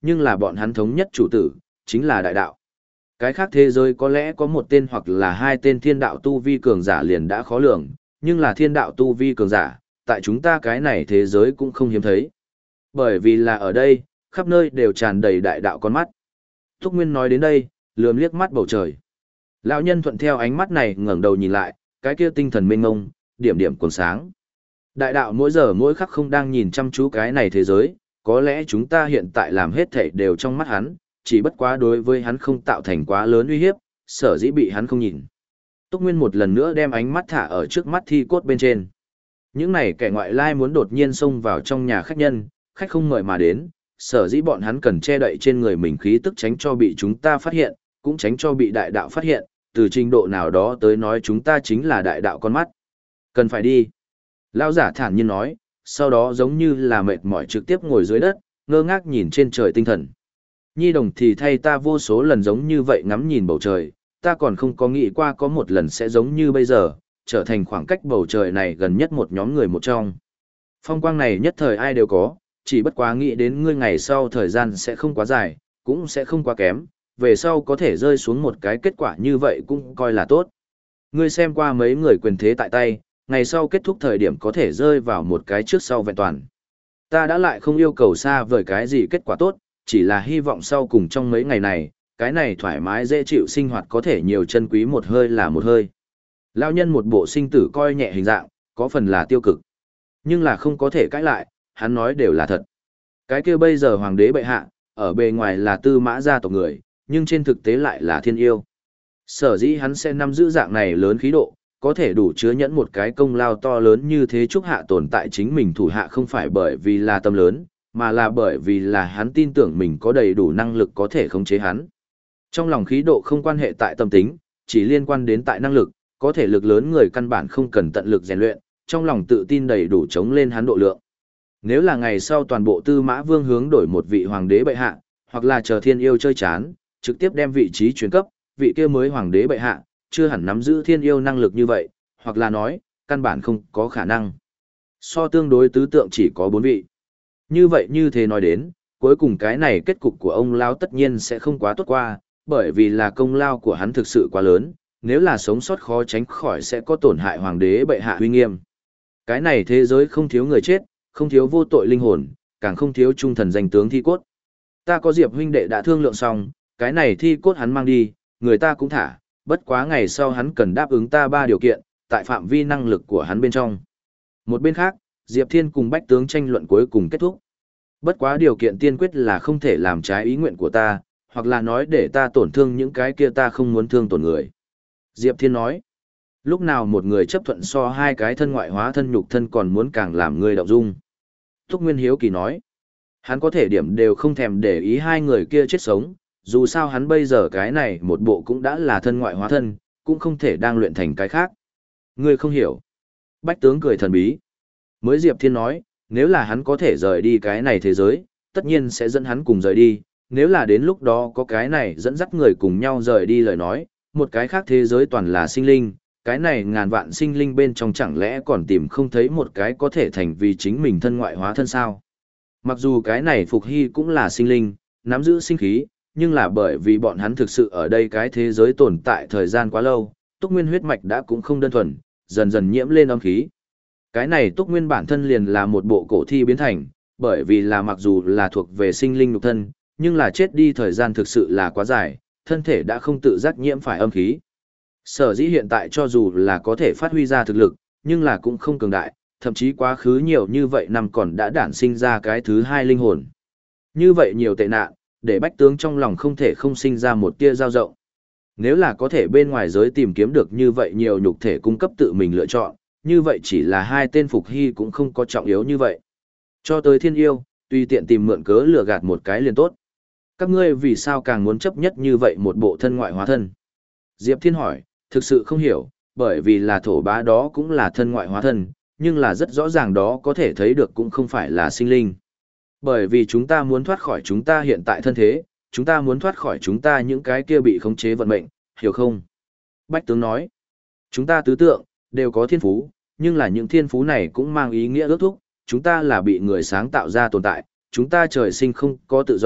nhưng là bọn hắn thống nhất chủ tử, chính là đại đạo. Cái khác thế giới có lẽ có một tên hoặc là hai tên thiên đạo tu vi cường giả liền đã khó lường, nhưng là thiên đạo tu vi cường giả, tại chúng ta cái này thế giới cũng không hiếm thấy. Bởi vì là ở đây, khắp nơi đều tràn đầy đại đạo con mắt. Thúc Nguyên nói đến đây, lườm liếc mắt bầu trời. Lão nhân thuận theo ánh mắt này ngẩng đầu nhìn lại, cái kia tinh thần mênh mông, điểm điểm cuồng sáng. Đại đạo mỗi giờ mỗi khắc không đang nhìn chăm chú cái này thế giới, có lẽ chúng ta hiện tại làm hết thảy đều trong mắt hắn, chỉ bất quá đối với hắn không tạo thành quá lớn uy hiếp, sở dĩ bị hắn không nhìn. Túc Nguyên một lần nữa đem ánh mắt thả ở trước mắt thi cốt bên trên. Những này kẻ ngoại lai muốn đột nhiên xông vào trong nhà khách nhân, khách không mời mà đến, sở dĩ bọn hắn cần che đậy trên người mình khí tức tránh cho bị chúng ta phát hiện, cũng tránh cho bị đại đạo phát hiện, từ trình độ nào đó tới nói chúng ta chính là đại đạo con mắt. Cần phải đi. Lão giả thản nhiên nói, sau đó giống như là mệt mỏi trực tiếp ngồi dưới đất, ngơ ngác nhìn trên trời tinh thần. Nhi đồng thì thay ta vô số lần giống như vậy ngắm nhìn bầu trời, ta còn không có nghĩ qua có một lần sẽ giống như bây giờ, trở thành khoảng cách bầu trời này gần nhất một nhóm người một trong. Phong quang này nhất thời ai đều có, chỉ bất quá nghĩ đến ngươi ngày sau thời gian sẽ không quá dài, cũng sẽ không quá kém, về sau có thể rơi xuống một cái kết quả như vậy cũng coi là tốt. Ngươi xem qua mấy người quyền thế tại tay, ngày sau kết thúc thời điểm có thể rơi vào một cái trước sau vẹn toàn. Ta đã lại không yêu cầu xa vời cái gì kết quả tốt, chỉ là hy vọng sau cùng trong mấy ngày này, cái này thoải mái dễ chịu sinh hoạt có thể nhiều chân quý một hơi là một hơi. Lão nhân một bộ sinh tử coi nhẹ hình dạng, có phần là tiêu cực. Nhưng là không có thể cãi lại, hắn nói đều là thật. Cái kia bây giờ hoàng đế bệ hạ, ở bề ngoài là tư mã gia tộc người, nhưng trên thực tế lại là thiên yêu. Sở dĩ hắn sẽ nắm giữ dạng này lớn khí độ, có thể đủ chứa nhẫn một cái công lao to lớn như thế chúc hạ tồn tại chính mình thủ hạ không phải bởi vì là tâm lớn, mà là bởi vì là hắn tin tưởng mình có đầy đủ năng lực có thể khống chế hắn. Trong lòng khí độ không quan hệ tại tâm tính, chỉ liên quan đến tại năng lực, có thể lực lớn người căn bản không cần tận lực rèn luyện, trong lòng tự tin đầy đủ chống lên hắn độ lượng. Nếu là ngày sau toàn bộ tư mã vương hướng đổi một vị hoàng đế bệ hạ, hoặc là chờ thiên yêu chơi chán, trực tiếp đem vị trí chuyển cấp, vị kia mới hoàng đế bệ hạ, chưa hẳn nắm giữ thiên yêu năng lực như vậy, hoặc là nói, căn bản không có khả năng. So tương đối tứ tượng chỉ có bốn vị. Như vậy như thế nói đến, cuối cùng cái này kết cục của ông lão tất nhiên sẽ không quá tốt qua, bởi vì là công lao của hắn thực sự quá lớn, nếu là sống sót khó tránh khỏi sẽ có tổn hại hoàng đế bệ hạ uy nghiêm. Cái này thế giới không thiếu người chết, không thiếu vô tội linh hồn, càng không thiếu trung thần danh tướng thi cốt. Ta có Diệp huynh đệ đã thương lượng xong, cái này thi cốt hắn mang đi, người ta cũng thả, bất quá ngày sau hắn cần đáp ứng ta ba điều kiện, tại phạm vi năng lực của hắn bên trong. Một bên khác, Diệp Thiên cùng Bách tướng tranh luận cuối cùng kết thúc. Bất quá điều kiện tiên quyết là không thể làm trái ý nguyện của ta, hoặc là nói để ta tổn thương những cái kia ta không muốn thương tổn người. Diệp Thiên nói, lúc nào một người chấp thuận so hai cái thân ngoại hóa thân nhục thân còn muốn càng làm người động dung. Thúc Nguyên Hiếu Kỳ nói, hắn có thể điểm đều không thèm để ý hai người kia chết sống, dù sao hắn bây giờ cái này một bộ cũng đã là thân ngoại hóa thân, cũng không thể đang luyện thành cái khác. Ngươi không hiểu. Bách tướng cười thần bí. Mới Diệp Thiên nói, nếu là hắn có thể rời đi cái này thế giới, tất nhiên sẽ dẫn hắn cùng rời đi, nếu là đến lúc đó có cái này dẫn dắt người cùng nhau rời đi lời nói, một cái khác thế giới toàn là sinh linh, cái này ngàn vạn sinh linh bên trong chẳng lẽ còn tìm không thấy một cái có thể thành vì chính mình thân ngoại hóa thân sao. Mặc dù cái này Phục Hy cũng là sinh linh, nắm giữ sinh khí, nhưng là bởi vì bọn hắn thực sự ở đây cái thế giới tồn tại thời gian quá lâu, Túc Nguyên huyết mạch đã cũng không đơn thuần, dần dần nhiễm lên âm khí. Cái này Túc Nguyên bản thân liền là một bộ cổ thi biến thành, bởi vì là mặc dù là thuộc về sinh linh nhục thân, nhưng là chết đi thời gian thực sự là quá dài, thân thể đã không tự giác nhiễm phải âm khí. Sở dĩ hiện tại cho dù là có thể phát huy ra thực lực, nhưng là cũng không cường đại, thậm chí quá khứ nhiều như vậy năm còn đã đản sinh ra cái thứ hai linh hồn. Như vậy nhiều tệ nạn, để bách tướng trong lòng không thể không sinh ra một tia dao rộng. Nếu là có thể bên ngoài giới tìm kiếm được như vậy nhiều nhục thể cung cấp tự mình lựa chọn, như vậy chỉ là hai tên Phục Hy cũng không có trọng yếu như vậy. Cho tới thiên yêu, tùy tiện tìm mượn cớ lừa gạt một cái liền tốt. Các ngươi vì sao càng muốn chấp nhất như vậy một bộ thân ngoại hóa thân? Diệp Thiên hỏi, thực sự không hiểu, bởi vì là thổ bá đó cũng là thân ngoại hóa thân, nhưng là rất rõ ràng đó có thể thấy được cũng không phải là sinh linh. Bởi vì chúng ta muốn thoát khỏi chúng ta hiện tại thân thế, chúng ta muốn thoát khỏi chúng ta những cái kia bị khống chế vận mệnh, hiểu không? Bách tướng nói, chúng ta tứ tượng, đều có thiên phú, nhưng là những thiên phú này cũng mang ý nghĩa ước thúc, chúng ta là bị người sáng tạo ra tồn tại, chúng ta trời sinh không có tự do,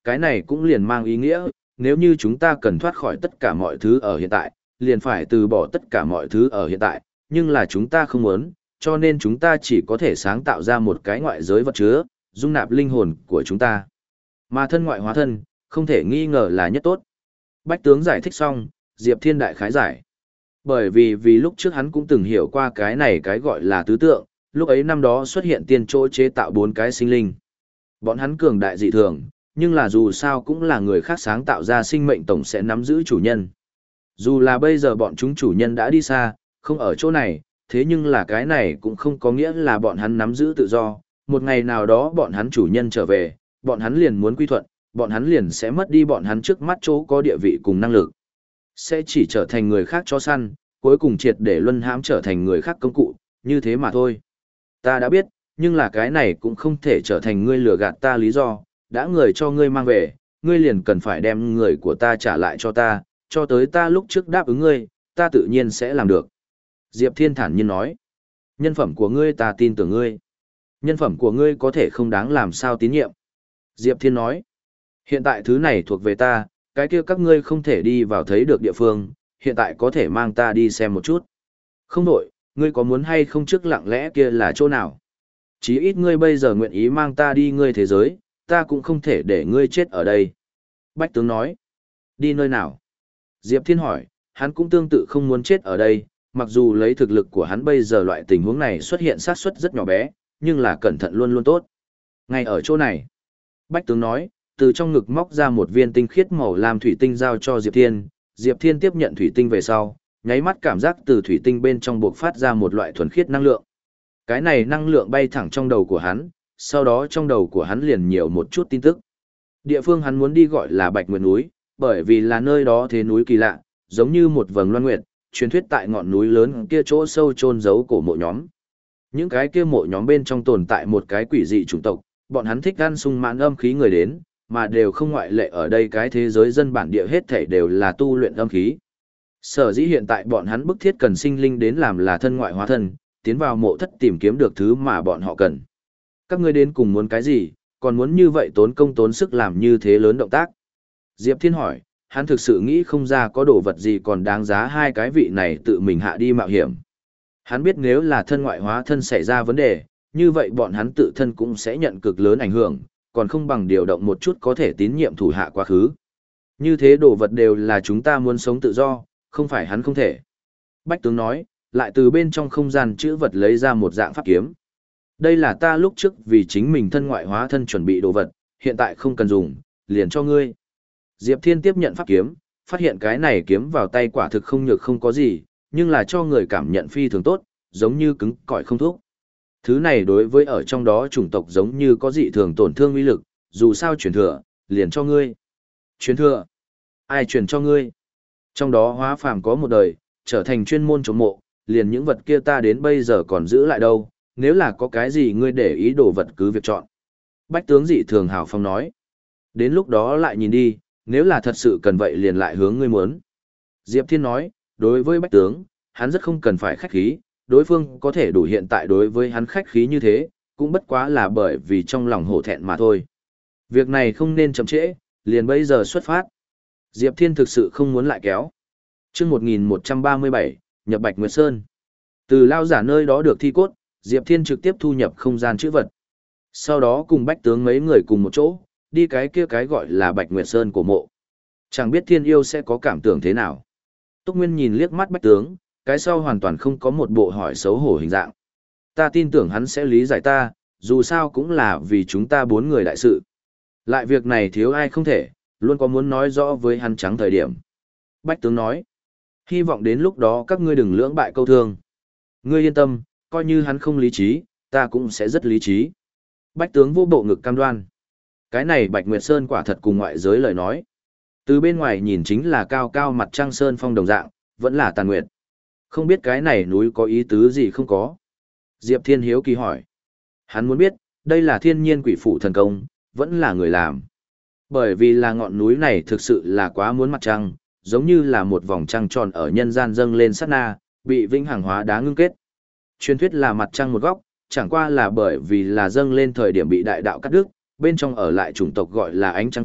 Cái này cũng liền mang ý nghĩa, nếu như chúng ta cần thoát khỏi tất cả mọi thứ ở hiện tại, liền phải từ bỏ tất cả mọi thứ ở hiện tại, nhưng là chúng ta không muốn, cho nên chúng ta chỉ có thể sáng tạo ra một cái ngoại giới vật chứa, dung nạp linh hồn của chúng ta. Mà thân ngoại hóa thân, không thể nghi ngờ là nhất tốt. Bách tướng giải thích xong, Diệp Thiên đại khái giải. Bởi vì vì lúc trước hắn cũng từng hiểu qua cái này cái gọi là tứ tượng, lúc ấy năm đó xuất hiện tiên chỗ chế tạo bốn cái sinh linh. Bọn hắn cường đại dị thường, nhưng là dù sao cũng là người khác sáng tạo ra sinh mệnh tổng sẽ nắm giữ chủ nhân. Dù là bây giờ bọn chúng chủ nhân đã đi xa, không ở chỗ này, thế nhưng là cái này cũng không có nghĩa là bọn hắn nắm giữ tự do. Một ngày nào đó bọn hắn chủ nhân trở về, bọn hắn liền muốn quy thuận, bọn hắn liền sẽ mất đi bọn hắn trước mắt chỗ có địa vị cùng năng lực. Sẽ chỉ trở thành người khác chó săn, cuối cùng triệt để luân hãm trở thành người khác công cụ, như thế mà thôi. Ta đã biết, nhưng là cái này cũng không thể trở thành ngươi lừa gạt ta lý do, đã người cho ngươi mang về, ngươi liền cần phải đem người của ta trả lại cho ta, cho tới ta lúc trước đáp ứng ngươi, ta tự nhiên sẽ làm được. Diệp Thiên thản nhiên nói, nhân phẩm của ngươi ta tin tưởng ngươi. Nhân phẩm của ngươi có thể không đáng làm sao tín nhiệm. Diệp Thiên nói, hiện tại thứ này thuộc về ta, cái kia các ngươi không thể đi vào thấy được địa phương, hiện tại có thể mang ta đi xem một chút. Không đổi, ngươi có muốn hay không trước lặng lẽ kia là chỗ nào? Chí ít ngươi bây giờ nguyện ý mang ta đi ngươi thế giới, ta cũng không thể để ngươi chết ở đây. Bách tướng nói, đi nơi nào? Diệp Thiên hỏi, hắn cũng tương tự không muốn chết ở đây, mặc dù lấy thực lực của hắn bây giờ loại tình huống này xuất hiện xác suất rất nhỏ bé, nhưng là cẩn thận luôn luôn tốt. Ngay ở chỗ này, Bách tướng nói, từ trong ngực móc ra một viên tinh khiết màu lam thủy tinh giao cho Diệp Thiên, Diệp Thiên tiếp nhận thủy tinh về sau, nháy mắt cảm giác từ thủy tinh bên trong bộc phát ra một loại thuần khiết năng lượng. Cái này năng lượng bay thẳng trong đầu của hắn, sau đó trong đầu của hắn liền nhiều một chút tin tức. Địa phương hắn muốn đi gọi là Bạch Nguyệt núi, bởi vì là nơi đó thế núi kỳ lạ, giống như một vầng loan nguyệt, truyền thuyết tại ngọn núi lớn kia chỗ sâu chôn giấu cổ mộ nhóm. Những cái kia mộ nhóm bên trong tồn tại một cái quỷ dị chủng tộc, bọn hắn thích ăn sung mãn âm khí người đến, mà đều không ngoại lệ ở đây cái thế giới dân bản địa hết thảy đều là tu luyện âm khí. Sở dĩ hiện tại bọn hắn bức thiết cần sinh linh đến làm là thân ngoại hóa thân, tiến vào mộ thất tìm kiếm được thứ mà bọn họ cần. Các ngươi đến cùng muốn cái gì, còn muốn như vậy tốn công tốn sức làm như thế lớn động tác? Diệp Thiên hỏi, hắn thực sự nghĩ không ra có đồ vật gì còn đáng giá hai cái vị này tự mình hạ đi mạo hiểm. Hắn biết nếu là thân ngoại hóa thân xảy ra vấn đề, như vậy bọn hắn tự thân cũng sẽ nhận cực lớn ảnh hưởng, còn không bằng điều động một chút có thể tín nhiệm thủ hạ quá khứ. Như thế đồ vật đều là chúng ta muốn sống tự do, không phải hắn không thể. Bách tướng nói, lại từ bên trong không gian chữ vật lấy ra một dạng pháp kiếm. Đây là ta lúc trước vì chính mình thân ngoại hóa thân chuẩn bị đồ vật, hiện tại không cần dùng, liền cho ngươi. Diệp Thiên tiếp nhận pháp kiếm, phát hiện cái này kiếm vào tay quả thực không nhược không có gì, nhưng là cho người cảm nhận phi thường tốt, giống như cứng cỏi không thuốc. Thứ này đối với ở trong đó chủng tộc giống như có dị thường tổn thương uy lực, dù sao truyền thừa, liền cho ngươi. Truyền thừa? Ai truyền cho ngươi? Trong đó hóa phàm có một đời, trở thành chuyên môn chống mộ, liền những vật kia ta đến bây giờ còn giữ lại đâu, nếu là có cái gì ngươi để ý đồ vật cứ việc chọn. Bách tướng dị thường hào phong nói. Đến lúc đó lại nhìn đi, nếu là thật sự cần vậy liền lại hướng ngươi muốn. Diệp Thiên nói, đối với bách tướng, hắn rất không cần phải khách khí, đối phương có thể đủ hiện tại đối với hắn khách khí như thế, cũng bất quá là bởi vì trong lòng hổ thẹn mà thôi. Việc này không nên chậm trễ, liền bây giờ xuất phát. Diệp Thiên thực sự không muốn lại kéo. Trước một nghìn một trăm ba mươi bảy, nhập Bạch Nguyệt Sơn. Từ lao giả nơi đó được thi cốt, Diệp Thiên trực tiếp thu nhập không gian chữ vật. Sau đó cùng bách tướng mấy người cùng một chỗ, đi cái kia cái gọi là Bạch Nguyệt Sơn của mộ. Chẳng biết thiên yêu sẽ có cảm tưởng thế nào. Túc Nguyên nhìn liếc mắt bách tướng, cái sau hoàn toàn không có một bộ hỏi xấu hổ hình dạng. Ta tin tưởng hắn sẽ lý giải ta, dù sao cũng là vì chúng ta bốn người đại sự. Lại việc này thiếu ai không thể, luôn có muốn nói rõ với hắn trắng thời điểm. Bách tướng nói, hy vọng đến lúc đó các ngươi đừng lưỡng bại câu thương. Ngươi yên tâm, coi như hắn không lý trí, ta cũng sẽ rất lý trí. Bách tướng vô bộ ngực cam đoan. Cái này Bạch Nguyệt Sơn quả thật cùng ngoại giới lời nói. Từ bên ngoài nhìn chính là cao cao mặt trăng sơn phong đồng dạng, vẫn là tàn nguyệt. Không biết cái này núi có ý tứ gì không có. Diệp Thiên hiếu kỳ hỏi. Hắn muốn biết, đây là thiên nhiên quỷ phụ thần công, vẫn là người làm. Bởi vì là ngọn núi này thực sự là quá muốn mặt trăng, giống như là một vòng trăng tròn ở nhân gian dâng lên sát na, bị vĩnh hằng hóa đá ngưng kết. Truyền thuyết là mặt trăng một góc, chẳng qua là bởi vì là dâng lên thời điểm bị đại đạo cắt đứt, bên trong ở lại chủng tộc gọi là ánh trăng tộc,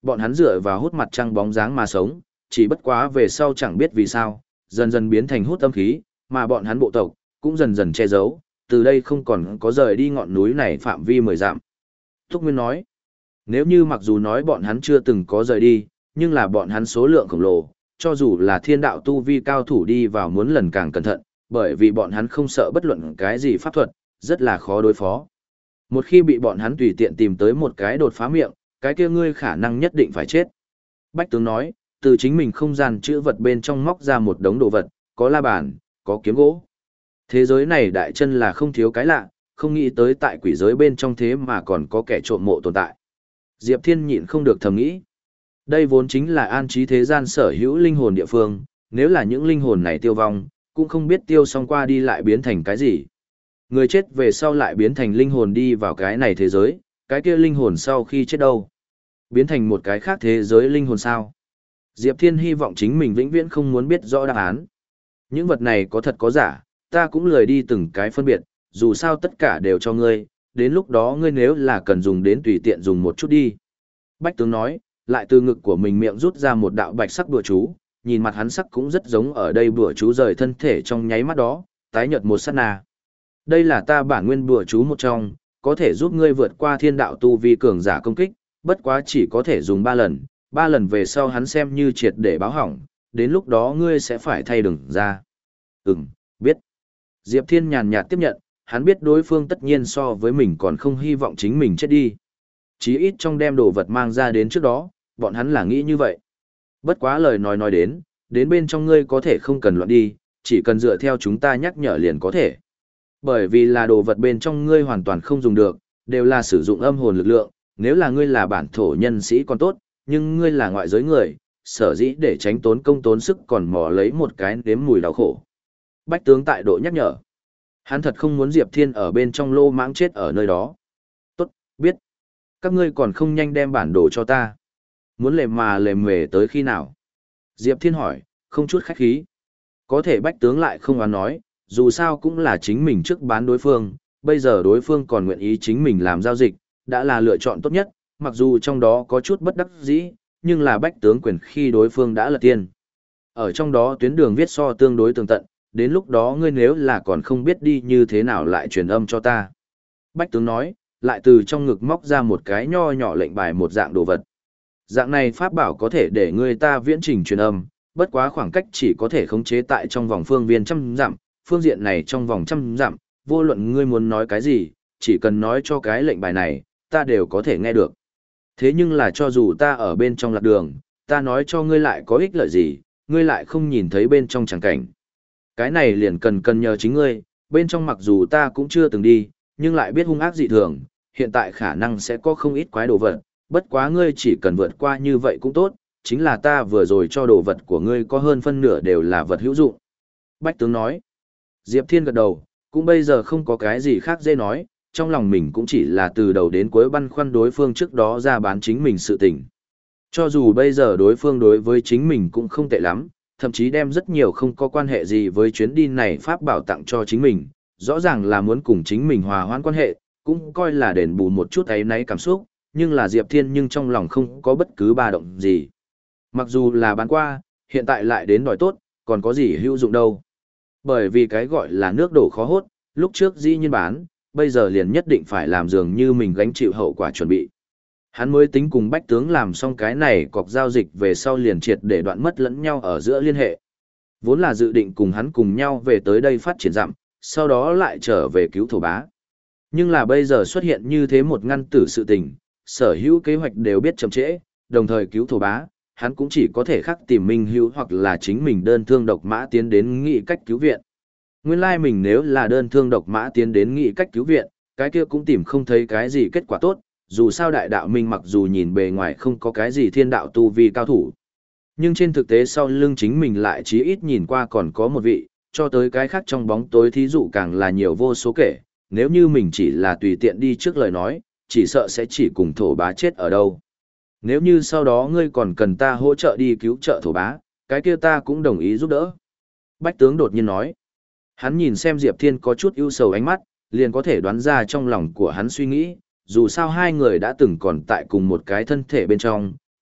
Bọn hắn dựa vào hút mặt trăng bóng dáng mà sống, chỉ bất quá về sau chẳng biết vì sao, dần dần biến thành hút âm khí, mà bọn hắn bộ tộc cũng dần dần che giấu, từ đây không còn có rời đi ngọn núi này phạm vi mười dặm. Túc Nguyên nói, nếu như mặc dù nói bọn hắn chưa từng có rời đi, nhưng là bọn hắn số lượng khổng lồ, cho dù là thiên đạo tu vi cao thủ đi vào muốn lần càng cẩn thận, bởi vì bọn hắn không sợ bất luận cái gì pháp thuật, rất là khó đối phó. Một khi bị bọn hắn tùy tiện tìm tới một cái đột phá miệng, cái kia ngươi khả năng nhất định phải chết. Bách tướng nói, từ chính mình không gian chữ vật bên trong móc ra một đống đồ vật, có la bàn, có kiếm gỗ. Thế giới này đại chân là không thiếu cái lạ, không nghĩ tới tại quỷ giới bên trong thế mà còn có kẻ trộm mộ tồn tại. Diệp Thiên nhịn không được thầm nghĩ. Đây vốn chính là an trí thế gian sở hữu linh hồn địa phương, nếu là những linh hồn này tiêu vong, cũng không biết tiêu xong qua đi lại biến thành cái gì. Người chết về sau lại biến thành linh hồn đi vào cái này thế giới, cái kia linh hồn sau khi chết đâu? Biến thành một cái khác thế giới linh hồn sao? Diệp Thiên hy vọng chính mình vĩnh viễn không muốn biết rõ đáp án. Những vật này có thật có giả, ta cũng lười đi từng cái phân biệt, dù sao tất cả đều cho ngươi, đến lúc đó ngươi nếu là cần dùng đến tùy tiện dùng một chút đi. Bách tướng nói, lại từ ngực của mình miệng rút ra một đạo bạch sắc bùa chú, nhìn mặt hắn sắc cũng rất giống ở đây bùa chú rời thân thể trong nháy mắt đó, tái nhợt một sát na. Đây là ta bản nguyên bùa chú một trong, có thể giúp ngươi vượt qua thiên đạo tu vi cường giả công kích, bất quá chỉ có thể dùng ba lần, ba lần về sau hắn xem như triệt để báo hỏng, đến lúc đó ngươi sẽ phải thay đường ra. Ừm, biết. Diệp Thiên nhàn nhạt tiếp nhận, hắn biết đối phương tất nhiên so với mình còn không hy vọng chính mình chết đi. Chí ít trong đem đồ vật mang ra đến trước đó, bọn hắn là nghĩ như vậy. Bất quá lời nói nói đến, đến bên trong ngươi có thể không cần loạn đi, chỉ cần dựa theo chúng ta nhắc nhở liền có thể. Bởi vì là đồ vật bên trong ngươi hoàn toàn không dùng được, đều là sử dụng âm hồn lực lượng, nếu là ngươi là bản thổ nhân sĩ còn tốt, nhưng ngươi là ngoại giới người, sở dĩ để tránh tốn công tốn sức còn mò lấy một cái nếm mùi đau khổ. Bách tướng tại độ nhắc nhở. Hắn thật không muốn Diệp Thiên ở bên trong lô mãng chết ở nơi đó. Tốt, biết. Các ngươi còn không nhanh đem bản đồ cho ta. Muốn lề mà lề mề tới khi nào? Diệp Thiên hỏi, không chút khách khí. Có thể bách tướng lại không oán nói, dù sao cũng là chính mình trước bán đối phương, bây giờ đối phương còn nguyện ý chính mình làm giao dịch, đã là lựa chọn tốt nhất, mặc dù trong đó có chút bất đắc dĩ, nhưng là bách tướng quyền khi đối phương đã lật tiên. Ở trong đó tuyến đường viết so tương đối tường tận, đến lúc đó ngươi nếu là còn không biết đi như thế nào lại truyền âm cho ta. Bách tướng nói, lại từ trong ngực móc ra một cái nho nhỏ lệnh bài một dạng đồ vật. Dạng này pháp bảo có thể để người ta viễn trình truyền âm, bất quá khoảng cách chỉ có thể khống chế tại trong vòng phương viên trăm dặm, phương diện này trong vòng trăm dặm, vô luận ngươi muốn nói cái gì, chỉ cần nói cho cái lệnh bài này, ta đều có thể nghe được. Thế nhưng là cho dù ta ở bên trong lạc đường, ta nói cho ngươi lại có ích lợi gì, ngươi lại không nhìn thấy bên trong chẳng cảnh. Cái này liền cần cần nhờ chính ngươi, bên trong mặc dù ta cũng chưa từng đi, nhưng lại biết hung ác dị thường, hiện tại khả năng sẽ có không ít quái đồ vật, bất quá ngươi chỉ cần vượt qua như vậy cũng tốt, chính là ta vừa rồi cho đồ vật của ngươi có hơn phân nửa đều là vật hữu dụng. Bách tướng nói, Diệp Thiên gật đầu, cũng bây giờ không có cái gì khác dễ nói, trong lòng mình cũng chỉ là từ đầu đến cuối băn khoăn đối phương trước đó ra bán chính mình sự tình. Cho dù bây giờ đối phương đối với chính mình cũng không tệ lắm, thậm chí đem rất nhiều không có quan hệ gì với chuyến đi này pháp bảo tặng cho chính mình, rõ ràng là muốn cùng chính mình hòa hoãn quan hệ, cũng coi là đền bù một chút ấy náy cảm xúc, nhưng là Diệp Thiên nhưng trong lòng không có bất cứ ba động gì. Mặc dù là bán qua, hiện tại lại đến đòi tốt, còn có gì hữu dụng đâu. Bởi vì cái gọi là nước đổ khó hốt, lúc trước dĩ nhiên bán, bây giờ liền nhất định phải làm dường như mình gánh chịu hậu quả chuẩn bị. Hắn mới tính cùng bách tướng làm xong cái này cọc giao dịch về sau liền triệt để đoạn mất lẫn nhau ở giữa liên hệ. Vốn là dự định cùng hắn cùng nhau về tới đây phát triển dặm, sau đó lại trở về cứu thổ bá. Nhưng là bây giờ xuất hiện như thế một ngăn tử sự tình, sở hữu kế hoạch đều biết chậm trễ, đồng thời cứu thổ bá, hắn cũng chỉ có thể khắc tìm Minh Hữu hoặc là chính mình đơn thương độc mã tiến đến nghị cách cứu viện. Nguyên lai like mình nếu là đơn thương độc mã tiến đến nghị cách cứu viện, cái kia cũng tìm không thấy cái gì kết quả tốt, dù sao đại đạo minh mặc dù nhìn bề ngoài không có cái gì thiên đạo tu vi cao thủ. Nhưng trên thực tế sau lưng chính mình lại chí ít nhìn qua còn có một vị, cho tới cái khác trong bóng tối thí dụ càng là nhiều vô số kể, nếu như mình chỉ là tùy tiện đi trước lời nói, chỉ sợ sẽ chỉ cùng thổ bá chết ở đâu. Nếu như sau đó ngươi còn cần ta hỗ trợ đi cứu trợ thổ bá, cái kia ta cũng đồng ý giúp đỡ. Bách tướng đột nhiên nói. Hắn nhìn xem Diệp Thiên có chút ưu sầu ánh mắt, liền có thể đoán ra trong lòng của hắn suy nghĩ, dù sao hai người đã từng còn tại cùng một cái thân thể bên trong,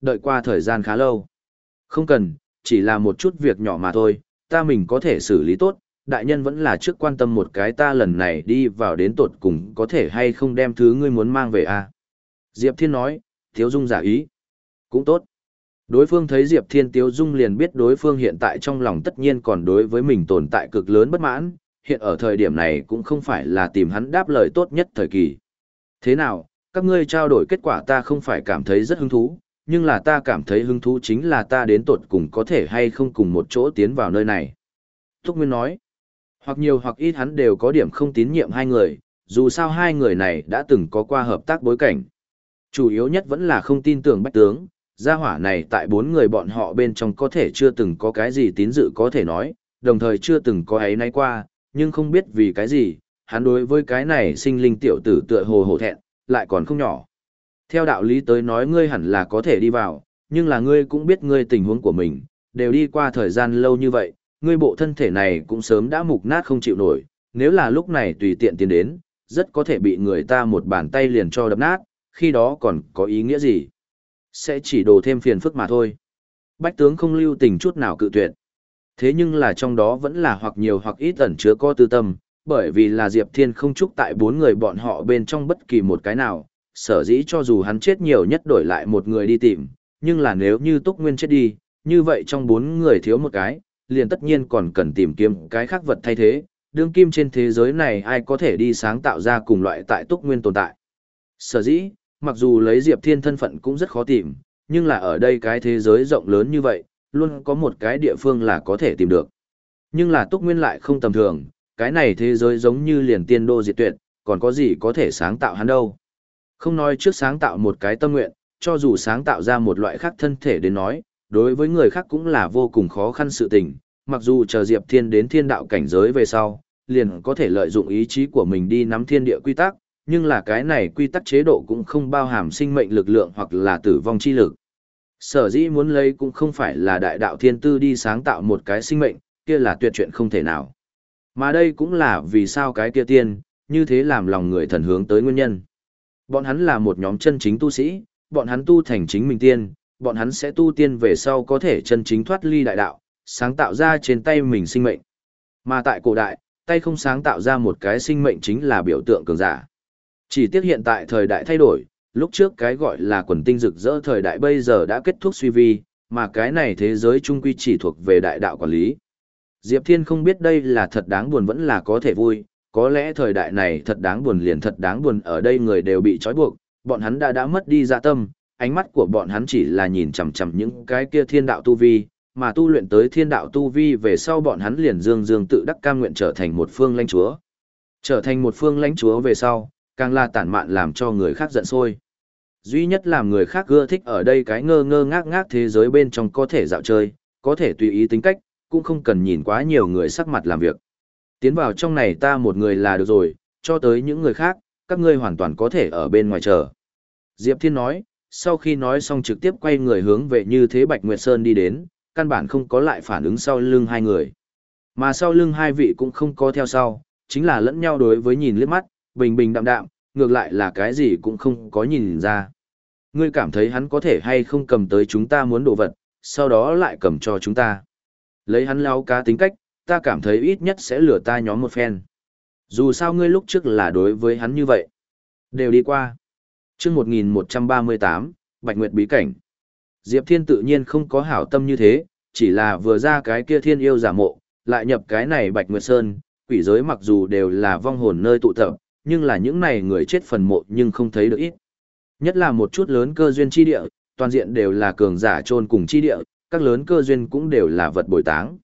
đợi qua thời gian khá lâu. Không cần, chỉ là một chút việc nhỏ mà thôi, ta mình có thể xử lý tốt, đại nhân vẫn là trước quan tâm một cái ta lần này đi vào đến tột cùng có thể hay không đem thứ ngươi muốn mang về à. Diệp Thiên nói, Tiếu Dung giả ý. Cũng tốt. Đối phương thấy Diệp Thiên Tiếu Dung liền biết đối phương hiện tại trong lòng tất nhiên còn đối với mình tồn tại cực lớn bất mãn, hiện ở thời điểm này cũng không phải là tìm hắn đáp lời tốt nhất thời kỳ. Thế nào, các ngươi trao đổi kết quả ta không phải cảm thấy rất hứng thú, nhưng là ta cảm thấy hứng thú chính là ta đến tột cùng có thể hay không cùng một chỗ tiến vào nơi này. Túc Nguyên nói, hoặc nhiều hoặc ít hắn đều có điểm không tín nhiệm hai người, dù sao hai người này đã từng có qua hợp tác bối cảnh. Chủ yếu nhất vẫn là không tin tưởng Bách Tướng, gia hỏa này tại bốn người bọn họ bên trong có thể chưa từng có cái gì tín dự có thể nói, đồng thời chưa từng có ấy nay qua, nhưng không biết vì cái gì, hắn đối với cái này sinh linh tiểu tử tựa hồ hổ thẹn, lại còn không nhỏ. Theo đạo lý tới nói ngươi hẳn là có thể đi vào, nhưng là ngươi cũng biết ngươi tình huống của mình, đều đi qua thời gian lâu như vậy, ngươi bộ thân thể này cũng sớm đã mục nát không chịu nổi, nếu là lúc này tùy tiện tiến đến, rất có thể bị người ta một bàn tay liền cho đập nát, khi đó còn có ý nghĩa gì? Sẽ chỉ đổ thêm phiền phức mà thôi. Bách Tướng không lưu tình chút nào cự tuyệt. Thế nhưng là trong đó vẫn là hoặc nhiều hoặc ít ẩn chứa có tư tâm, bởi vì là Diệp Thiên không chúc tại bốn người bọn họ bên trong bất kỳ một cái nào, sở dĩ cho dù hắn chết nhiều nhất đổi lại một người đi tìm, nhưng là nếu như Túc Nguyên chết đi, như vậy trong bốn người thiếu một cái, liền tất nhiên còn cần tìm kiếm cái khác vật thay thế, đương kim trên thế giới này ai có thể đi sáng tạo ra cùng loại tại Túc Nguyên tồn tại. Sở dĩ, mặc dù lấy Diệp Thiên thân phận cũng rất khó tìm, nhưng là ở đây cái thế giới rộng lớn như vậy, luôn có một cái địa phương là có thể tìm được. Nhưng là Túc Nguyên lại không tầm thường, cái này thế giới giống như liền tiên đô diệt tuyệt, còn có gì có thể sáng tạo hắn đâu. Không nói trước sáng tạo một cái tâm nguyện, cho dù sáng tạo ra một loại khác thân thể đến nói, đối với người khác cũng là vô cùng khó khăn sự tình, mặc dù chờ Diệp Thiên đến thiên đạo cảnh giới về sau, liền có thể lợi dụng ý chí của mình đi nắm thiên địa quy tắc, nhưng là cái này quy tắc chế độ cũng không bao hàm sinh mệnh lực lượng hoặc là tử vong chi lực. Sở dĩ muốn lấy cũng không phải là đại đạo thiên tư đi sáng tạo một cái sinh mệnh, kia là tuyệt chuyện không thể nào. Mà đây cũng là vì sao cái kia tiên, như thế làm lòng người thần hướng tới nguyên nhân. Bọn hắn là một nhóm chân chính tu sĩ, bọn hắn tu thành chính mình tiên, bọn hắn sẽ tu tiên về sau có thể chân chính thoát ly đại đạo, sáng tạo ra trên tay mình sinh mệnh. Mà tại cổ đại, tay không sáng tạo ra một cái sinh mệnh chính là biểu tượng cường giả. Chỉ tiếc hiện tại thời đại thay đổi, lúc trước cái gọi là quần tinh rực rỡ thời đại bây giờ đã kết thúc suy vi, mà cái này thế giới trung quy chỉ thuộc về đại đạo quản lý. Diệp Thiên không biết đây là thật đáng buồn vẫn là có thể vui, có lẽ thời đại này thật đáng buồn liền thật đáng buồn ở đây người đều bị trói buộc, bọn hắn đã đã mất đi dạ tâm, ánh mắt của bọn hắn chỉ là nhìn chằm chằm những cái kia thiên đạo tu vi, mà tu luyện tới thiên đạo tu vi về sau bọn hắn liền dương dương tự đắc cam nguyện trở thành một phương lãnh chúa. Trở thành một phương lãnh chúa về sau, càng là tản mạn làm cho người khác giận sôi. Duy nhất làm người khác ưa thích ở đây cái ngơ ngơ ngác ngác thế giới bên trong có thể dạo chơi, có thể tùy ý tính cách, cũng không cần nhìn quá nhiều người sắc mặt làm việc. Tiến vào trong này ta một người là được rồi, cho tới những người khác, các ngươi hoàn toàn có thể ở bên ngoài chờ. Diệp Thiên nói, sau khi nói xong trực tiếp quay người hướng về như thế Bạch Nguyệt Sơn đi đến, căn bản không có lại phản ứng sau lưng hai người. Mà sau lưng hai vị cũng không có theo sau, chính là lẫn nhau đối với nhìn liếc mắt, bình bình đạm đạm, ngược lại là cái gì cũng không có nhìn ra. Ngươi cảm thấy hắn có thể hay không cầm tới chúng ta muốn đồ vật, sau đó lại cầm cho chúng ta. Lấy hắn lao cá tính cách, ta cảm thấy ít nhất sẽ lừa ta nhóm một phen. Dù sao ngươi lúc trước là đối với hắn như vậy. Đều đi qua. chương một nghìn một trăm ba mươi tám, Bạch Nguyệt Bí Cảnh. Diệp Thiên tự nhiên không có hảo tâm như thế, chỉ là vừa ra cái kia thiên yêu giả mộ, lại nhập cái này Bạch Nguyệt Sơn, quỷ giới mặc dù đều là vong hồn nơi tụ tập, nhưng là những này người chết phần mộ nhưng không thấy được ít. Nhất là một chút lớn cơ duyên chi địa, toàn diện đều là cường giả chôn cùng chi địa, các lớn cơ duyên cũng đều là vật bồi táng.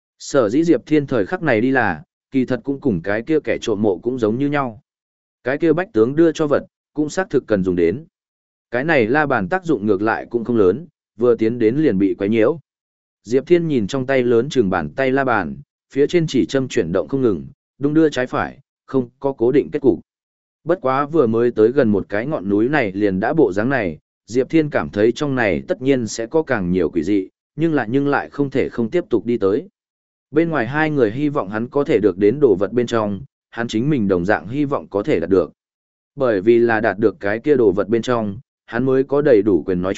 Sở dĩ Diệp Thiên thời khắc này đi là, kỳ thật cũng cùng cái kia kẻ trộm mộ cũng giống như nhau. Cái kia bách tướng đưa cho vật, cũng xác thực cần dùng đến. Cái này la bàn tác dụng ngược lại cũng không lớn, vừa tiến đến liền bị quấy nhiễu. Diệp Thiên nhìn trong tay lớn chừng bàn tay la bàn, phía trên chỉ châm chuyển động không ngừng, đung đưa trái phải, không có cố định kết cục. Bất quá vừa mới tới gần một cái ngọn núi này liền đã bộ dáng này, Diệp Thiên cảm thấy trong này tất nhiên sẽ có càng nhiều quỷ dị, nhưng lại nhưng lại không thể không tiếp tục đi tới. Bên ngoài hai người hy vọng hắn có thể được đến đồ vật bên trong, hắn chính mình đồng dạng hy vọng có thể đạt được. Bởi vì là đạt được cái kia đồ vật bên trong, hắn mới có đầy đủ quyền nói chuyện,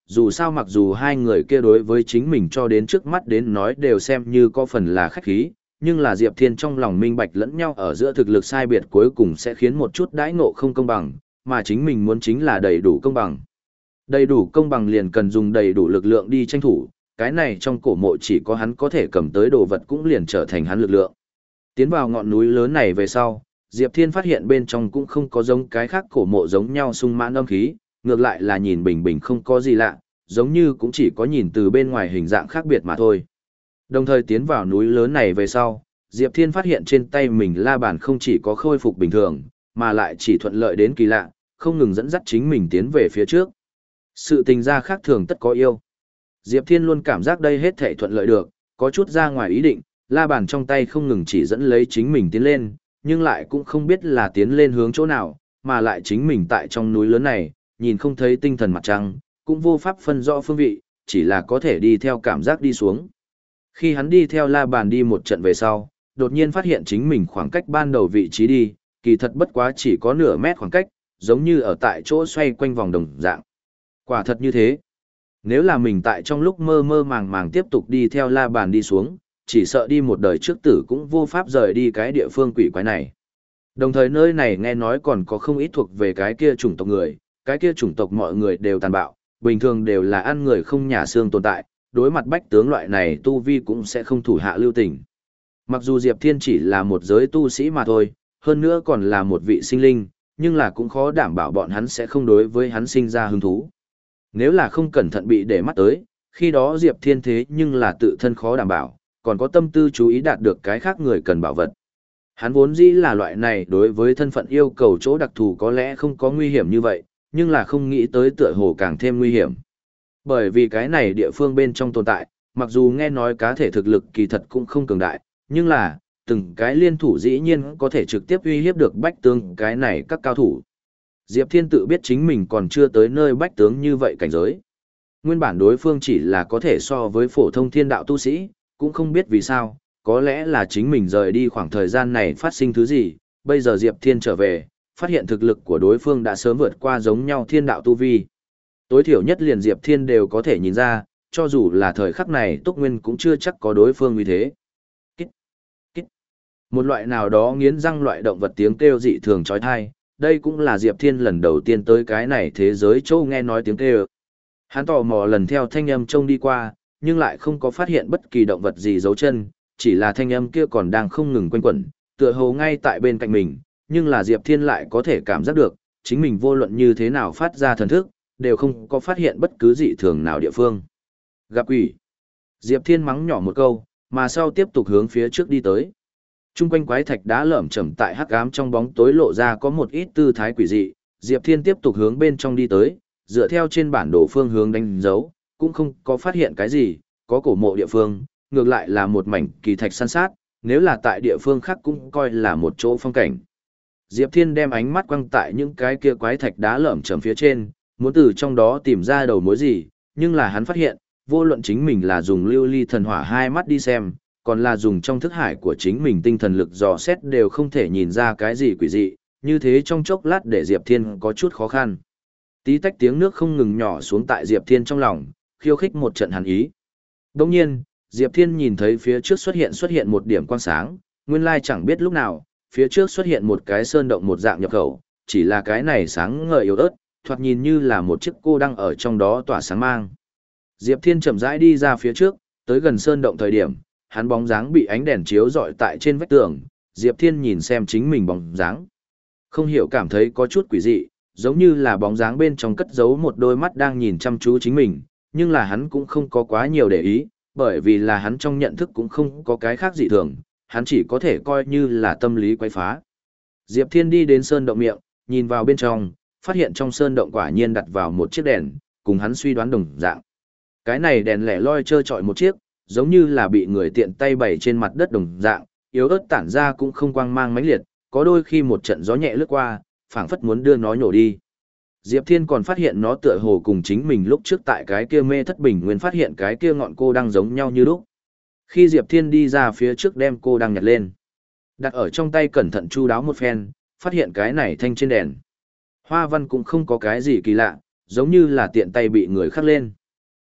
dù sao mặc dù hai người kia đối với chính mình cho đến trước mắt đến nói đều xem như có phần là khách khí, nhưng là Diệp Thiên trong lòng minh bạch lẫn nhau ở giữa thực lực sai biệt cuối cùng sẽ khiến một chút đãi ngộ không công bằng, mà chính mình muốn chính là đầy đủ công bằng. Đầy đủ công bằng liền cần dùng đầy đủ lực lượng đi tranh thủ, cái này trong cổ mộ chỉ có hắn có thể cầm tới đồ vật cũng liền trở thành hắn lực lượng. Tiến vào ngọn núi lớn này về sau, Diệp Thiên phát hiện bên trong cũng không có giống cái khác cổ mộ giống nhau sung mãn âm khí, ngược lại là nhìn bình bình không có gì lạ, giống như cũng chỉ có nhìn từ bên ngoài hình dạng khác biệt mà thôi. Đồng thời tiến vào núi lớn này về sau, Diệp Thiên phát hiện trên tay mình la bàn không chỉ có khôi phục bình thường, mà lại chỉ thuận lợi đến kỳ lạ, không ngừng dẫn dắt chính mình tiến về phía trước. Sự tình ra khác thường tất có yêu. Diệp Thiên luôn cảm giác đây hết thảy thuận lợi được, có chút ra ngoài ý định, la bàn trong tay không ngừng chỉ dẫn lấy chính mình tiến lên, nhưng lại cũng không biết là tiến lên hướng chỗ nào, mà lại chính mình tại trong núi lớn này, nhìn không thấy tinh thần mặt trăng, cũng vô pháp phân rõ phương vị, chỉ là có thể đi theo cảm giác đi xuống. Khi hắn đi theo la bàn đi một trận về sau, đột nhiên phát hiện chính mình khoảng cách ban đầu vị trí đi, kỳ thật bất quá chỉ có nửa mét khoảng cách, giống như ở tại chỗ xoay quanh vòng đồng dạng. Quả thật như thế. Nếu là mình tại trong lúc mơ mơ màng màng tiếp tục đi theo la bàn đi xuống, chỉ sợ đi một đời trước tử cũng vô pháp rời đi cái địa phương quỷ quái này. Đồng thời nơi này nghe nói còn có không ít thuộc về cái kia chủng tộc người, cái kia chủng tộc mọi người đều tàn bạo, bình thường đều là ăn người không nhả xương tồn tại, đối mặt bách tướng loại này tu vi cũng sẽ không thủ hạ lưu tình. Mặc dù Diệp Thiên chỉ là một giới tu sĩ mà thôi, hơn nữa còn là một vị sinh linh, nhưng là cũng khó đảm bảo bọn hắn sẽ không đối với hắn sinh ra hứng thú. Nếu là không cẩn thận bị để mắt tới, khi đó Diệp Thiên thế nhưng là tự thân khó đảm bảo, còn có tâm tư chú ý đạt được cái khác người cần bảo vật. Hắn vốn dĩ là loại này đối với thân phận yêu cầu chỗ đặc thù có lẽ không có nguy hiểm như vậy, nhưng là không nghĩ tới tựa hồ càng thêm nguy hiểm. Bởi vì cái này địa phương bên trong tồn tại, mặc dù nghe nói cá thể thực lực kỳ thật cũng không cường đại, nhưng là, từng cái liên thủ dĩ nhiên có thể trực tiếp uy hiếp được bách tướng cái này các cao thủ. Diệp Thiên tự biết chính mình còn chưa tới nơi bách tướng như vậy cảnh giới. Nguyên bản đối phương chỉ là có thể so với phổ thông thiên đạo tu sĩ, cũng không biết vì sao, có lẽ là chính mình rời đi khoảng thời gian này phát sinh thứ gì, bây giờ Diệp Thiên trở về, phát hiện thực lực của đối phương đã sớm vượt qua giống nhau thiên đạo tu vi. Tối thiểu nhất liền Diệp Thiên đều có thể nhìn ra, cho dù là thời khắc này Túc Nguyên cũng chưa chắc có đối phương như thế. Kít, kít. Một loại nào đó nghiến răng loại động vật tiếng kêu dị thường chói tai, đây cũng là Diệp Thiên lần đầu tiên tới cái này thế giới châu nghe nói tiếng kêu. Hắn tò mò lần theo thanh âm trông đi qua, nhưng lại không có phát hiện bất kỳ động vật gì giấu chân, chỉ là thanh âm kia còn đang không ngừng quanh quẩn, tựa hồ ngay tại bên cạnh mình, nhưng là Diệp Thiên lại có thể cảm giác được, chính mình vô luận như thế nào phát ra thần thức, đều không có phát hiện bất cứ dị thường nào địa phương. Gặp quỷ. Diệp Thiên mắng nhỏ một câu, mà sau tiếp tục hướng phía trước đi tới. Trung quanh quái thạch đá lởm chởm tại hắc ám trong bóng tối lộ ra có một ít tư thái quỷ dị, Diệp Thiên tiếp tục hướng bên trong đi tới, dựa theo trên bản đồ phương hướng đánh dấu, cũng không có phát hiện cái gì, có cổ mộ địa phương, ngược lại là một mảnh kỳ thạch san sát, nếu là tại địa phương khác cũng coi là một chỗ phong cảnh. Diệp Thiên đem ánh mắt quăng tại những cái kia quái thạch đá lởm chởm phía trên, muốn từ trong đó tìm ra đầu mối gì, nhưng là hắn phát hiện, vô luận chính mình là dùng lưu ly thần hỏa hai mắt đi xem, còn là dùng trong thức hải của chính mình tinh thần lực dò xét đều không thể nhìn ra cái gì quỷ dị, như thế trong chốc lát để Diệp Thiên có chút khó khăn. Tí tách tiếng nước không ngừng nhỏ xuống tại Diệp Thiên trong lòng, khiêu khích một trận hàn ý. Đồng nhiên, Diệp Thiên nhìn thấy phía trước xuất hiện xuất hiện một điểm quang sáng, nguyên lai chẳng biết lúc nào, phía trước xuất hiện một cái sơn động một dạng nhập khẩu, chỉ là cái này sáng ngời yếu ớt, thoạt nhìn như là một chiếc cô đang ở trong đó tỏa sáng mang. Diệp Thiên chậm rãi đi ra phía trước, tới gần sơn động thời điểm, hắn bóng dáng bị ánh đèn chiếu rọi tại trên vách tường, Diệp Thiên nhìn xem chính mình bóng dáng. Không hiểu cảm thấy có chút quỷ dị, giống như là bóng dáng bên trong cất giấu một đôi mắt đang nhìn chăm chú chính mình, nhưng là hắn cũng không có quá nhiều để ý, bởi vì là hắn trong nhận thức cũng không có cái khác dị thường, hắn chỉ có thể coi như là tâm lý quấy phá. Diệp Thiên đi đến sơn động miệng, nhìn vào bên trong, phát hiện trong sơn động quả nhiên đặt vào một chiếc đèn, cùng hắn suy đoán đồng dạng. Cái này đèn lẻ loi trơ trọi một chiếc, giống như là bị người tiện tay bày trên mặt đất đồng dạng, yếu ớt tản ra cũng không quang mang mãnh liệt, có đôi khi một trận gió nhẹ lướt qua, phảng phất muốn đưa nó nhổ đi. Diệp Thiên còn phát hiện nó tựa hồ cùng chính mình lúc trước tại cái kia mê thất bình nguyên phát hiện cái kia ngọn cô đang giống nhau như lúc. Khi Diệp Thiên đi ra phía trước đem cô đang nhặt lên, đặt ở trong tay cẩn thận chu đáo một phen, phát hiện cái này thanh trên đèn. Hoa văn cũng không có cái gì kỳ lạ, giống như là tiện tay bị người khắc lên.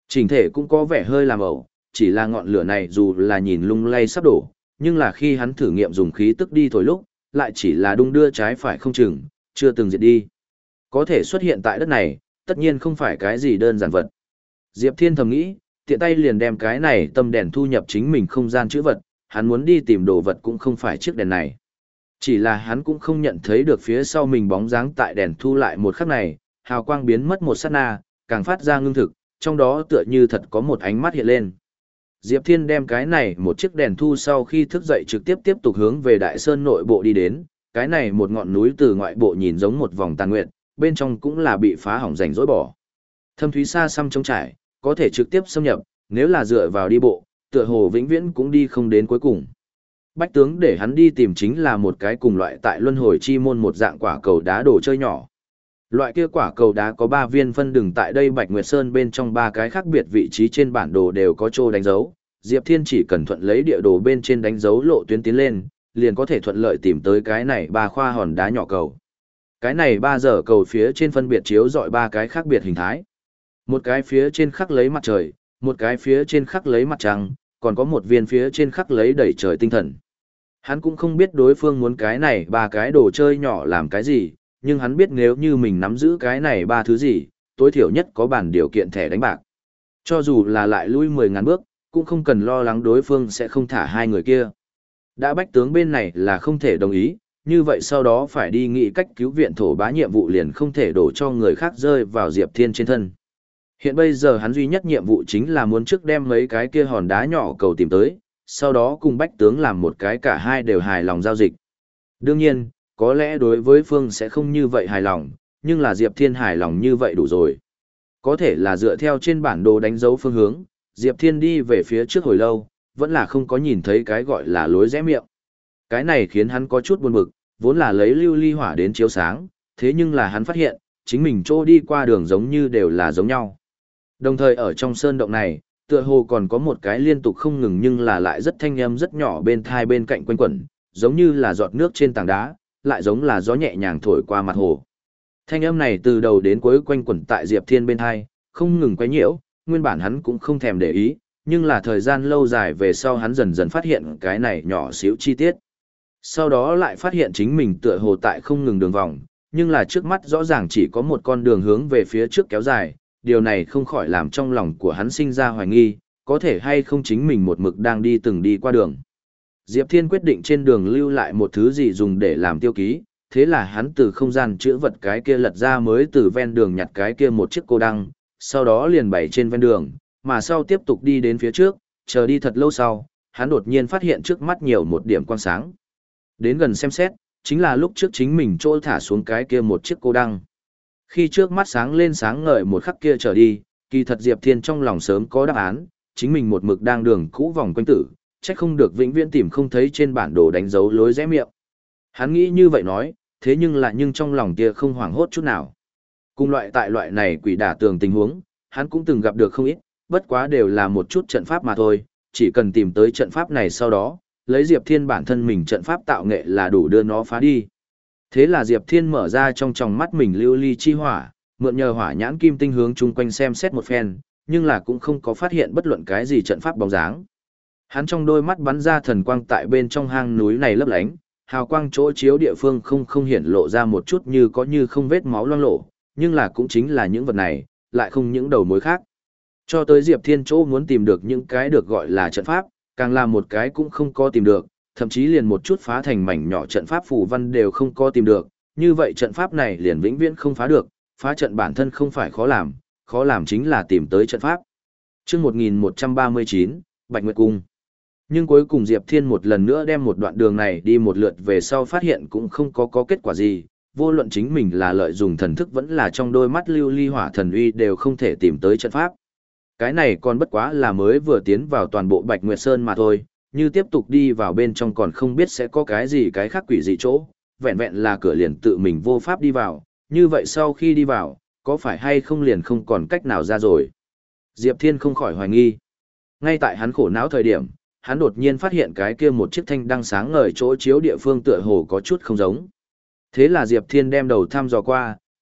Chỉnh thể cũng có vẻ hơi làm ẩu, chỉ là ngọn lửa này dù là nhìn lung lay sắp đổ, nhưng là khi hắn thử nghiệm dùng khí tức đi thổi lúc, lại chỉ là đung đưa trái phải không chừng, chưa từng diệt đi. Có thể xuất hiện tại đất này, tất nhiên không phải cái gì đơn giản vật. Diệp Thiên thầm nghĩ, tiện tay liền đem cái này tâm đèn thu nhập chính mình không gian chữ vật, hắn muốn đi tìm đồ vật cũng không phải chiếc đèn này. Chỉ là hắn cũng không nhận thấy được phía sau mình bóng dáng tại đèn thu lại một khắc này, hào quang biến mất một sát na, càng phát ra ngưng thực, trong đó tựa như thật có một ánh mắt hiện lên. Diệp Thiên đem cái này một chiếc đèn thu sau khi thức dậy trực tiếp tiếp tục hướng về Đại Sơn nội bộ đi đến, cái này một ngọn núi từ ngoại bộ nhìn giống một vòng tàn nguyệt, bên trong cũng là bị phá hỏng rành rỗi bỏ. Thâm thúy xa xăm trống trải, có thể trực tiếp xâm nhập, nếu là dựa vào đi bộ, tựa hồ vĩnh viễn cũng đi không đến cuối cùng. Bách tướng để hắn đi tìm chính là một cái cùng loại tại luân hồi chi môn một dạng quả cầu đá đồ chơi nhỏ. Loại kia quả cầu đá có ba viên phân đường tại đây Bạch Nguyệt Sơn bên trong ba cái khác biệt vị trí trên bản đồ đều có chỗ đánh dấu. Diệp Thiên chỉ cần thuận lấy địa đồ bên trên đánh dấu lộ tuyến tiến lên, liền có thể thuận lợi tìm tới cái này ba khoa hòn đá nhỏ cầu. Cái này ba giờ cầu phía trên phân biệt chiếu dọi ba cái khác biệt hình thái. Một cái phía trên khắc lấy mặt trời, một cái phía trên khắc lấy mặt trăng, còn có một viên phía trên khắc lấy đầy trời tinh thần. Hắn cũng không biết đối phương muốn cái này ba cái đồ chơi nhỏ làm cái gì, nhưng hắn biết nếu như mình nắm giữ cái này ba thứ gì, tối thiểu nhất có bản điều kiện thẻ đánh bạc. Cho dù là lại lui mười ngàn bước, cũng không cần lo lắng đối phương sẽ không thả hai người kia. Đã bách tướng bên này là không thể đồng ý, như vậy sau đó phải đi nghĩ cách cứu viện thổ bá nhiệm vụ liền không thể đổ cho người khác rơi vào Diệp Thiên trên thân. Hiện bây giờ hắn duy nhất nhiệm vụ chính là muốn trước đem mấy cái kia hòn đá nhỏ cầu tìm tới, sau đó cùng bách tướng làm một cái cả hai đều hài lòng giao dịch. Đương nhiên, có lẽ đối với Phương sẽ không như vậy hài lòng, nhưng là Diệp Thiên hài lòng như vậy đủ rồi. Có thể là dựa theo trên bản đồ đánh dấu phương hướng, Diệp Thiên đi về phía trước hồi lâu, vẫn là không có nhìn thấy cái gọi là lối rẽ miệng. Cái này khiến hắn có chút buồn bực, vốn là lấy lưu ly hỏa đến chiếu sáng, thế nhưng là hắn phát hiện, chính mình trô đi qua đường giống như đều là giống nhau. Đồng thời ở trong sơn động này, tựa hồ còn có một cái liên tục không ngừng nhưng là lại rất thanh âm rất nhỏ bên thai bên cạnh quanh quẩn, giống như là giọt nước trên tảng đá, lại giống là gió nhẹ nhàng thổi qua mặt hồ. Thanh âm này từ đầu đến cuối quanh quẩn tại Diệp Thiên bên thai, không ngừng quấy nhiễu, nguyên bản hắn cũng không thèm để ý, nhưng là thời gian lâu dài về sau hắn dần dần phát hiện cái này nhỏ xíu chi tiết. Sau đó lại phát hiện chính mình tựa hồ tại không ngừng đường vòng, nhưng là trước mắt rõ ràng chỉ có một con đường hướng về phía trước kéo dài, điều này không khỏi làm trong lòng của hắn sinh ra hoài nghi, có thể hay không chính mình một mực đang đi từng đi qua đường. Diệp Thiên quyết định trên đường lưu lại một thứ gì dùng để làm tiêu ký, thế là hắn từ không gian chữa vật cái kia lật ra mới từ ven đường nhặt cái kia một chiếc cô đăng, sau đó liền bày trên ven đường, mà sau tiếp tục đi đến phía trước, chờ đi thật lâu sau, hắn đột nhiên phát hiện trước mắt nhiều một điểm quang sáng. Đến gần xem xét, chính là lúc trước chính mình trôi thả xuống cái kia một chiếc cô đăng. Khi trước mắt sáng lên sáng ngời một khắc kia trở đi, kỳ thật Diệp Thiên trong lòng sớm có đáp án, chính mình một mực đang đường cũ vòng quanh tử, chắc không được vĩnh viễn tìm không thấy trên bản đồ đánh dấu lối rẽ miệng. Hắn nghĩ như vậy nói, thế nhưng lại nhưng trong lòng kia không hoảng hốt chút nào. Cùng loại tại loại này quỷ đả tường tình huống, hắn cũng từng gặp được không ít, bất quá đều là một chút trận pháp mà thôi, chỉ cần tìm tới trận pháp này sau đó, lấy Diệp Thiên bản thân mình trận pháp tạo nghệ là đủ đưa nó phá đi. Thế là Diệp Thiên mở ra trong tròng mắt mình lưu ly chi hỏa, mượn nhờ hỏa nhãn kim tinh hướng chung quanh xem xét một phen, nhưng là cũng không có phát hiện bất luận cái gì trận pháp bóng dáng. Hắn trong đôi mắt bắn ra thần quang tại bên trong hang núi này lấp lánh, hào quang chỗ chiếu địa phương không không hiển lộ ra một chút như có như không vết máu loang lổ, nhưng là cũng chính là những vật này, lại không những đầu mối khác. Cho tới Diệp Thiên chỗ muốn tìm được những cái được gọi là trận pháp, càng là một cái cũng không có tìm được, thậm chí liền một chút phá thành mảnh nhỏ trận pháp phù văn đều không có tìm được, như vậy trận pháp này liền vĩnh viễn không phá được, phá trận bản thân không phải khó làm, khó làm chính là tìm tới trận pháp. Chương một nghìn một trăm ba mươi chín, Bạch Nguyệt Cung. Nhưng cuối cùng Diệp Thiên một lần nữa đem một đoạn đường này đi một lượt về sau phát hiện cũng không có có kết quả gì, vô luận chính mình là lợi dụng thần thức vẫn là trong đôi mắt lưu ly hỏa thần uy đều không thể tìm tới trận pháp. Cái này còn bất quá là mới vừa tiến vào toàn bộ Bạch Nguyệt Sơn mà thôi, như tiếp tục đi vào bên trong còn không biết sẽ có cái gì cái khác quỷ dị chỗ, vẹn vẹn là cửa liền tự mình vô pháp đi vào, như vậy sau khi đi vào, có phải hay không liền không còn cách nào ra rồi. Diệp Thiên không khỏi hoài nghi. Ngay tại hắn khổ não thời điểm, hắn đột nhiên phát hiện cái kia một chiếc thanh đăng sáng ngời chỗ chiếu địa phương tựa hồ có chút không giống. Thế là Diệp Thiên đem đầu thăm dò qua,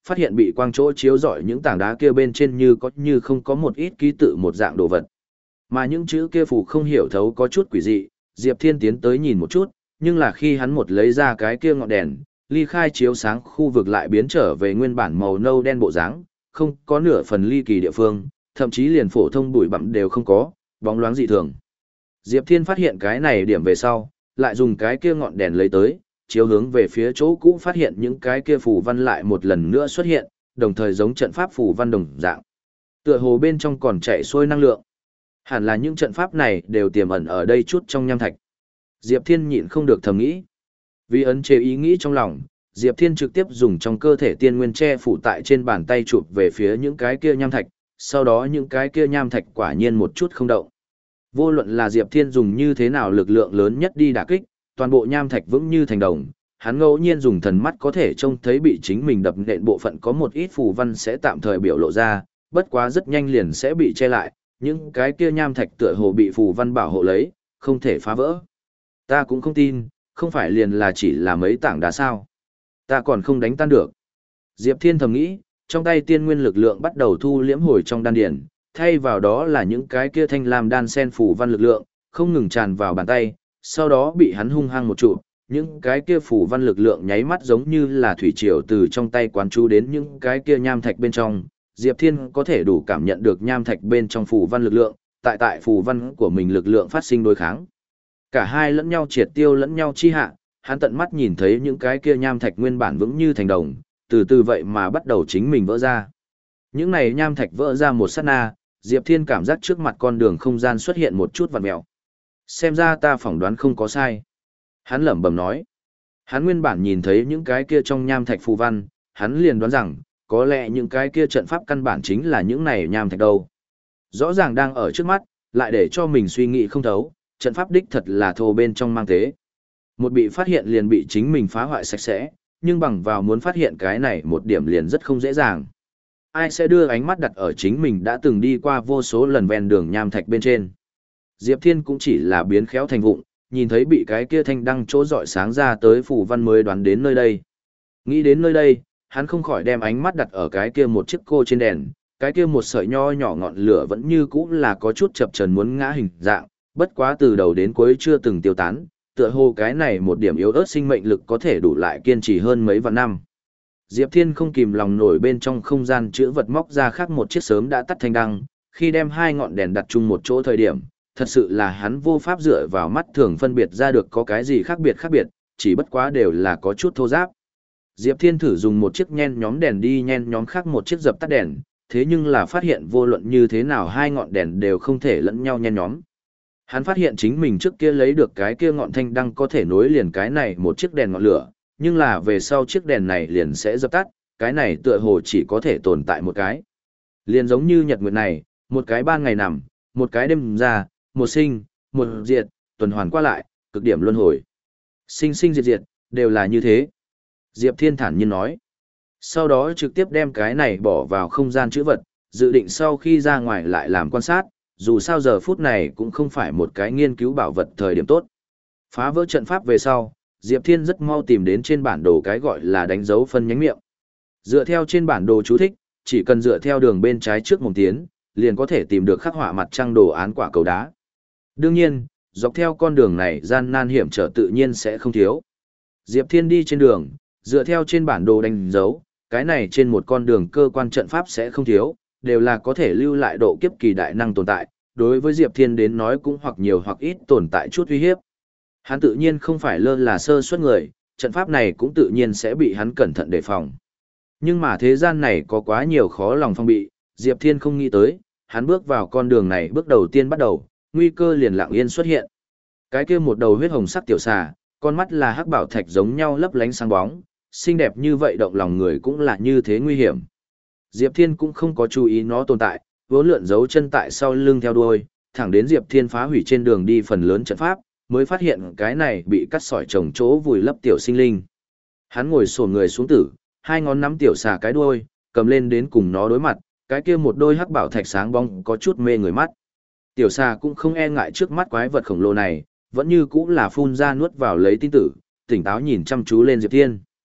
phát hiện bị quang chỗ chiếu rọi những tảng đá kia bên trên như có như không có một ít ký tự một dạng đồ vật. Mà những chữ kia phù không hiểu thấu có chút quỷ dị, Diệp Thiên tiến tới nhìn một chút, nhưng là khi hắn một lấy ra cái kia ngọn đèn, ly khai chiếu sáng khu vực lại biến trở về nguyên bản màu nâu đen bộ dáng, không có nửa phần ly kỳ địa phương, thậm chí liền phổ thông bụi bặm đều không có, bóng loáng dị thường. Diệp Thiên phát hiện cái này điểm về sau, lại dùng cái kia ngọn đèn lấy tới, chiếu hướng về phía chỗ cũ phát hiện những cái kia phù văn lại một lần nữa xuất hiện, đồng thời giống trận pháp phù văn đồng dạng. Tựa hồ bên trong còn chạy xuôi năng lượng. Hẳn là những trận pháp này đều tiềm ẩn ở đây chút trong nham thạch. Diệp Thiên nhịn không được thầm nghĩ. Vì ấn chế ý nghĩ trong lòng, Diệp Thiên trực tiếp dùng trong cơ thể tiên nguyên che phủ tại trên bàn tay chụp về phía những cái kia nham thạch, sau đó những cái kia nham thạch quả nhiên một chút không động. Vô luận là Diệp Thiên dùng như thế nào lực lượng lớn nhất đi đả kích, toàn bộ nham thạch vững như thành đồng, hắn ngẫu nhiên dùng thần mắt có thể trông thấy bị chính mình đập nện bộ phận có một ít phù văn sẽ tạm thời biểu lộ ra, bất quá rất nhanh liền sẽ bị che lại, những cái kia nham thạch tựa hồ bị phù văn bảo hộ lấy, không thể phá vỡ. Ta cũng không tin, không phải liền là chỉ là mấy tảng đá sao. Ta còn không đánh tan được. Diệp Thiên thầm nghĩ, trong tay tiên nguyên lực lượng bắt đầu thu liễm hồi trong đan điền, thay vào đó là những cái kia thanh lam đan sen phù văn lực lượng, không ngừng tràn vào bàn tay, sau đó bị hắn hung hăng một trụ, những cái kia phù văn lực lượng nháy mắt giống như là thủy triều từ trong tay quán chú đến những cái kia nham thạch bên trong. Diệp Thiên có thể đủ cảm nhận được nham thạch bên trong phù văn lực lượng, tại tại phù văn của mình lực lượng phát sinh đối kháng. Cả hai lẫn nhau triệt tiêu lẫn nhau chi hạ, hắn tận mắt nhìn thấy những cái kia nham thạch nguyên bản vững như thành đồng, từ từ vậy mà bắt đầu chính mình vỡ ra. Những này nham thạch vỡ ra một sát na, Diệp Thiên cảm giác trước mặt con đường không gian xuất hiện một chút vặn mèo. Xem ra ta phỏng đoán không có sai. Hắn lẩm bẩm nói. Hắn nguyên bản nhìn thấy những cái kia trong nham thạch phù văn, hắn liền đoán rằng, có lẽ những cái kia trận pháp căn bản chính là những này nham thạch đâu. Rõ ràng đang ở trước mắt, lại để cho mình suy nghĩ không thấu, trận pháp đích thật là thô bên trong mang thế. Một bị phát hiện liền bị chính mình phá hoại sạch sẽ, nhưng bằng vào muốn phát hiện cái này một điểm liền rất không dễ dàng. Ai sẽ đưa ánh mắt đặt ở chính mình đã từng đi qua vô số lần ven đường nham thạch bên trên. Diệp Thiên cũng chỉ là biến khéo thành vụng, nhìn thấy bị cái kia thanh đăng chỗ rọi sáng ra tới phù văn mới đoán đến nơi đây. Nghĩ đến nơi đây, hắn không khỏi đem ánh mắt đặt ở cái kia một chiếc cô trên đèn, cái kia một sợi nho nhỏ ngọn lửa vẫn như cũ là có chút chập chờn muốn ngã hình dạng, bất quá từ đầu đến cuối chưa từng tiêu tán, tựa hồ cái này một điểm yếu ớt sinh mệnh lực có thể đủ lại kiên trì hơn mấy vạn năm. Diệp Thiên không kìm lòng nổi bên trong không gian chữ vật móc ra khác một chiếc sớm đã tắt thanh đăng, khi đem hai ngọn đèn đặt chung một chỗ thời điểm, thật sự là hắn vô pháp dựa vào mắt thường phân biệt ra được có cái gì khác biệt khác biệt, chỉ bất quá đều là có chút thô ráp. Diệp Thiên thử dùng một chiếc nhen nhóm đèn đi nhen nhóm khác một chiếc dập tắt đèn, thế nhưng là phát hiện vô luận như thế nào hai ngọn đèn đều không thể lẫn nhau nhen nhóm. Hắn phát hiện chính mình trước kia lấy được cái kia ngọn thanh đăng có thể nối liền cái này một chiếc đèn ngọn lửa, nhưng là về sau chiếc đèn này liền sẽ dập tắt, cái này tựa hồ chỉ có thể tồn tại một cái. Liền giống như nhật nguyệt này, một cái ban ngày nằm, một cái đêm ra, một sinh, một diệt, tuần hoàn qua lại, cực điểm luân hồi. Sinh sinh diệt diệt, đều là như thế. Diệp Thiên thản nhiên nói. Sau đó trực tiếp đem cái này bỏ vào không gian chữ vật, dự định sau khi ra ngoài lại làm quan sát, dù sao giờ phút này cũng không phải một cái nghiên cứu bảo vật thời điểm tốt. Phá vỡ trận pháp về sau, Diệp Thiên rất mau tìm đến trên bản đồ cái gọi là đánh dấu phân nhánh miệng. Dựa theo trên bản đồ chú thích, chỉ cần dựa theo đường bên trái trước một tiến, liền có thể tìm được khắc họa mặt trăng đồ án quả cầu đá. Đương nhiên, dọc theo con đường này gian nan hiểm trở tự nhiên sẽ không thiếu. Diệp Thiên đi trên đường, dựa theo trên bản đồ đánh dấu, cái này trên một con đường cơ quan trận pháp sẽ không thiếu, đều là có thể lưu lại độ kiếp kỳ đại năng tồn tại, đối với Diệp Thiên đến nói cũng hoặc nhiều hoặc ít tồn tại chút uy hiếp. Hắn tự nhiên không phải lơ là sơ suất người, trận pháp này cũng tự nhiên sẽ bị hắn cẩn thận đề phòng. Nhưng mà thế gian này có quá nhiều khó lòng phong bị, Diệp Thiên không nghĩ tới, hắn bước vào con đường này bước đầu tiên bắt đầu, nguy cơ liền lặng yên xuất hiện. Cái kia một đầu huyết hồng sắc tiểu xà, con mắt là hắc bảo thạch giống nhau lấp lánh sáng bóng, xinh đẹp như vậy động lòng người cũng là như thế nguy hiểm. Diệp Thiên cũng không có chú ý nó tồn tại, vốn lượn giấu chân tại sau lưng theo đuôi, thẳng đến Diệp Thiên phá hủy trên đường đi phần lớn trận pháp, mới phát hiện cái này bị cắt sỏi trồng chỗ vùi lấp tiểu sinh linh. Hắn ngồi xổm người xuống tử, hai ngón nắm tiểu xà cái đuôi, cầm lên đến cùng nó đối mặt, cái kia một đôi hắc bảo thạch sáng bóng có chút mê người mắt. Tiểu xà cũng không e ngại trước mắt quái vật khổng lồ này, vẫn như cũng là phun ra nuốt vào lấy tin tử, tỉnh táo nhìn chăm chú lên Diệp Thiên.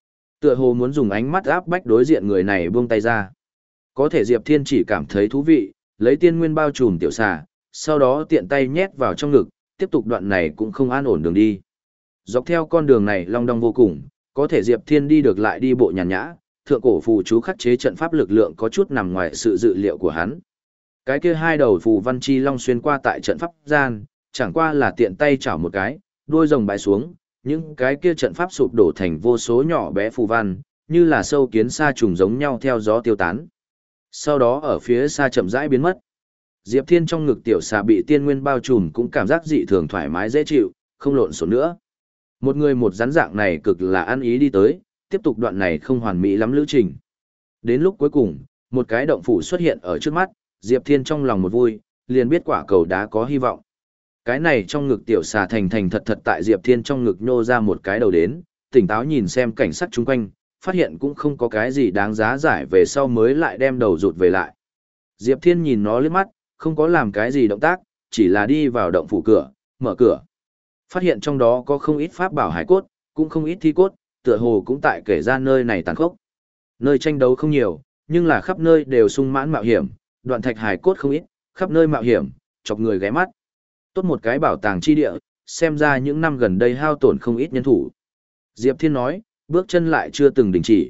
Tựa hồ muốn dùng ánh mắt áp bách đối diện người này buông tay ra. Có thể Diệp Thiên chỉ cảm thấy thú vị, lấy tiên nguyên bao trùm tiểu xà, sau đó tiện tay nhét vào trong ngực, tiếp tục đoạn này cũng không an ổn đường đi. Dọc theo con đường này long đong vô cùng, có thể Diệp Thiên đi được lại đi bộ nhàn nhã, thượng cổ phù chú khắc chế trận pháp lực lượng có chút nằm ngoài sự dự liệu của hắn. Cái kia hai đầu phù văn chi long xuyên qua tại trận pháp gian, chẳng qua là tiện tay chảo một cái, đuôi rồng bãi xuống, những cái kia trận pháp sụp đổ thành vô số nhỏ bé phù văn, như là sâu kiến sa trùng giống nhau theo gió tiêu tán. Sau đó ở phía xa chậm rãi biến mất. Diệp Thiên trong ngực tiểu xà bị tiên nguyên bao trùm cũng cảm giác dị thường thoải mái dễ chịu, không lộn xộn nữa. Một người một rắn dạng này cực là ăn ý đi tới, tiếp tục đoạn này không hoàn mỹ lắm lữ trình. Đến lúc cuối cùng, một cái động phủ xuất hiện ở trước mắt, Diệp Thiên trong lòng một vui, liền biết quả cầu đá có hy vọng. Cái này trong ngực tiểu xà thành thành thật thật tại Diệp Thiên trong ngực nhô ra một cái đầu đến, tỉnh táo nhìn xem cảnh sắc chung quanh, phát hiện cũng không có cái gì đáng giá giải về sau mới lại đem đầu rụt về lại. Diệp Thiên nhìn nó liếc mắt, không có làm cái gì động tác, chỉ là đi vào động phủ cửa, mở cửa. Phát hiện trong đó có không ít pháp bảo hải cốt, cũng không ít thi cốt, tựa hồ cũng tại kể ra nơi này tàn khốc. Nơi tranh đấu không nhiều, nhưng là khắp nơi đều sung mãn mạo hiểm, đoạn thạch hải cốt không ít, khắp nơi mạo hiểm, chọc người ghé mắt. Tốt một cái bảo tàng chi địa, xem ra những năm gần đây hao tổn không ít nhân thủ. Diệp Thiên nói, bước chân lại chưa từng đình chỉ.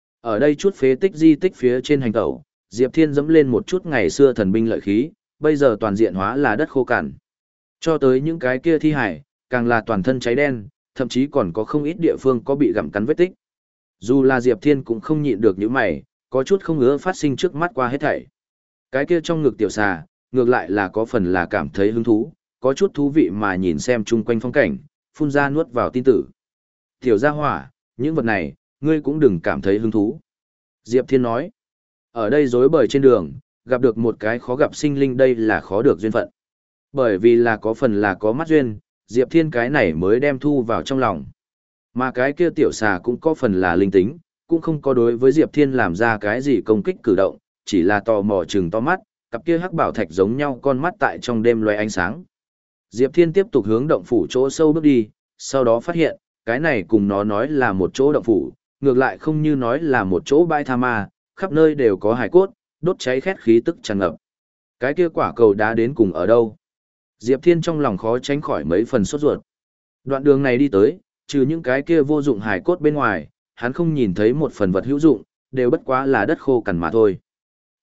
Ở đây chút phế tích di tích phía trên hành tẩu, Diệp Thiên dẫm lên một chút ngày xưa thần binh lợi khí, bây giờ toàn diện hóa là đất khô cằn. Cho tới những cái kia thi hải, càng là toàn thân cháy đen, thậm chí còn có không ít địa phương có bị gặm cắn vết tích. Dù là Diệp Thiên cũng không nhịn được những mày, có chút không ngứa phát sinh trước mắt qua hết thảy. Cái kia trong ngực tiểu xà, ngược lại là có phần là cảm thấy hứng thú, có chút thú vị mà nhìn xem chung quanh phong cảnh, phun ra nuốt vào tin tử. Tiểu gia hỏa, những vật này, ngươi cũng đừng cảm thấy hứng thú. Diệp Thiên nói, ở đây rối bời trên đường, gặp được một cái khó gặp sinh linh đây là khó được duyên phận. Bởi vì là có phần là có mắt duyên, Diệp Thiên cái này mới đem thu vào trong lòng. Mà cái kia tiểu xà cũng có phần là linh tính, cũng không có đối với Diệp Thiên làm ra cái gì công kích cử động, chỉ là tò mò chừng to mắt, cặp kia hắc bảo thạch giống nhau con mắt tại trong đêm loé ánh sáng. Diệp Thiên tiếp tục hướng động phủ chỗ sâu bước đi, sau đó phát hiện, cái này cùng nó nói là một chỗ động phủ, ngược lại không như nói là một chỗ bãi tha ma, khắp nơi đều có hải cốt, đốt cháy khét khí tức tràn ngập. Cái kia quả cầu đá đến cùng ở đâu? Diệp Thiên trong lòng khó tránh khỏi mấy phần sốt ruột. Đoạn đường này đi tới, trừ những cái kia vô dụng hải cốt bên ngoài, hắn không nhìn thấy một phần vật hữu dụng, đều bất quá là đất khô cằn mà thôi. T.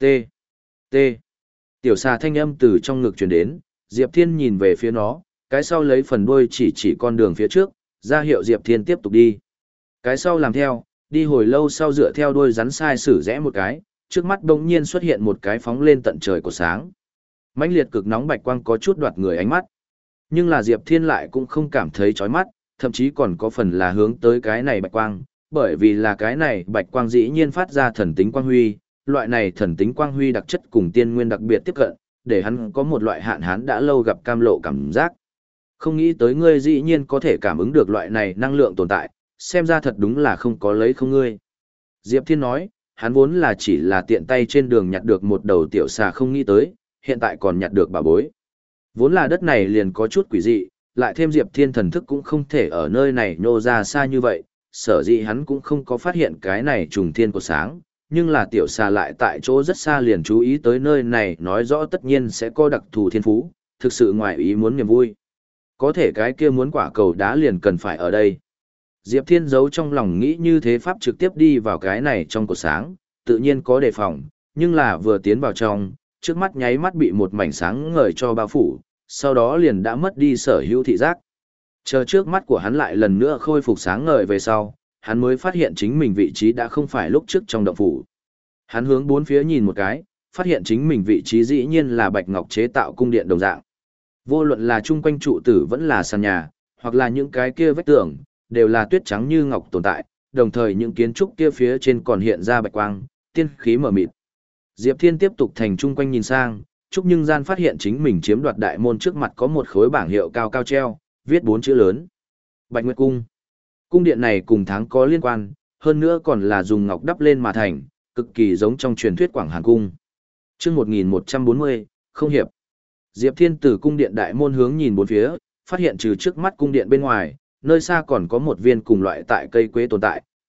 T. Tiểu xà thanh âm từ trong ngực truyền đến, Diệp Thiên nhìn về phía nó, cái sau lấy phần đuôi chỉ chỉ con đường phía trước, ra hiệu Diệp Thiên tiếp tục đi. Cái sau làm theo, đi hồi lâu sau dựa theo đuôi rắn sai sử rẽ một cái, trước mắt bỗng nhiên xuất hiện một cái phóng lên tận trời của sáng. Mãnh liệt cực nóng bạch quang có chút đoạt người ánh mắt. Nhưng là Diệp Thiên lại cũng không cảm thấy chói mắt, thậm chí còn có phần là hướng tới cái này bạch quang, bởi vì là cái này bạch quang dĩ nhiên phát ra thần tính quang huy, loại này thần tính quang huy đặc chất cùng tiên nguyên đặc biệt tiếp cận, để hắn có một loại hạn hán đã lâu gặp cam lộ cảm giác. Không nghĩ tới ngươi dĩ nhiên có thể cảm ứng được loại này năng lượng tồn tại, xem ra thật đúng là không có lấy không ngươi. Diệp Thiên nói, hắn vốn là chỉ là tiện tay trên đường nhặt được một đầu tiểu xà không nghĩ tới, hiện tại còn nhặt được bà bối. Vốn là đất này liền có chút quỷ dị, lại thêm Diệp Thiên thần thức cũng không thể ở nơi này nhô ra xa như vậy, sở dĩ hắn cũng không có phát hiện cái này trùng thiên của sáng, nhưng là tiểu xà lại tại chỗ rất xa liền chú ý tới nơi này nói rõ tất nhiên sẽ có đặc thù thiên phú, thực sự ngoài ý muốn niềm vui. Có thể cái kia muốn quả cầu đá liền cần phải ở đây. Diệp Thiên giấu trong lòng nghĩ như thế pháp trực tiếp đi vào cái này trong cột sáng, tự nhiên có đề phòng, nhưng là vừa tiến vào trong, trước mắt nháy mắt bị một mảnh sáng ngời cho bao phủ, sau đó liền đã mất đi sở hữu thị giác. Chờ trước mắt của hắn lại lần nữa khôi phục sáng ngời về sau, hắn mới phát hiện chính mình vị trí đã không phải lúc trước trong động phủ. Hắn hướng bốn phía nhìn một cái, phát hiện chính mình vị trí dĩ nhiên là bạch ngọc chế tạo cung điện đồng dạng. Vô luận là chung quanh trụ tử vẫn là sàn nhà, hoặc là những cái kia vách tường, đều là tuyết trắng như ngọc tồn tại, đồng thời những kiến trúc kia phía trên còn hiện ra bạch quang, tiên khí mở mịt. Diệp Thiên tiếp tục thành chung quanh nhìn sang, chúc nhưng gian phát hiện chính mình chiếm đoạt đại môn trước mặt có một khối bảng hiệu cao cao treo, viết bốn chữ lớn. Bạch Nguyệt Cung. Cung điện này cùng tháng có liên quan, hơn nữa còn là dùng ngọc đắp lên mà thành, cực kỳ giống trong truyền thuyết Quảng Hàn Cung. Chương một nghìn một trăm bốn mươi, không hiệp. Diệp Thiên từ cung điện đại môn hướng nhìn bốn phía, phát hiện trừ trước mắt cung điện bên ngoài, nơi xa còn có một viên cùng loại tại cây quế tồn tại,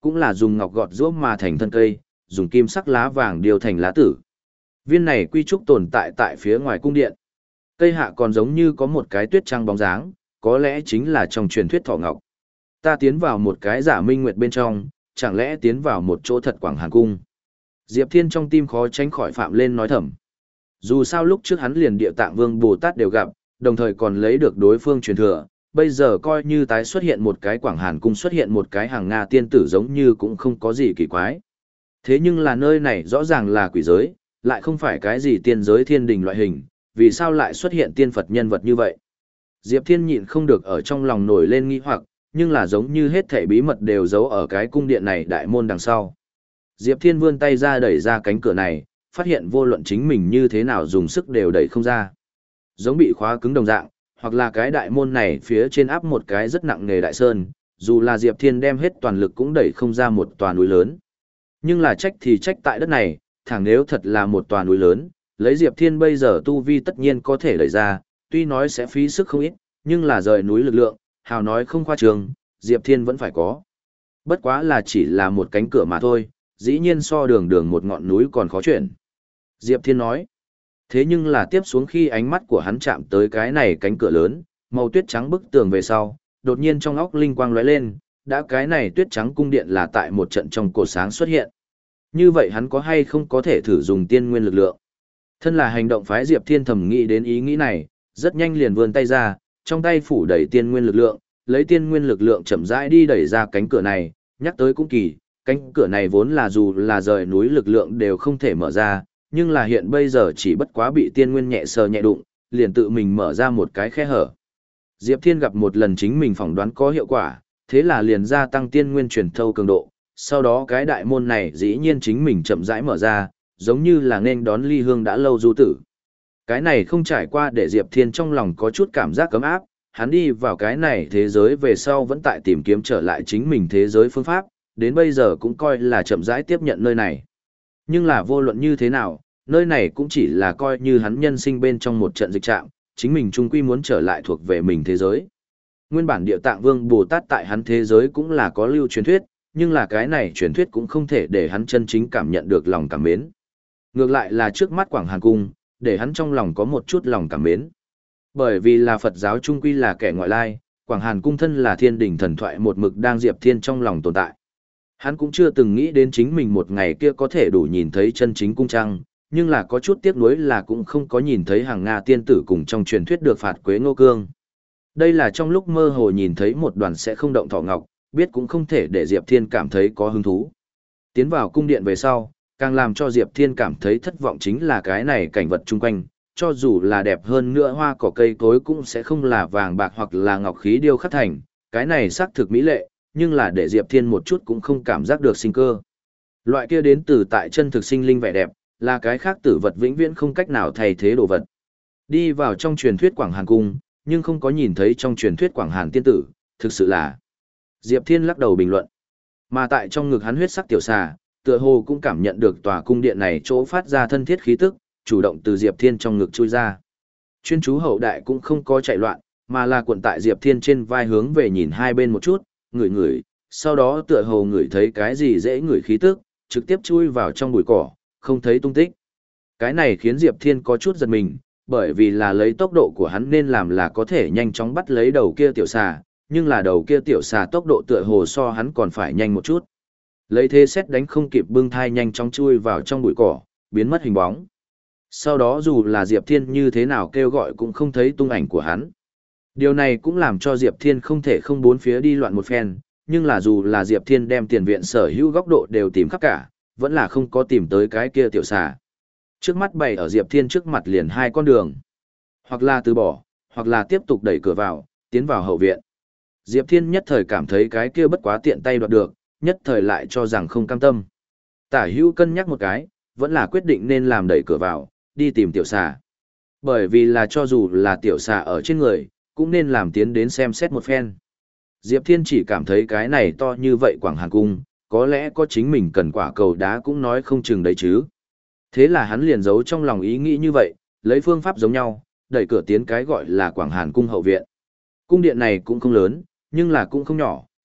cũng là dùng ngọc gọt giũa mà thành thân cây, dùng kim sắc lá vàng điều thành lá tử. Viên này quy trúc tồn tại tại phía ngoài cung điện. Cây hạ còn giống như có một cái tuyết trắng bóng dáng, có lẽ chính là trong truyền thuyết thọ ngọc. Ta tiến vào một cái giả minh nguyệt bên trong, chẳng lẽ tiến vào một chỗ thật Quảng Hàn cung. Diệp Thiên trong tim khó tránh khỏi phạm lên nói thầm. Dù sao lúc trước hắn liền Địa Tạng Vương Bồ Tát đều gặp, đồng thời còn lấy được đối phương truyền thừa, bây giờ coi như tái xuất hiện một cái Quảng Hàn cung xuất hiện một cái hàng Nga tiên tử giống như cũng không có gì kỳ quái. Thế nhưng là nơi này rõ ràng là quỷ giới, lại không phải cái gì tiên giới thiên đình loại hình, vì sao lại xuất hiện tiên Phật nhân vật như vậy? Diệp Thiên nhịn không được ở trong lòng nổi lên nghi hoặc, nhưng là giống như hết thảy bí mật đều giấu ở cái cung điện này đại môn đằng sau. Diệp Thiên vươn tay ra đẩy ra cánh cửa này, phát hiện vô luận chính mình như thế nào dùng sức đều đẩy không ra. Giống bị khóa cứng đồng dạng, hoặc là cái đại môn này phía trên áp một cái rất nặng nề đại sơn, dù là Diệp Thiên đem hết toàn lực cũng đẩy không ra một tòa núi lớn. Nhưng là trách thì trách tại đất này, thẳng nếu thật là một tòa núi lớn, lấy Diệp Thiên bây giờ tu vi tất nhiên có thể đẩy ra, tuy nói sẽ phí sức không ít, nhưng là rời núi lực lượng, hào nói không khoa trương, Diệp Thiên vẫn phải có. Bất quá là chỉ là một cánh cửa mà thôi, dĩ nhiên so đường đường một ngọn núi còn khó chuyển. Diệp Thiên nói. Thế nhưng là tiếp xuống khi ánh mắt của hắn chạm tới cái này cánh cửa lớn, màu tuyết trắng bức tường về sau, đột nhiên trong óc linh quang lóe lên, đã cái này tuyết trắng cung điện là tại một trận trong cột sáng xuất hiện. Như vậy hắn có hay không có thể thử dùng tiên nguyên lực lượng? Thân là hành động phái Diệp Thiên thầm nghĩ đến ý nghĩ này, rất nhanh liền vươn tay ra, trong tay phủ đầy tiên nguyên lực lượng, lấy tiên nguyên lực lượng chậm rãi đi đẩy ra cánh cửa này, nhắc tới cũng kỳ, cánh cửa này vốn là dù là rời núi lực lượng đều không thể mở ra, nhưng là hiện bây giờ chỉ bất quá bị tiên nguyên nhẹ sờ nhẹ đụng, liền tự mình mở ra một cái khe hở. Diệp Thiên gặp một lần chính mình phỏng đoán có hiệu quả, thế là liền gia tăng tiên nguyên truyền thâu cường độ, sau đó cái đại môn này dĩ nhiên chính mình chậm rãi mở ra, giống như là nên đón ly hương đã lâu du tử. Cái này không trải qua để Diệp Thiên trong lòng có chút cảm giác cấm áp, hắn đi vào cái này thế giới về sau vẫn tại tìm kiếm trở lại chính mình thế giới phương pháp, đến bây giờ cũng coi là chậm rãi tiếp nhận nơi này. Nhưng là vô luận như thế nào, nơi này cũng chỉ là coi như hắn nhân sinh bên trong một trận dịch trạm, chính mình chung quy muốn trở lại thuộc về mình thế giới. Nguyên bản Địa Tạng Vương Bồ Tát tại hắn thế giới cũng là có lưu truyền thuyết, nhưng là cái này truyền thuyết cũng không thể để hắn chân chính cảm nhận được lòng cảm mến. Ngược lại là trước mắt Quảng Hàn Cung, để hắn trong lòng có một chút lòng cảm mến. Bởi vì là Phật giáo chung quy là kẻ ngoại lai, Quảng Hàn Cung thân là thiên đỉnh thần thoại một mực đang Diệp Thiên trong lòng tồn tại. Hắn cũng chưa từng nghĩ đến chính mình một ngày kia có thể đủ nhìn thấy chân chính cung trăng, nhưng là có chút tiếc nuối là cũng không có nhìn thấy hàng Nga tiên tử cùng trong truyền thuyết được phạt Quế Ngô Cương. Đây là trong lúc mơ hồ nhìn thấy một đoàn sẽ không động thỏ ngọc, biết cũng không thể để Diệp Thiên cảm thấy có hứng thú. Tiến vào cung điện về sau, càng làm cho Diệp Thiên cảm thấy thất vọng chính là cái này cảnh vật chung quanh, cho dù là đẹp hơn nữa hoa cỏ cây cối cũng sẽ không là vàng bạc hoặc là ngọc khí điêu khắc thành, cái này xác thực mỹ lệ, nhưng là để Diệp Thiên một chút cũng không cảm giác được sinh cơ. Loại kia đến từ tại chân thực sinh linh vẻ đẹp, là cái khác tử vật vĩnh viễn không cách nào thay thế đồ vật. Đi vào trong truyền thuyết Quảng Hàn Cung, nhưng không có nhìn thấy trong truyền thuyết Quảng Hàn tiên tử, thực sự là. Diệp Thiên lắc đầu bình luận. Mà tại trong ngực hắn huyết sắc tiểu xà, tựa hồ cũng cảm nhận được tòa cung điện này chỗ phát ra thân thiết khí tức, chủ động từ Diệp Thiên trong ngực chui ra. Chuyên chú hậu đại cũng không có chạy loạn, mà là cuộn tại Diệp Thiên trên vai hướng về nhìn hai bên một chút, ngửi ngửi, sau đó tựa hồ ngửi thấy cái gì dễ ngửi khí tức, trực tiếp chui vào trong bụi cỏ, không thấy tung tích. Cái này khiến Diệp Thiên có chút giật mình, bởi vì là lấy tốc độ của hắn nên làm là có thể nhanh chóng bắt lấy đầu kia tiểu xà, nhưng là đầu kia tiểu xà tốc độ tựa hồ so hắn còn phải nhanh một chút. Lấy thế xét đánh không kịp bưng thai nhanh chóng chui vào trong bụi cỏ, biến mất hình bóng. Sau đó dù là Diệp Thiên như thế nào kêu gọi cũng không thấy tung ảnh của hắn. Điều này cũng làm cho Diệp Thiên không thể không bốn phía đi loạn một phen, nhưng là dù là Diệp Thiên đem tiền viện sở hữu góc độ đều tìm khắp cả, vẫn là không có tìm tới cái kia tiểu xà. Trước mắt bày ở Diệp Thiên trước mặt liền hai con đường. Hoặc là từ bỏ, hoặc là tiếp tục đẩy cửa vào, tiến vào hậu viện. Diệp Thiên nhất thời cảm thấy cái kia bất quá tiện tay đoạt được, nhất thời lại cho rằng không cam tâm. Tả hữu cân nhắc một cái, vẫn là quyết định nên làm đẩy cửa vào, đi tìm tiểu xà. Bởi vì là cho dù là tiểu xà ở trên người, cũng nên làm tiến đến xem xét một phen. Diệp Thiên chỉ cảm thấy cái này to như vậy Quảng Hàn Cung, có lẽ có chính mình cần quả cầu đá cũng nói không chừng đấy chứ. Thế là hắn liền giấu trong lòng ý nghĩ như vậy, lấy phương pháp giống nhau, đẩy cửa tiến cái gọi là Quảng Hàn Cung hậu viện. Cung điện này cũng không lớn, nhưng là cũng không nhỏ,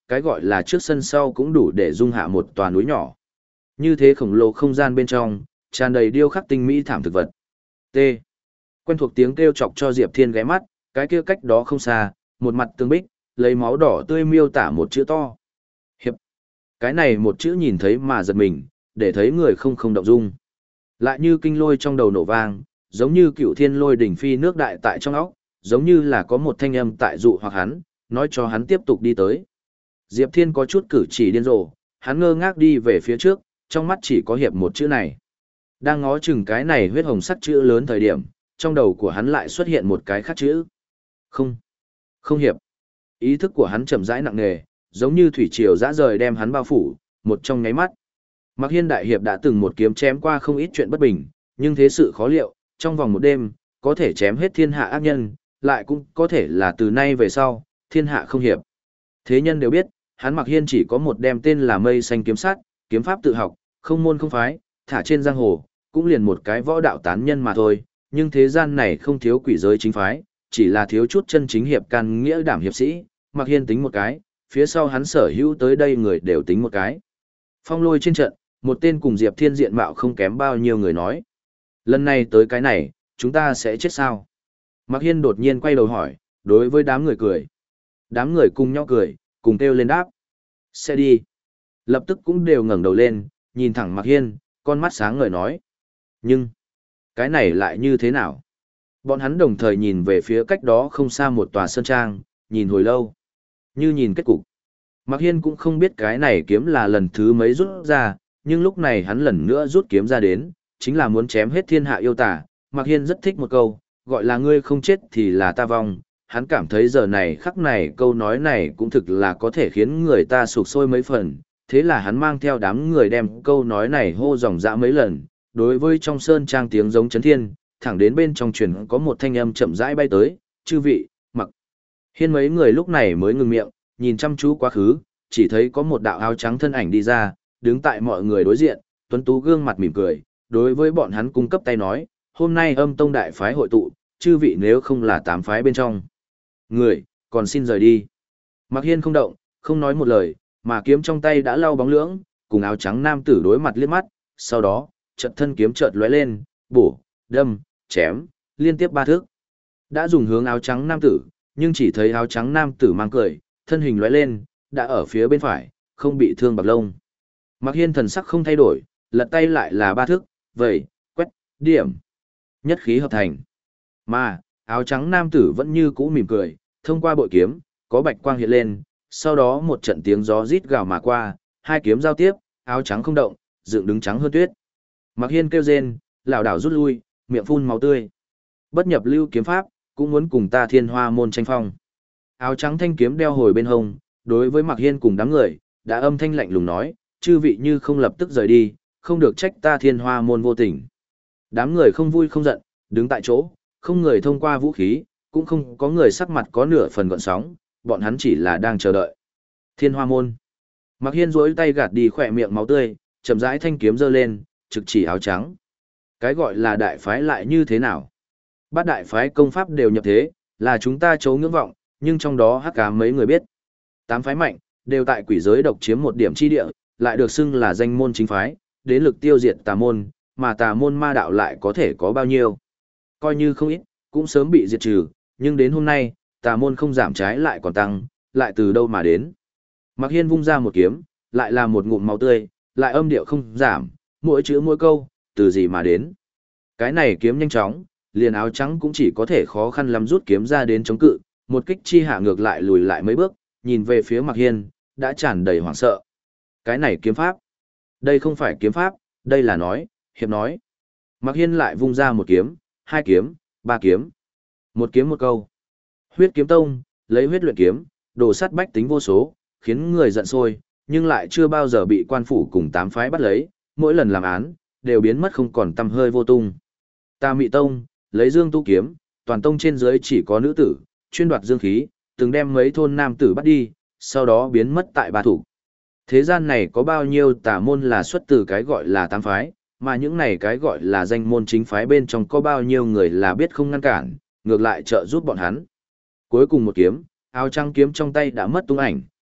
cái gọi là trước sân sau cũng đủ để dung hạ một tòa núi nhỏ. Như thế khổng lồ không gian bên trong, tràn đầy điêu khắc tinh mỹ thảm thực vật. T. Quen thuộc tiếng kêu chọc cho Diệp Thiên ghé mắt, cái kia cách đó không xa, một mặt tường bích, lấy máu đỏ tươi miêu tả một chữ to. Hiệp. Cái này một chữ nhìn thấy mà giật mình, để thấy người không không động dung. Lại như kinh lôi trong đầu nổ vang, giống như cựu thiên lôi đỉnh phi nước đại tại trong óc, giống như là có một thanh âm tại dụ hoặc hắn, nói cho hắn tiếp tục đi tới. Diệp Thiên có chút cử chỉ điên rồ, hắn ngơ ngác đi về phía trước, trong mắt chỉ có hiệp một chữ này. Đang ngó chừng cái này huyết hồng sắc chữ lớn thời điểm, trong đầu của hắn lại xuất hiện một cái khác chữ. Không. Không hiệp. Ý thức của hắn chậm rãi nặng nề, giống như thủy triều dã rời đem hắn bao phủ, một trong nháy mắt. Mạc Hiên đại hiệp đã từng một kiếm chém qua không ít chuyện bất bình, nhưng thế sự khó liệu, trong vòng một đêm, có thể chém hết thiên hạ ác nhân, lại cũng có thể là từ nay về sau, thiên hạ không hiệp. Thế nhân đều biết, hắn Mạc Hiên chỉ có một đem tên là Mây Xanh kiếm sát, kiếm pháp tự học, không môn không phái, thả trên giang hồ, cũng liền một cái võ đạo tán nhân mà thôi, nhưng thế gian này không thiếu quỷ giới chính phái, chỉ là thiếu chút chân chính hiệp can nghĩa đảm hiệp sĩ, Mạc Hiên tính một cái, phía sau hắn sở hữu tới đây người đều tính một cái. Phong lôi trên trận, một tên cùng Diệp Thiên diện mạo không kém bao nhiêu người nói. Lần này tới cái này, chúng ta sẽ chết sao? Mạc Hiên đột nhiên quay đầu hỏi, đối với đám người cười. Đám người cùng nhau cười, cùng kêu lên đáp. Sẽ đi. Lập tức cũng đều ngẩng đầu lên, nhìn thẳng Mạc Hiên, con mắt sáng ngời nói. Nhưng, cái này lại như thế nào? Bọn hắn đồng thời nhìn về phía cách đó không xa một tòa sơn trang, nhìn hồi lâu. Như nhìn kết cục. Mạc Hiên cũng không biết cái này kiếm là lần thứ mấy rút ra, nhưng lúc này hắn lần nữa rút kiếm ra đến, chính là muốn chém hết thiên hạ yêu tả. Mạc Hiên rất thích một câu, gọi là ngươi không chết thì là ta vong. Hắn cảm thấy giờ này khắc này câu nói này cũng thực là có thể khiến người ta sụp sôi mấy phần. Thế là hắn mang theo đám người đem câu nói này hô dòng dã mấy lần. Đối với trong sơn trang tiếng giống chấn thiên, thẳng đến bên trong truyền có một thanh âm chậm rãi bay tới, chư vị, Mặc Hiên mấy người lúc này mới ngừng miệng, nhìn chăm chú quá khứ, chỉ thấy có một đạo áo trắng thân ảnh đi ra, đứng tại mọi người đối diện, tuấn tú gương mặt mỉm cười, đối với bọn hắn cung cấp tay nói, hôm nay âm tông đại phái hội tụ, chư vị nếu không là tám phái bên trong người, còn xin rời đi. Mạc Hiên không động, không nói một lời, mà kiếm trong tay đã lau bóng lưỡng, cùng áo trắng nam tử đối mặt liếc mắt, sau đó, trận thân kiếm chợt lóe lên, bổ, đâm, chém, liên tiếp ba thước. Đã dùng hướng áo trắng nam tử, nhưng chỉ thấy áo trắng nam tử mang cười, thân hình lóe lên, đã ở phía bên phải, không bị thương bạc lông. Mạc Hiên thần sắc không thay đổi, lật tay lại là ba thước, vẩy, quét, điểm. Nhất khí hợp thành. Mà, áo trắng nam tử vẫn như cũ mỉm cười, thông qua bội kiếm, có bạch quang hiện lên, sau đó một trận tiếng gió rít gào mà qua, hai kiếm giao tiếp, áo trắng không động, dựng đứng trắng hơn tuyết. Mạc Hiên kêu rên, lảo đảo rút lui, miệng phun máu tươi. Bất nhập lưu kiếm pháp, cũng muốn cùng ta Thiên Hoa môn tranh phong. Áo trắng thanh kiếm đeo hồi bên hông, đối với Mạc Hiên cùng đám người, đã âm thanh lạnh lùng nói, chư vị như không lập tức rời đi, không được trách ta Thiên Hoa môn vô tình. Đám người không vui không giận, đứng tại chỗ, không người thông qua vũ khí, cũng không có người sắc mặt có nửa phần gợn sóng, bọn hắn chỉ là đang chờ đợi. Thiên Hoa môn. Mạc Hiên duỗi tay gạt đi khỏe miệng máu tươi, chậm rãi thanh kiếm giơ lên, trực chỉ áo trắng. Cái gọi là đại phái lại như thế nào? Bát đại phái công pháp đều nhập thế, là chúng ta chấu ngưỡng vọng, nhưng trong đó hắc ám mấy người biết. Tám phái mạnh, đều tại quỷ giới độc chiếm một điểm chi địa, lại được xưng là danh môn chính phái, đến lực tiêu diệt tà môn, mà tà môn ma đạo lại có thể có bao nhiêu. Coi như không ít, cũng sớm bị diệt trừ, nhưng đến hôm nay, tà môn không giảm trái lại còn tăng, lại từ đâu mà đến. Mạc Hiên vung ra một kiếm, lại là một ngụm máu tươi, lại âm điệu không giảm, mỗi chữ mỗi câu, từ gì mà đến. Cái này kiếm nhanh chóng, liền áo trắng cũng chỉ có thể khó khăn lắm rút kiếm ra đến chống cự, một kích chi hạ ngược lại lùi lại mấy bước, nhìn về phía Mạc Hiên, đã tràn đầy hoảng sợ. Cái này kiếm pháp. Đây không phải kiếm pháp, đây là nói, hiệp nói. Mạc Hiên lại vung ra một kiếm, hai kiếm, ba kiếm. Một kiếm một câu. Huyết kiếm tông, lấy huyết luyện kiếm, đồ sát bách tính vô số, khiến người giận sôi, nhưng lại chưa bao giờ bị quan phủ cùng tám phái bắt lấy, mỗi lần làm án, đều biến mất không còn tăm hơi vô tung. Tà Mị tông, lấy dương tu kiếm, toàn tông trên dưới chỉ có nữ tử, chuyên đoạt dương khí, từng đem mấy thôn nam tử bắt đi, sau đó biến mất tại ba thủ. Thế gian này có bao nhiêu tà môn là xuất từ cái gọi là tám phái, mà những này cái gọi là danh môn chính phái bên trong có bao nhiêu người là biết không ngăn cản, ngược lại trợ giúp bọn hắn. Cuối cùng một kiếm, áo trắng kiếm trong tay đã mất tung ảnh,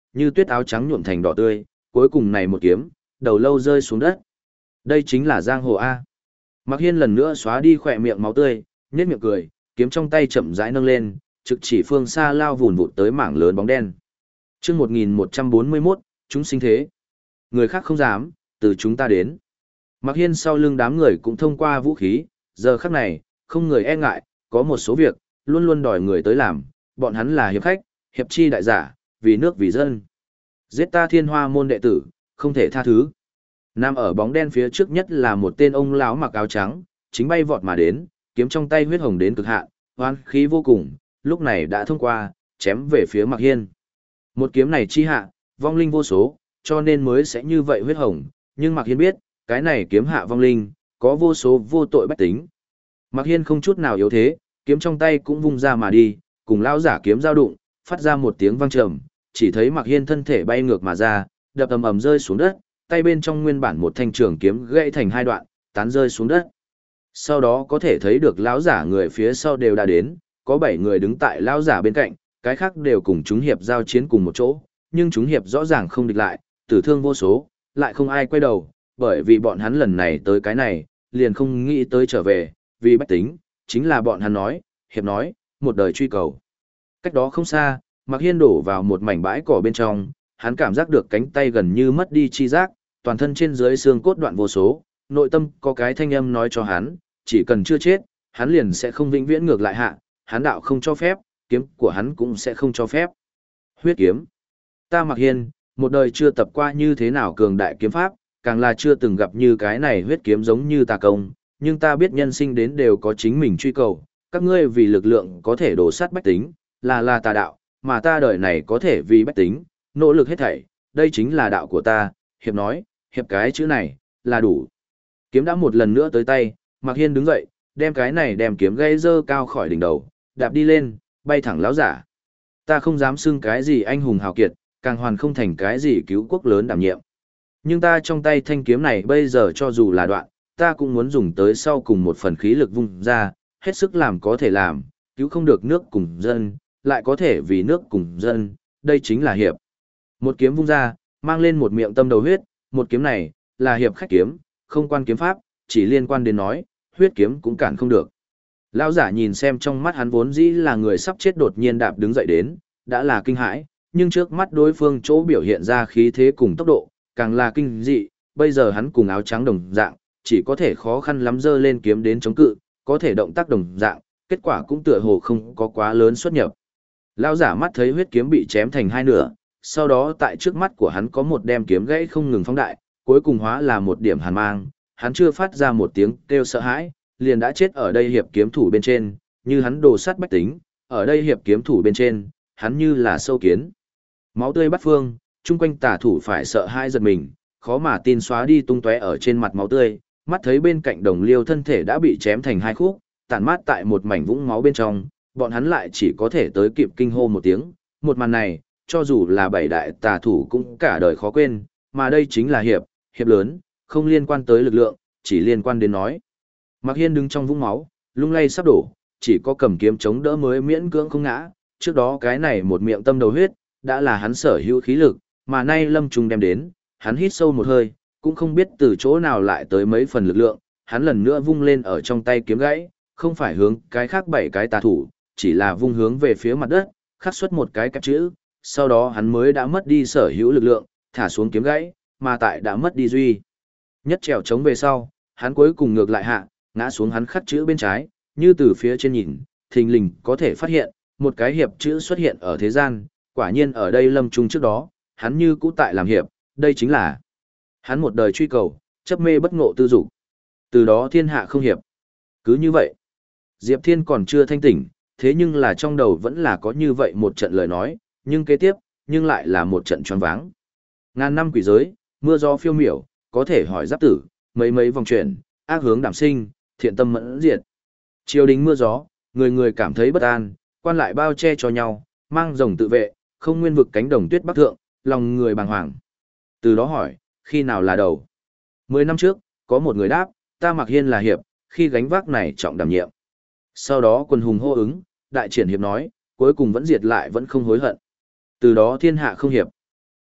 như tuyết áo trắng nhuộm thành đỏ tươi, cuối cùng này một kiếm, đầu lâu rơi xuống đất. Đây chính là giang hồ A. Mạc Hiên lần nữa xóa đi khỏe miệng máu tươi, nhếch miệng cười, kiếm trong tay chậm rãi nâng lên, trực chỉ phương xa lao vùn vụt tới mảng lớn bóng đen. Chương một nghìn một trăm bốn mươi mốt, chúng sinh thế. Người khác không dám, từ chúng ta đến. Mạc Hiên sau lưng đám người cũng thông qua vũ khí, giờ khắc này, không người e ngại, có một số việc, luôn luôn đòi người tới làm, bọn hắn là hiệp khách, hiệp chi đại giả, vì nước vì dân. Giết ta Thiên Hoa môn đệ tử, không thể tha thứ. Nam ở bóng đen phía trước nhất là một tên ông lão mặc áo trắng, chính bay vọt mà đến, kiếm trong tay huyết hồng đến cực hạn, hoán khí vô cùng, lúc này đã thông qua, chém về phía Mạc Hiên. Một kiếm này chi hạ, vong linh vô số, cho nên mới sẽ như vậy huyết hồng, nhưng Mạc Hiên biết, cái này kiếm hạ vong linh, có vô số vô tội bách tính. Mạc Hiên không chút nào yếu thế, kiếm trong tay cũng vung ra mà đi, cùng lão giả kiếm giao đụng, phát ra một tiếng vang trầm, chỉ thấy Mạc Hiên thân thể bay ngược mà ra, đập ầm ầm rơi xuống đất, tay bên trong nguyên bản một thanh trường kiếm gãy thành hai đoạn, tán rơi xuống đất. Sau đó có thể thấy được lão giả người phía sau đều đã đến, có bảy người đứng tại lão giả bên cạnh, cái khác đều cùng chúng hiệp giao chiến cùng một chỗ, nhưng chúng hiệp rõ ràng không địch lại, tử thương vô số, lại không ai quay đầu, bởi vì bọn hắn lần này tới cái này, liền không nghĩ tới trở về, vì bách tính, chính là bọn hắn nói, hiệp nói, một đời truy cầu. Cách đó không xa, Mạc Hiên đổ vào một mảnh bãi cỏ bên trong, hắn cảm giác được cánh tay gần như mất đi chi giác, toàn thân trên dưới xương cốt đoạn vô số, nội tâm có cái thanh âm nói cho hắn, chỉ cần chưa chết, hắn liền sẽ không vĩnh viễn ngược lại hạ, hắn đạo không cho phép, kiếm của hắn cũng sẽ không cho phép. Huyết kiếm. Ta Mạc Hiên, một đời chưa tập qua như thế nào cường đại kiếm pháp, càng là chưa từng gặp như cái này huyết kiếm giống như tà công, nhưng ta biết nhân sinh đến đều có chính mình truy cầu, các ngươi vì lực lượng có thể đổ sát bách tính, là là tà đạo, mà ta đời này có thể vì bách tính, nỗ lực hết thảy, đây chính là đạo của ta, hiệp nói, hiệp cái chữ này, là đủ. Kiếm đã một lần nữa tới tay, Mạc Hiên đứng dậy, đem cái này đem kiếm gây dơ cao khỏi đỉnh đầu, đạp đi lên, bay thẳng lão giả. Ta không dám xưng cái gì anh hùng hào kiệt, càng hoàn không thành cái gì cứu quốc lớn đảm nhiệm. Nhưng ta trong tay thanh kiếm này bây giờ cho dù là đoạn, ta cũng muốn dùng tới sau cùng một phần khí lực vung ra, hết sức làm có thể làm, cứu không được nước cùng dân, lại có thể vì nước cùng dân, đây chính là hiệp. Một kiếm vung ra, mang lên một miệng tâm đầu huyết, một kiếm này, là hiệp khách kiếm, không quan kiếm pháp, chỉ liên quan đến nói, huyết kiếm cũng cản không được. Lão giả nhìn xem trong mắt hắn vốn dĩ là người sắp chết đột nhiên đạp đứng dậy đến, đã là kinh hãi, nhưng trước mắt đối phương chỗ biểu hiện ra khí thế cùng tốc độ, càng là kinh dị, bây giờ hắn cùng áo trắng đồng dạng, chỉ có thể khó khăn lắm dơ lên kiếm đến chống cự, có thể động tác đồng dạng, kết quả cũng tựa hồ không có quá lớn xuất nhập. Lão giả mắt thấy huyết kiếm bị chém thành hai nửa, sau đó tại trước mắt của hắn có một đem kiếm gãy không ngừng phóng đại, cuối cùng hóa là một điểm hàn mang, hắn chưa phát ra một tiếng kêu sợ hãi, liền đã chết ở đây hiệp kiếm thủ bên trên, như hắn đồ sát bách tính, ở đây hiệp kiếm thủ bên trên, hắn như là sâu kiến. Máu tươi bắt phương, chung quanh tà thủ phải sợ hãi giật mình, khó mà tin xóa đi tung tóe ở trên mặt máu tươi, mắt thấy bên cạnh đồng liêu thân thể đã bị chém thành hai khúc, tàn mát tại một mảnh vũng máu bên trong, bọn hắn lại chỉ có thể tới kịp kinh hô một tiếng, một màn này, cho dù là bảy đại tà thủ cũng cả đời khó quên, mà đây chính là hiệp, hiệp lớn, không liên quan tới lực lượng, chỉ liên quan đến nói. Mạc Hiên đứng trong vũng máu, lung lay sắp đổ, chỉ có cầm kiếm chống đỡ mới miễn cưỡng không ngã, trước đó cái này một miệng tâm đầu huyết, đã là hắn sở hữu khí lực, mà nay lâm trùng đem đến, hắn hít sâu một hơi, cũng không biết từ chỗ nào lại tới mấy phần lực lượng, hắn lần nữa vung lên ở trong tay kiếm gãy, không phải hướng cái khác bảy cái tà thủ, chỉ là vung hướng về phía mặt đất, khắc xuất một cái kẹp chữ, sau đó hắn mới đã mất đi sở hữu lực lượng, thả xuống kiếm gãy, mà tại đã mất đi duy. Nhất trèo chống về sau, hắn cuối cùng ngược lại hạ, ngã xuống hắn khắc chữ bên trái, như từ phía trên nhìn, thình lình có thể phát hiện, một cái hiệp chữ xuất hiện ở thế gian, quả nhiên ở đây lâm trung trước đó, hắn như cũ tại làm hiệp, đây chính là hắn một đời truy cầu, chấp mê bất ngộ tư dục. Từ đó thiên hạ không hiệp. Cứ như vậy, Diệp Thiên còn chưa thanh tỉnh, thế nhưng là trong đầu vẫn là có như vậy một trận lời nói, nhưng kế tiếp, nhưng lại là một trận choáng váng. Ngàn năm quỷ giới, mưa gió phiêu miểu, có thể hỏi giáp tử, mấy mấy vòng chuyển, ác hướng đảm sinh, thiện tâm mẫn diệt. Triều đình mưa gió, người người cảm thấy bất an, quan lại bao che cho nhau, mang rồng tự vệ, không nguyên vực cánh đồng tuyết bắc thượng, lòng người bàng hoàng. Từ đó hỏi, khi nào là đầu? Mười năm trước, có một người đáp, ta Mạc Hiên là hiệp, khi gánh vác này trọng đảm nhiệm. Sau đó quân hùng hô ứng, đại triển hiệp nói, cuối cùng vẫn diệt lại vẫn không hối hận. Từ đó thiên hạ không hiệp.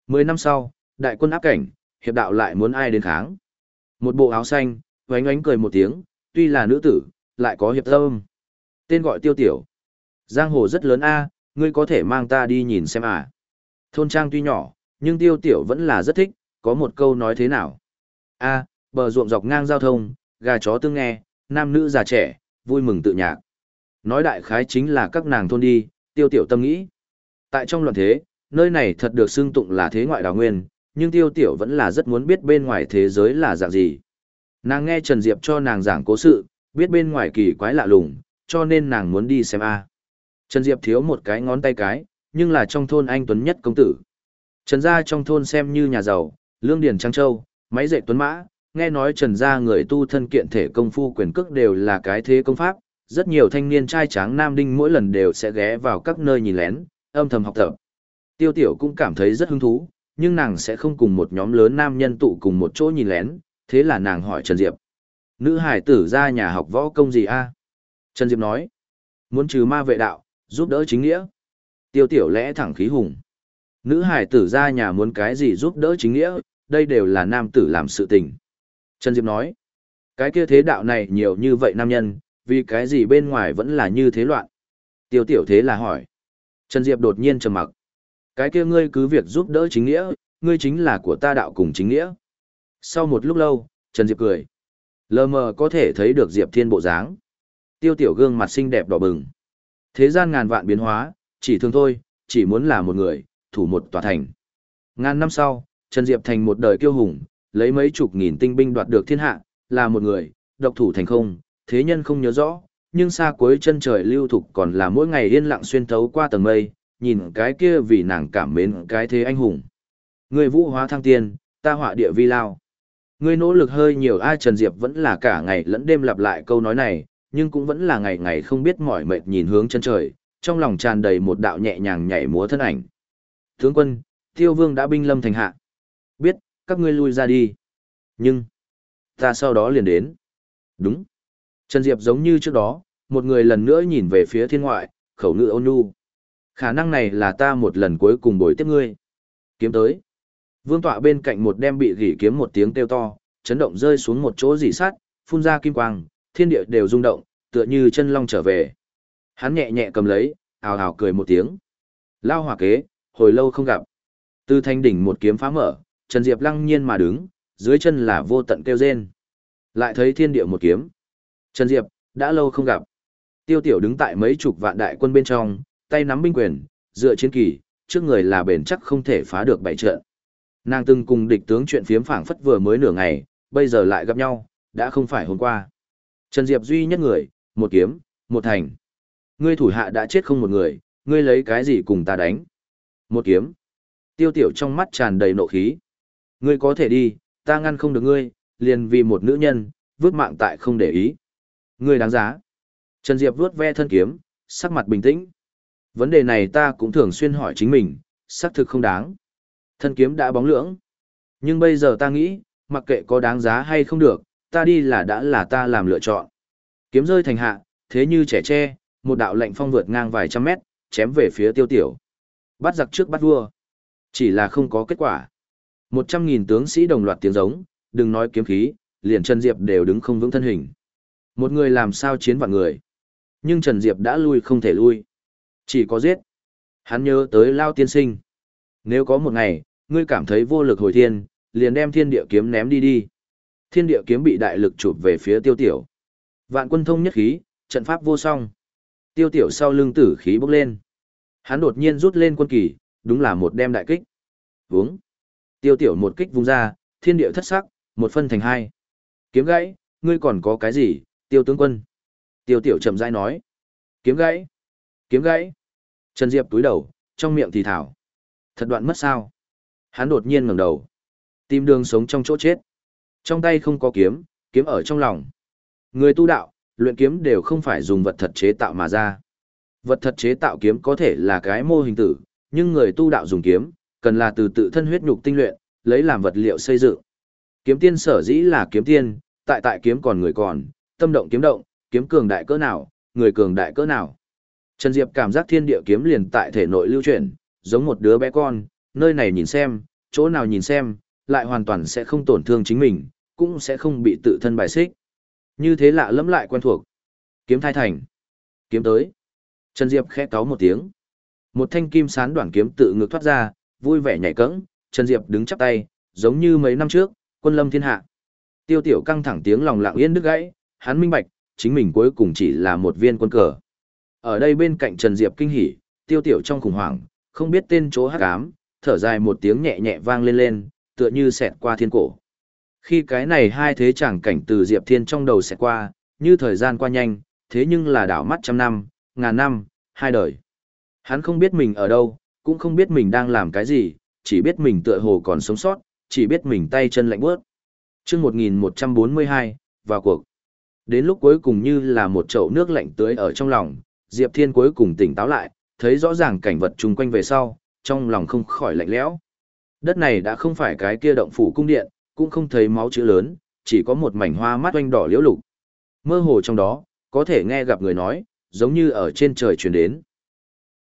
Mười năm sau, đại quân áp cảnh, hiệp đạo lại muốn ai đến kháng. Một bộ áo xanh, oánh oánh cười một tiếng, tuy là nữ tử, lại có hiệp tâm. Tên gọi Tiêu Tiểu. Giang hồ rất lớn a, ngươi có thể mang ta đi nhìn xem à. Thôn trang tuy nhỏ, nhưng Tiêu Tiểu vẫn là rất thích, có một câu nói thế nào. A, bờ ruộng dọc ngang giao thông, gà chó tương nghe, nam nữ già trẻ, vui mừng tự nhạc. Nói đại khái chính là các nàng thôn đi, Tiêu Tiểu tâm nghĩ. Tại trong loạn thế, nơi này thật được xưng tụng là thế ngoại đào nguyên, nhưng Tiêu Tiểu vẫn là rất muốn biết bên ngoài thế giới là dạng gì. Nàng nghe Trần Diệp cho nàng giảng cố sự, biết bên ngoài kỳ quái lạ lùng, cho nên nàng muốn đi xem a. Trần Diệp thiếu một cái ngón tay cái, nhưng là trong thôn anh tuấn nhất công tử. Trần gia trong thôn xem như nhà giàu, lương điền trang châu, máy dệt tuấn mã, nghe nói Trần gia người tu thân kiện thể công phu quyền cước đều là cái thế công pháp, rất nhiều thanh niên trai tráng nam đinh mỗi lần đều sẽ ghé vào các nơi nhìn lén, âm thầm học tập. Tiêu Tiểu cũng cảm thấy rất hứng thú, nhưng nàng sẽ không cùng một nhóm lớn nam nhân tụ cùng một chỗ nhìn lén, thế là nàng hỏi Trần Diệp. Nữ hải tử ra nhà học võ công gì a? Trần Diệp nói, muốn trừ ma vệ đạo, giúp đỡ chính nghĩa. Tiêu Tiểu lẽ thẳng khí hùng. Nữ hải tử ra nhà muốn cái gì giúp đỡ chính nghĩa, đây đều là nam tử làm sự tình. Trần Diệp nói, cái kia thế đạo này nhiều như vậy nam nhân, vì cái gì bên ngoài vẫn là như thế loạn. Tiêu Tiểu thế là hỏi. Trần Diệp đột nhiên trầm mặc. Cái kia ngươi cứ việc giúp đỡ chính nghĩa, ngươi chính là của ta đạo cùng chính nghĩa. Sau một lúc lâu, Trần Diệp cười. Lờ mờ có thể thấy được Diệp Thiên bộ dáng. Tiêu Tiểu gương mặt xinh đẹp đỏ bừng. Thế gian ngàn vạn biến hóa, chỉ thương thôi, chỉ muốn là một người, thủ một tòa thành. Ngàn năm sau, Trần Diệp thành một đời kiêu hùng, lấy mấy chục nghìn tinh binh đoạt được thiên hạ, là một người, độc thủ thành không, thế nhân không nhớ rõ, nhưng xa cuối chân trời lưu thục còn là mỗi ngày yên lặng xuyên thấu qua tầng mây, nhìn cái kia vì nàng cảm mến cái thế anh hùng. Người vũ hóa thăng tiên, ta họa địa vi lao. Ngươi nỗ lực hơi nhiều ai Trần Diệp vẫn là cả ngày lẫn đêm lặp lại câu nói này, nhưng cũng vẫn là ngày ngày không biết mỏi mệt nhìn hướng chân trời, trong lòng tràn đầy một đạo nhẹ nhàng nhảy múa thân ảnh. Tướng quân, Tiêu Vương đã binh lâm thành hạ. Biết, các ngươi lui ra đi. Nhưng, ta sau đó liền đến. Đúng. Trần Diệp giống như trước đó, một người lần nữa nhìn về phía thiên ngoại, khẩu ngữ ôn nhu. Khả năng này là ta một lần cuối cùng bồi tiếp ngươi. Kiếm tới. Vương tọa bên cạnh một đem bị gỉ kiếm một tiếng kêu to, chấn động rơi xuống một chỗ dỉ sát, phun ra kim quang, thiên địa đều rung động, tựa như chân long trở về. Hắn nhẹ nhẹ cầm lấy, ào ào cười một tiếng. Lao hỏa kế, hồi lâu không gặp. Từ thanh đỉnh một kiếm phá mở, Trần Diệp lăng nhiên mà đứng, dưới chân là vô tận kêu rên. Lại thấy thiên địa một kiếm. Trần Diệp, đã lâu không gặp. Tiêu Tiểu đứng tại mấy chục vạn đại quân bên trong, tay nắm binh quyền, dựa chiến kỳ, trước người là bền chắc không thể phá được bảy trận. Nàng từng cùng địch tướng chuyện phiếm phảng phất vừa mới nửa ngày, bây giờ lại gặp nhau, đã không phải hôm qua. Trần Diệp duy nhất người, một kiếm, một thành. Ngươi thủ hạ đã chết không một người, ngươi lấy cái gì cùng ta đánh? Một kiếm. Tiêu Tiểu trong mắt tràn đầy nộ khí. Ngươi có thể đi, ta ngăn không được ngươi, liền vì một nữ nhân, vứt mạng tại không để ý. Ngươi đáng giá. Trần Diệp vuốt ve thân kiếm, sắc mặt bình tĩnh. Vấn đề này ta cũng thường xuyên hỏi chính mình, xác thực không đáng. Thân kiếm đã bóng lưỡng. Nhưng bây giờ ta nghĩ, mặc kệ có đáng giá hay không được, ta đi là đã là ta làm lựa chọn. Kiếm rơi thành hạ, thế như trẻ tre, một đạo lạnh phong vượt ngang vài trăm mét, chém về phía Tiêu Tiểu. Bắt giặc trước bắt vua. Chỉ là không có kết quả. Một trăm nghìn tướng sĩ đồng loạt tiếng giống, đừng nói kiếm khí, liền Trần Diệp đều đứng không vững thân hình. Một người làm sao chiến vạn người. Nhưng Trần Diệp đã lui không thể lui. Chỉ có giết. Hắn nhớ tới Lao tiên sinh. Nếu có một ngày, ngươi cảm thấy vô lực hồi thiên, liền đem thiên địa kiếm ném đi đi. Thiên địa kiếm bị đại lực chụp về phía Tiêu Tiểu. Vạn quân thông nhất khí, trận pháp vô song. Tiêu Tiểu sau lưng tử khí bốc lên. Hắn đột nhiên rút lên quân kỳ, đúng là một đem đại kích. Vướng. Tiêu Tiểu một kích vung ra, thiên địa thất sắc, một phân thành hai. Kiếm gãy, ngươi còn có cái gì, Tiêu tướng quân? Tiêu Tiểu chậm rãi nói. Kiếm gãy. Kiếm gãy. Trần Diệp túi đầu, trong miệng thì thảo. Thật đoạn mất sao? Hắn đột nhiên ngẩng đầu. Tìm đường sống trong chỗ chết. Trong tay không có kiếm, kiếm ở trong lòng. Người tu đạo, luyện kiếm đều không phải dùng vật thật chế tạo mà ra. Vật thật chế tạo kiếm có thể là cái mô hình tử, nhưng người tu đạo dùng kiếm, cần là từ tự thân huyết nhục tinh luyện, lấy làm vật liệu xây dựng. Kiếm tiên sở dĩ là kiếm tiên, tại tại kiếm còn người còn, tâm động kiếm động, kiếm cường đại cỡ nào, người cường đại cỡ nào. Trần Diệp cảm giác thiên địa kiếm liền tại thể nội lưu chuyển, giống một đứa bé con, nơi này nhìn xem, chỗ nào nhìn xem, lại hoàn toàn sẽ không tổn thương chính mình, cũng sẽ không bị tự thân bài xích. Như thế lạ lẫm lại quen thuộc. Kiếm thai thành. Kiếm tới. Trần Diệp khẽ cáu một tiếng. Một thanh kim sán đoạn kiếm tự ngược thoát ra, vui vẻ nhảy cẫng, Trần Diệp đứng chắp tay, giống như mấy năm trước, quân lâm thiên hạ. Tiêu Tiểu căng thẳng tiếng lòng lặng yên đứt gãy, hắn minh bạch, chính mình cuối cùng chỉ là một viên quân cờ. Ở đây bên cạnh Trần Diệp kinh hỉ, Tiêu Tiểu trong khủng hoảng, không biết tên chỗ hắc ám, thở dài một tiếng nhẹ nhẹ vang lên lên, tựa như xẹt qua thiên cổ. Khi cái này hai thế chẳng cảnh từ Diệp Thiên trong đầu xẹt qua, như thời gian qua nhanh, thế nhưng là đảo mắt trăm năm, ngàn năm, hai đời. Hắn không biết mình ở đâu, cũng không biết mình đang làm cái gì, chỉ biết mình tựa hồ còn sống sót, chỉ biết mình tay chân lạnh bước. Trước một nghìn một trăm bốn mươi hai, vào cuộc. Đến lúc cuối cùng như là một chậu nước lạnh tưới ở trong lòng, Diệp Thiên cuối cùng tỉnh táo lại, thấy rõ ràng cảnh vật chung quanh về sau, trong lòng không khỏi lạnh lẽo. Đất này đã không phải cái kia động phủ cung điện, cũng không thấy máu chữ lớn, chỉ có một mảnh hoa mát oanh đỏ liễu lục. Mơ hồ trong đó, có thể nghe gặp người nói, giống như ở trên trời truyền đến.